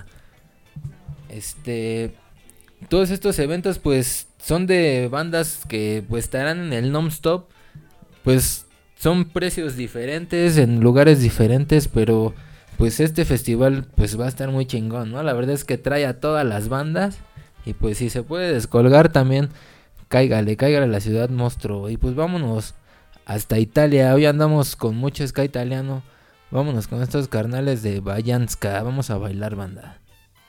Este... Todos estos eventos pues son de bandas que pues estarán en el non-stop. Pues son precios diferentes, en lugares diferentes, pero pues este festival pues va a estar muy chingón, ¿no? La verdad es que trae a todas las bandas. Y pues si se puede descolgar también, cáigale, cáigale a la Ciudad Monstruo. Y pues vámonos hasta Italia. Hoy andamos con mucho ska italiano. Vámonos con estos carnales de Bajanska. Vamos a bailar, banda.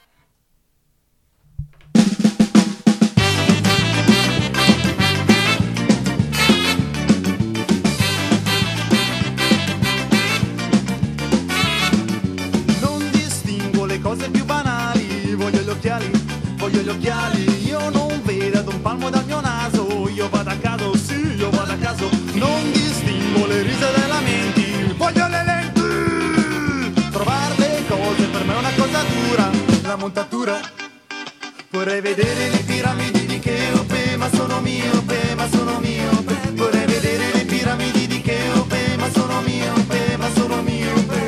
Cose più banali, voglio gli occhiali, voglio gli occhiali, io non vedo un palmo dal mio naso, io vado a caso, sì, io vado a caso, non distingo le risa dei lamenti, voglio le lenti, trovare le cose per me è una cosa dura, la montatura, vorrei vedere le piramidi di Cheope, ma sono miope, ma sono miope, vorrei vedere le piramidi di Cheope, ma sono miope, ma sono miope.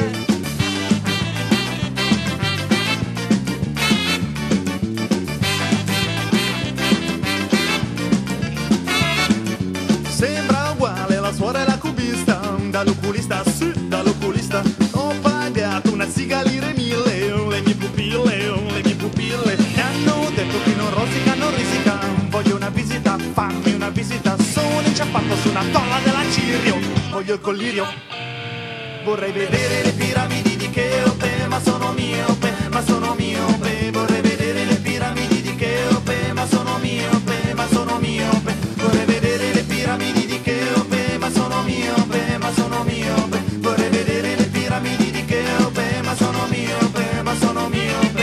Sembra uguale la suora e la cubista, dall'oculista, sì, dall'oculista. Ho pagato una ziga lire mille, le mie pupille, le mie pupille. Mi hanno detto che non rosica, non risica. Voglio una visita, fammi una visita. Sono inciampato su una tolla della Cirio, voglio il collirio. Vorrei vedere le piramidi di Cheope, ma sono miope, ma sono miope. Vorrei vedere le piramidi di Cheope, ma sono miope, ma sono miope. Vorrei vedere le piramidi di Cheope, ma sono miope, ma sono miope. Vorrei vedere le piramidi di Cheope, ma sono miope, ma sono miope.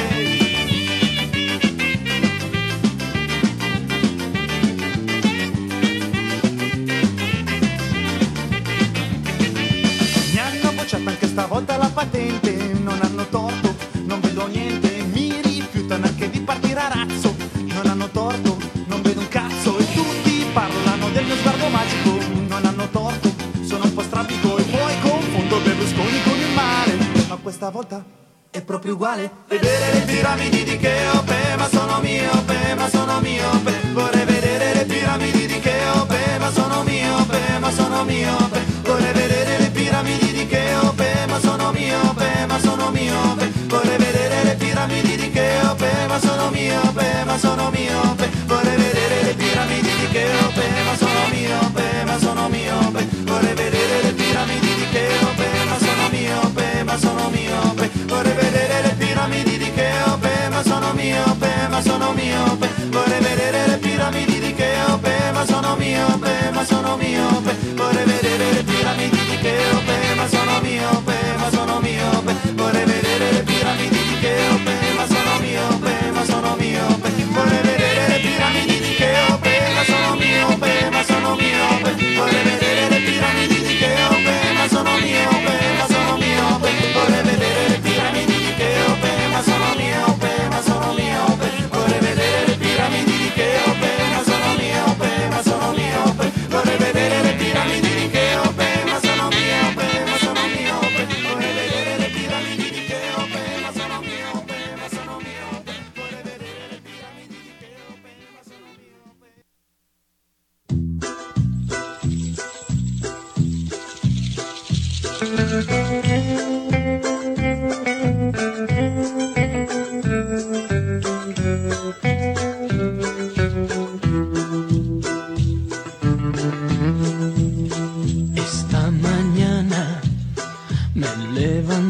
Mi hanno bocciato anche stavolta la patente, non hanno torto, non vedo niente, mi rifiutano anche di partire a razzo, non hanno torto, non vedo un cazzo e tutti parlano del mio sguardo magico, non hanno torto, sono un po' strabico e poi confondo Berlusconi con il mare, ma questa volta è proprio uguale. Vedere le piramidi di Cheope, ma sono miope, ma sono miope, vorrei vedere le piramidi di Cheope, ma sono miope, ma sono miope, vorrei vedere le piramidi di Cheope, ma sono miope, ma sono miope, vorrei vedere le piramidi di Cheope, ma sono miope, ma sono miope, vorrei vedere le piramidi di Cheope, ma sono miope, ma sono miope, vorrei vedere le piramidi di Cheope, ma sono miope, ma sono miope, vorrei vedere le piramidi di Cheope, ma sono miope, ma sono miope, vorrei vedere le piramidi di Cheope, ma sono miope, ma sono miope,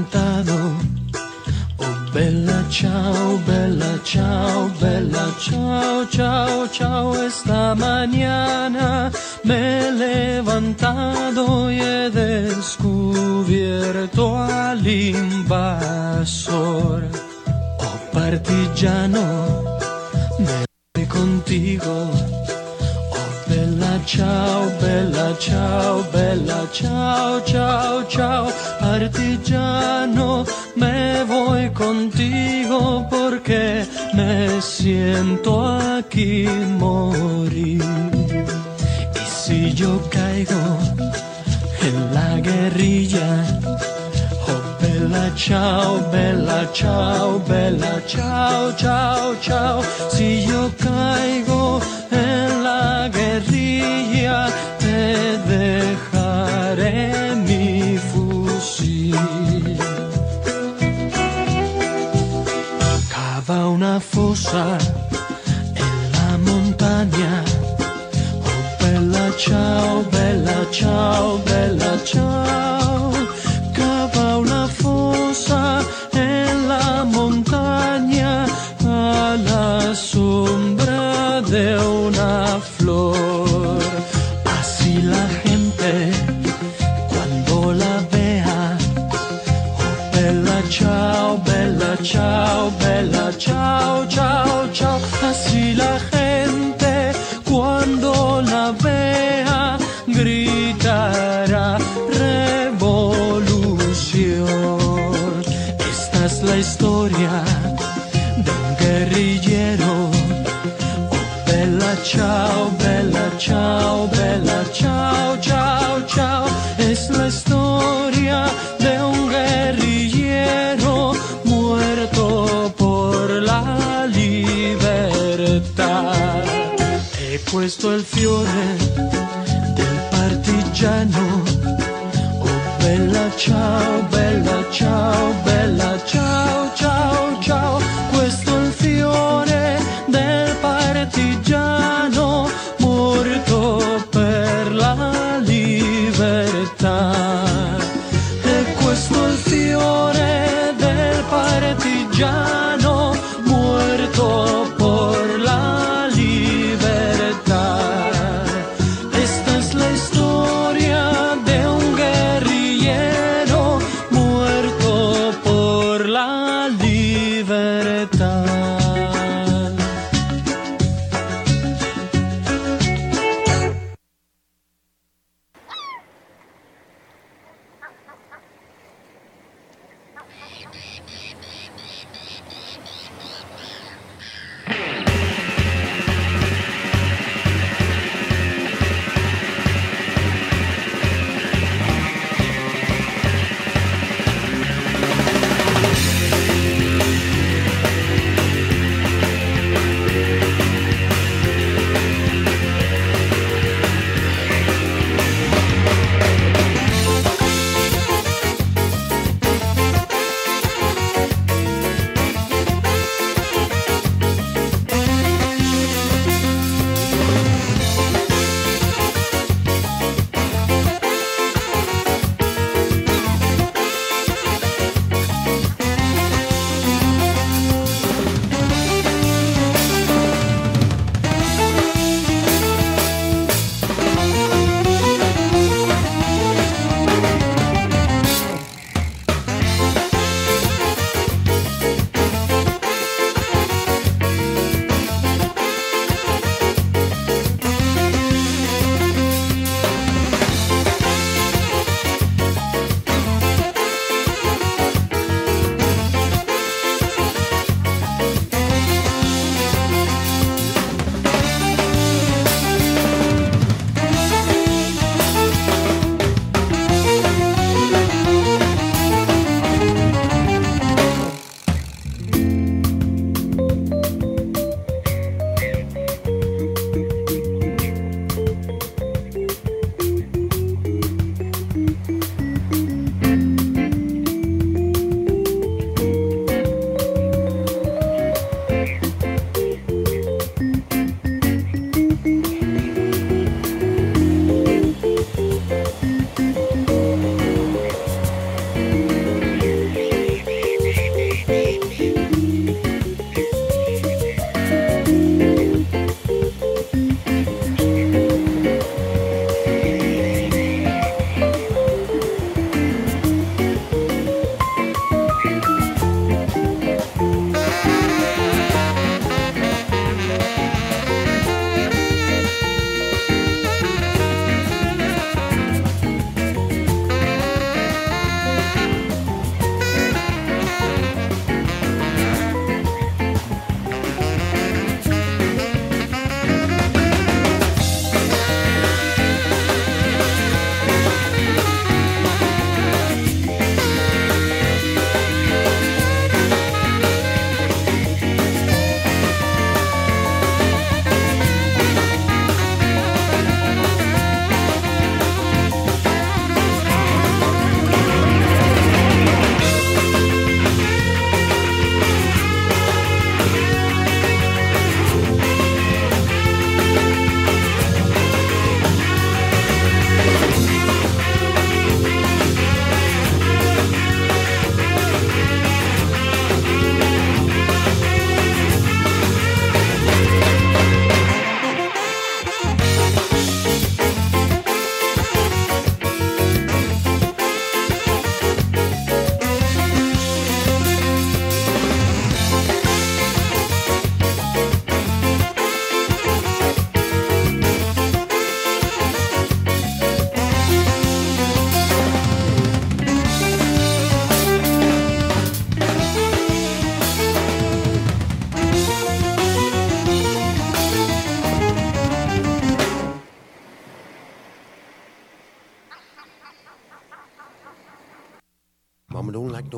levantado. Oh, bella ciao, bella ciao, bella ciao, ciao, ciao. Esta mañana me he levantado y he descubierto al invasor. Oh, partigiano, me voy contigo. Bella ciao, bella ciao, bella ciao, ciao, ciao. Partigiano, me voy contigo porque me siento aquí morir. Y si yo caigo en la guerrilla, oh bella ciao, bella ciao, bella ciao, ciao, ciao. Si yo caigo en la guerrilla, te dejaré mi fusil. Cava una fosa en la montaña. Oh bella ciao, bella ciao, bella ciao. Cava una fosa en la montaña a la sombra de una flor. Así la gente cuando la vea, oh bella ciao, bella ciao, bella ciao, ciao, ciao. Así la gente cuando la vea gritará revolución. Esta es la historia de un guerrillero. Bella ciao, bella ciao, bella ciao, ciao, ciao. Es la historia de un guerrillero muerto por la libertad. He puesto el fiore del partigiano. Oh bella ciao, bella ciao, bella ciao, ciao, ciao. Questo il fiore del partigiano morto per la libertà. E questo il fiore del partigiano muerto por la libertà. Esta es la historia de un guerrillero muerto por la libertà.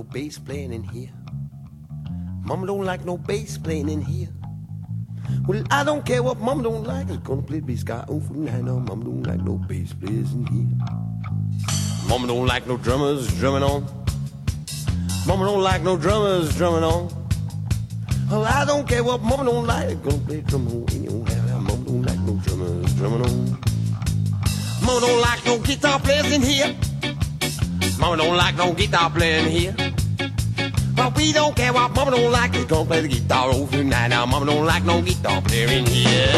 bass playing in here. Mama don't like no bass playing in here. Well, I don't care what Mama don't like. It's gonna play bass guy over night. No, Mama don't like no bass players in here. Mama don't like no drummers drumming on. Mama don't like no drummers drumming on. Well, I don't care what Mama don't like. It's gonna play drum on anywhere. Mama don't like no drummers drumming on. Mama don't like no guitar players in here. Mama don't like no guitar player in here. But we don't care what Mama don't like. It's gonna play the guitar over tonight. Now Mama don't like no guitar player in here.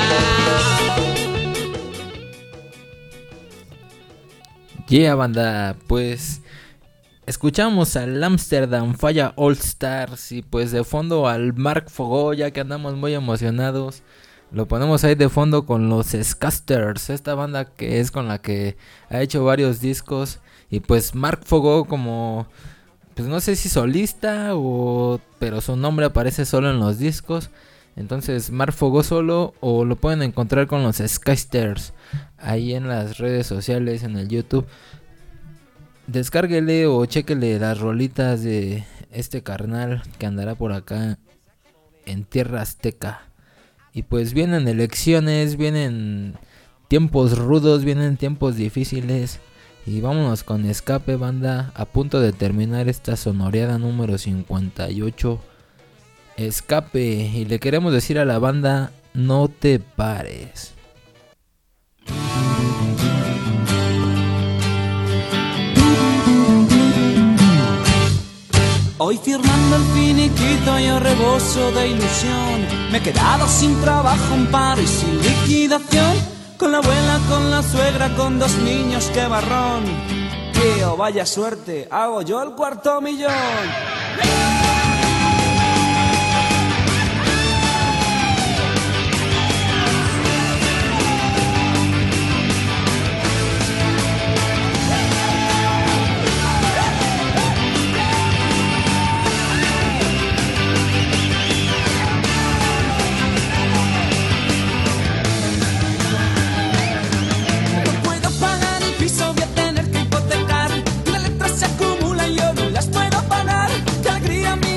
Yeah, banda, pues escuchamos al Amsterdam Falla All Stars y pues de fondo al Mark Fogó, ya que andamos muy emocionados. Lo ponemos ahí de fondo con los Scasters, esta banda que es con la que ha hecho varios discos. Y pues Mark Fogó como, pues no sé si solista o, pero su nombre aparece solo en los discos. Entonces Mark Fogó solo o lo pueden encontrar con los Scasters ahí en las redes sociales, en el YouTube. Descárguele o chéquele las rolitas de este carnal que andará por acá en tierra azteca. Y pues vienen elecciones, vienen tiempos rudos, vienen tiempos difíciles. Y vámonos con Escape, banda, a punto de terminar esta sonoreada número cincuenta y ocho. Escape, y le queremos decir a la banda, no te pares. Hoy firmando el finiquito yo rebozo de ilusión. Me he quedado sin trabajo, en paro y sin liquidación. Con la abuela, con la suegra, con dos niños, qué barrón. Tío, vaya suerte, hago yo el cuarto millón. Voy a tener que hipotecar. Las letras se acumulan, yo no las puedo pagar. Qué alegría mía.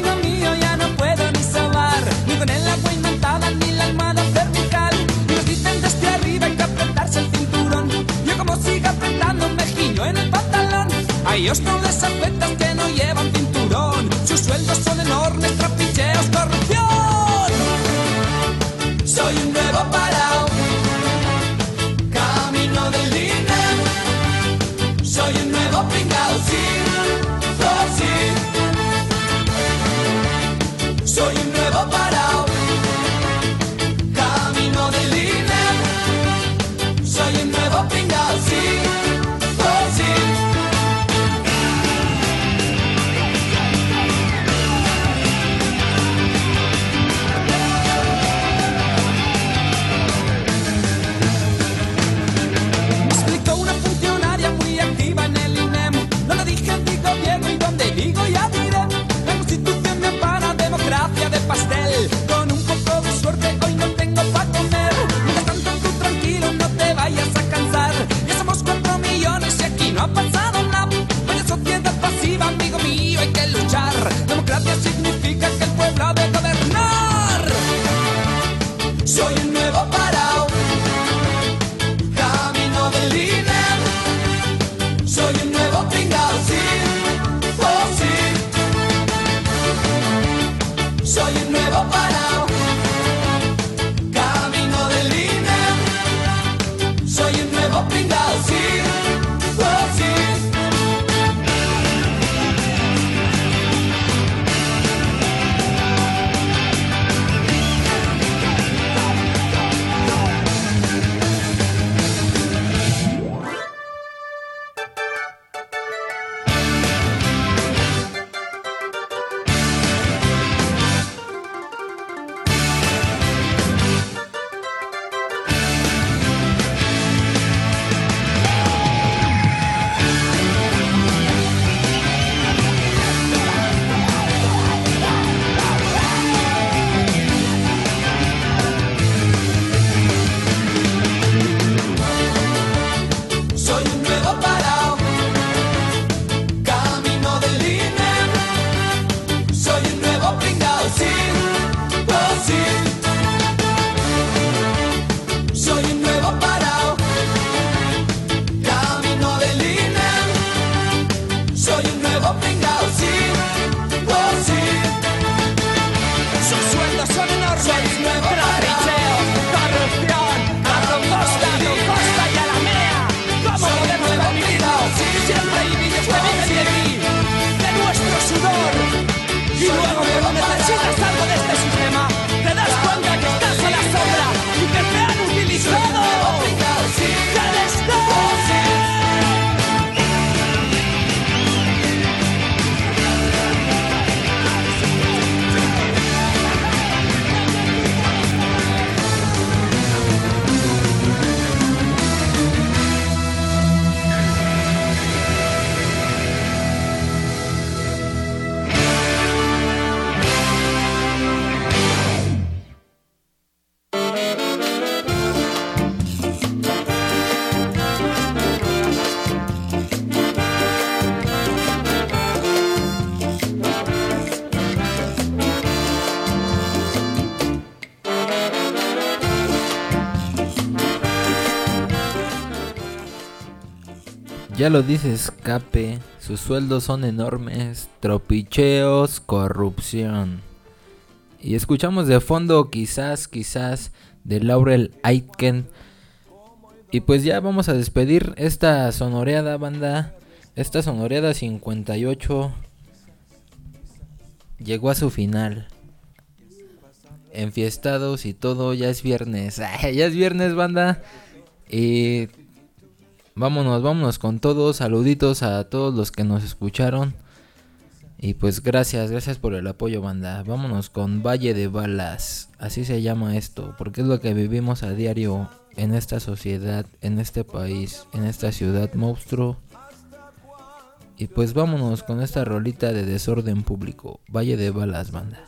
Ya lo dice Escape, sus sueldos son enormes, tropicheos, corrupción. Y escuchamos de fondo Quizás, Quizás de Laurel Aitken. Y pues ya vamos a despedir esta sonoreada, banda. Esta sonoreada cincuenta y ocho llegó a su final. Enfiestados y todo, ya es viernes. Ya es viernes, banda. Y vámonos, vámonos con todo. Saluditos a todos los que nos escucharon. Y pues gracias, gracias por el apoyo, banda. Vámonos con Valle de Balas. Así se llama esto, porque es lo que vivimos a diario en esta sociedad, en este país, en esta ciudad monstruo. Y pues vámonos con esta rolita de Desorden Público. Valle de Balas, banda.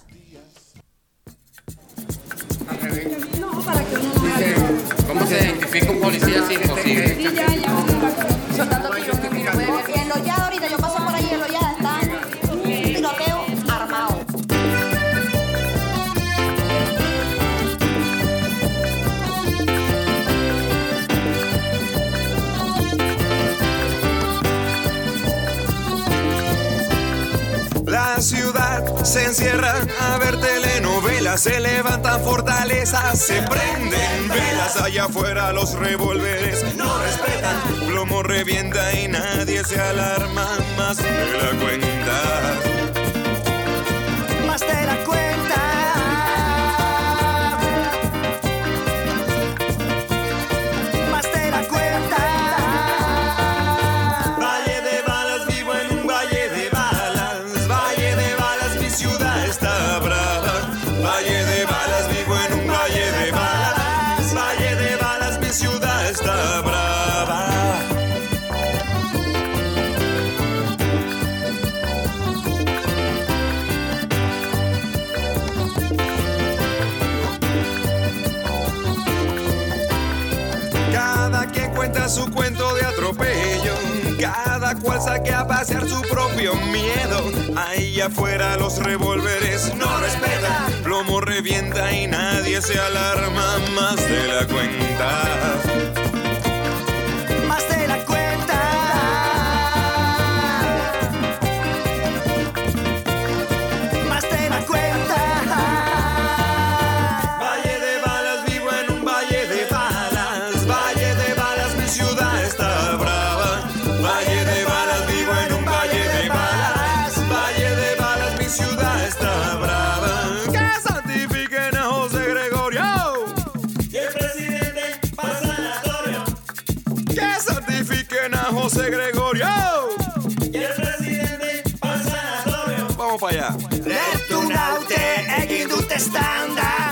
Dice, ¿cómo se identifica un policía sin posible? Sí, ya, ya. Soltando tiros. En lo ya ahorita, yo paso por ahí, en lo ya está. Tiroteo armado. La ciudad se encierra a ver telenovelas, se levantan fortalezas, se prenden velas. Allá afuera los revólveres no respetan, plomo revienta y nadie se alarma más de la cuenta. Más de la cuenta. Más de la cuenta. Valle de balas, vivo en un valle de balas. Valle de balas, mi ciudad está brava. Valle de balas, vivo en un valle de balas. Valle de balas, mi ciudad está brava. Cada quien cuenta su cuento de atropello, cada cual saque a pasear su propio miedo. Ahí afuera los revólveres no respetan, plomo revienta y nadie se alarma más de la cuenta. Más de la cuenta. Más de la cuenta. Valle de balas, vivo en un valle de balas. Valle de balas, mi ciudad está brava. Valle de balas, vivo en un valle de balas. Valle de balas, mi ciudad está brava. Que santifiquen a José Gregorio Y el presidente para sanatorio. Que santifiquen a José Gregorio Y el presidente para sanatorio. Vamos para allá. Rätt och naute, äger du inte standard.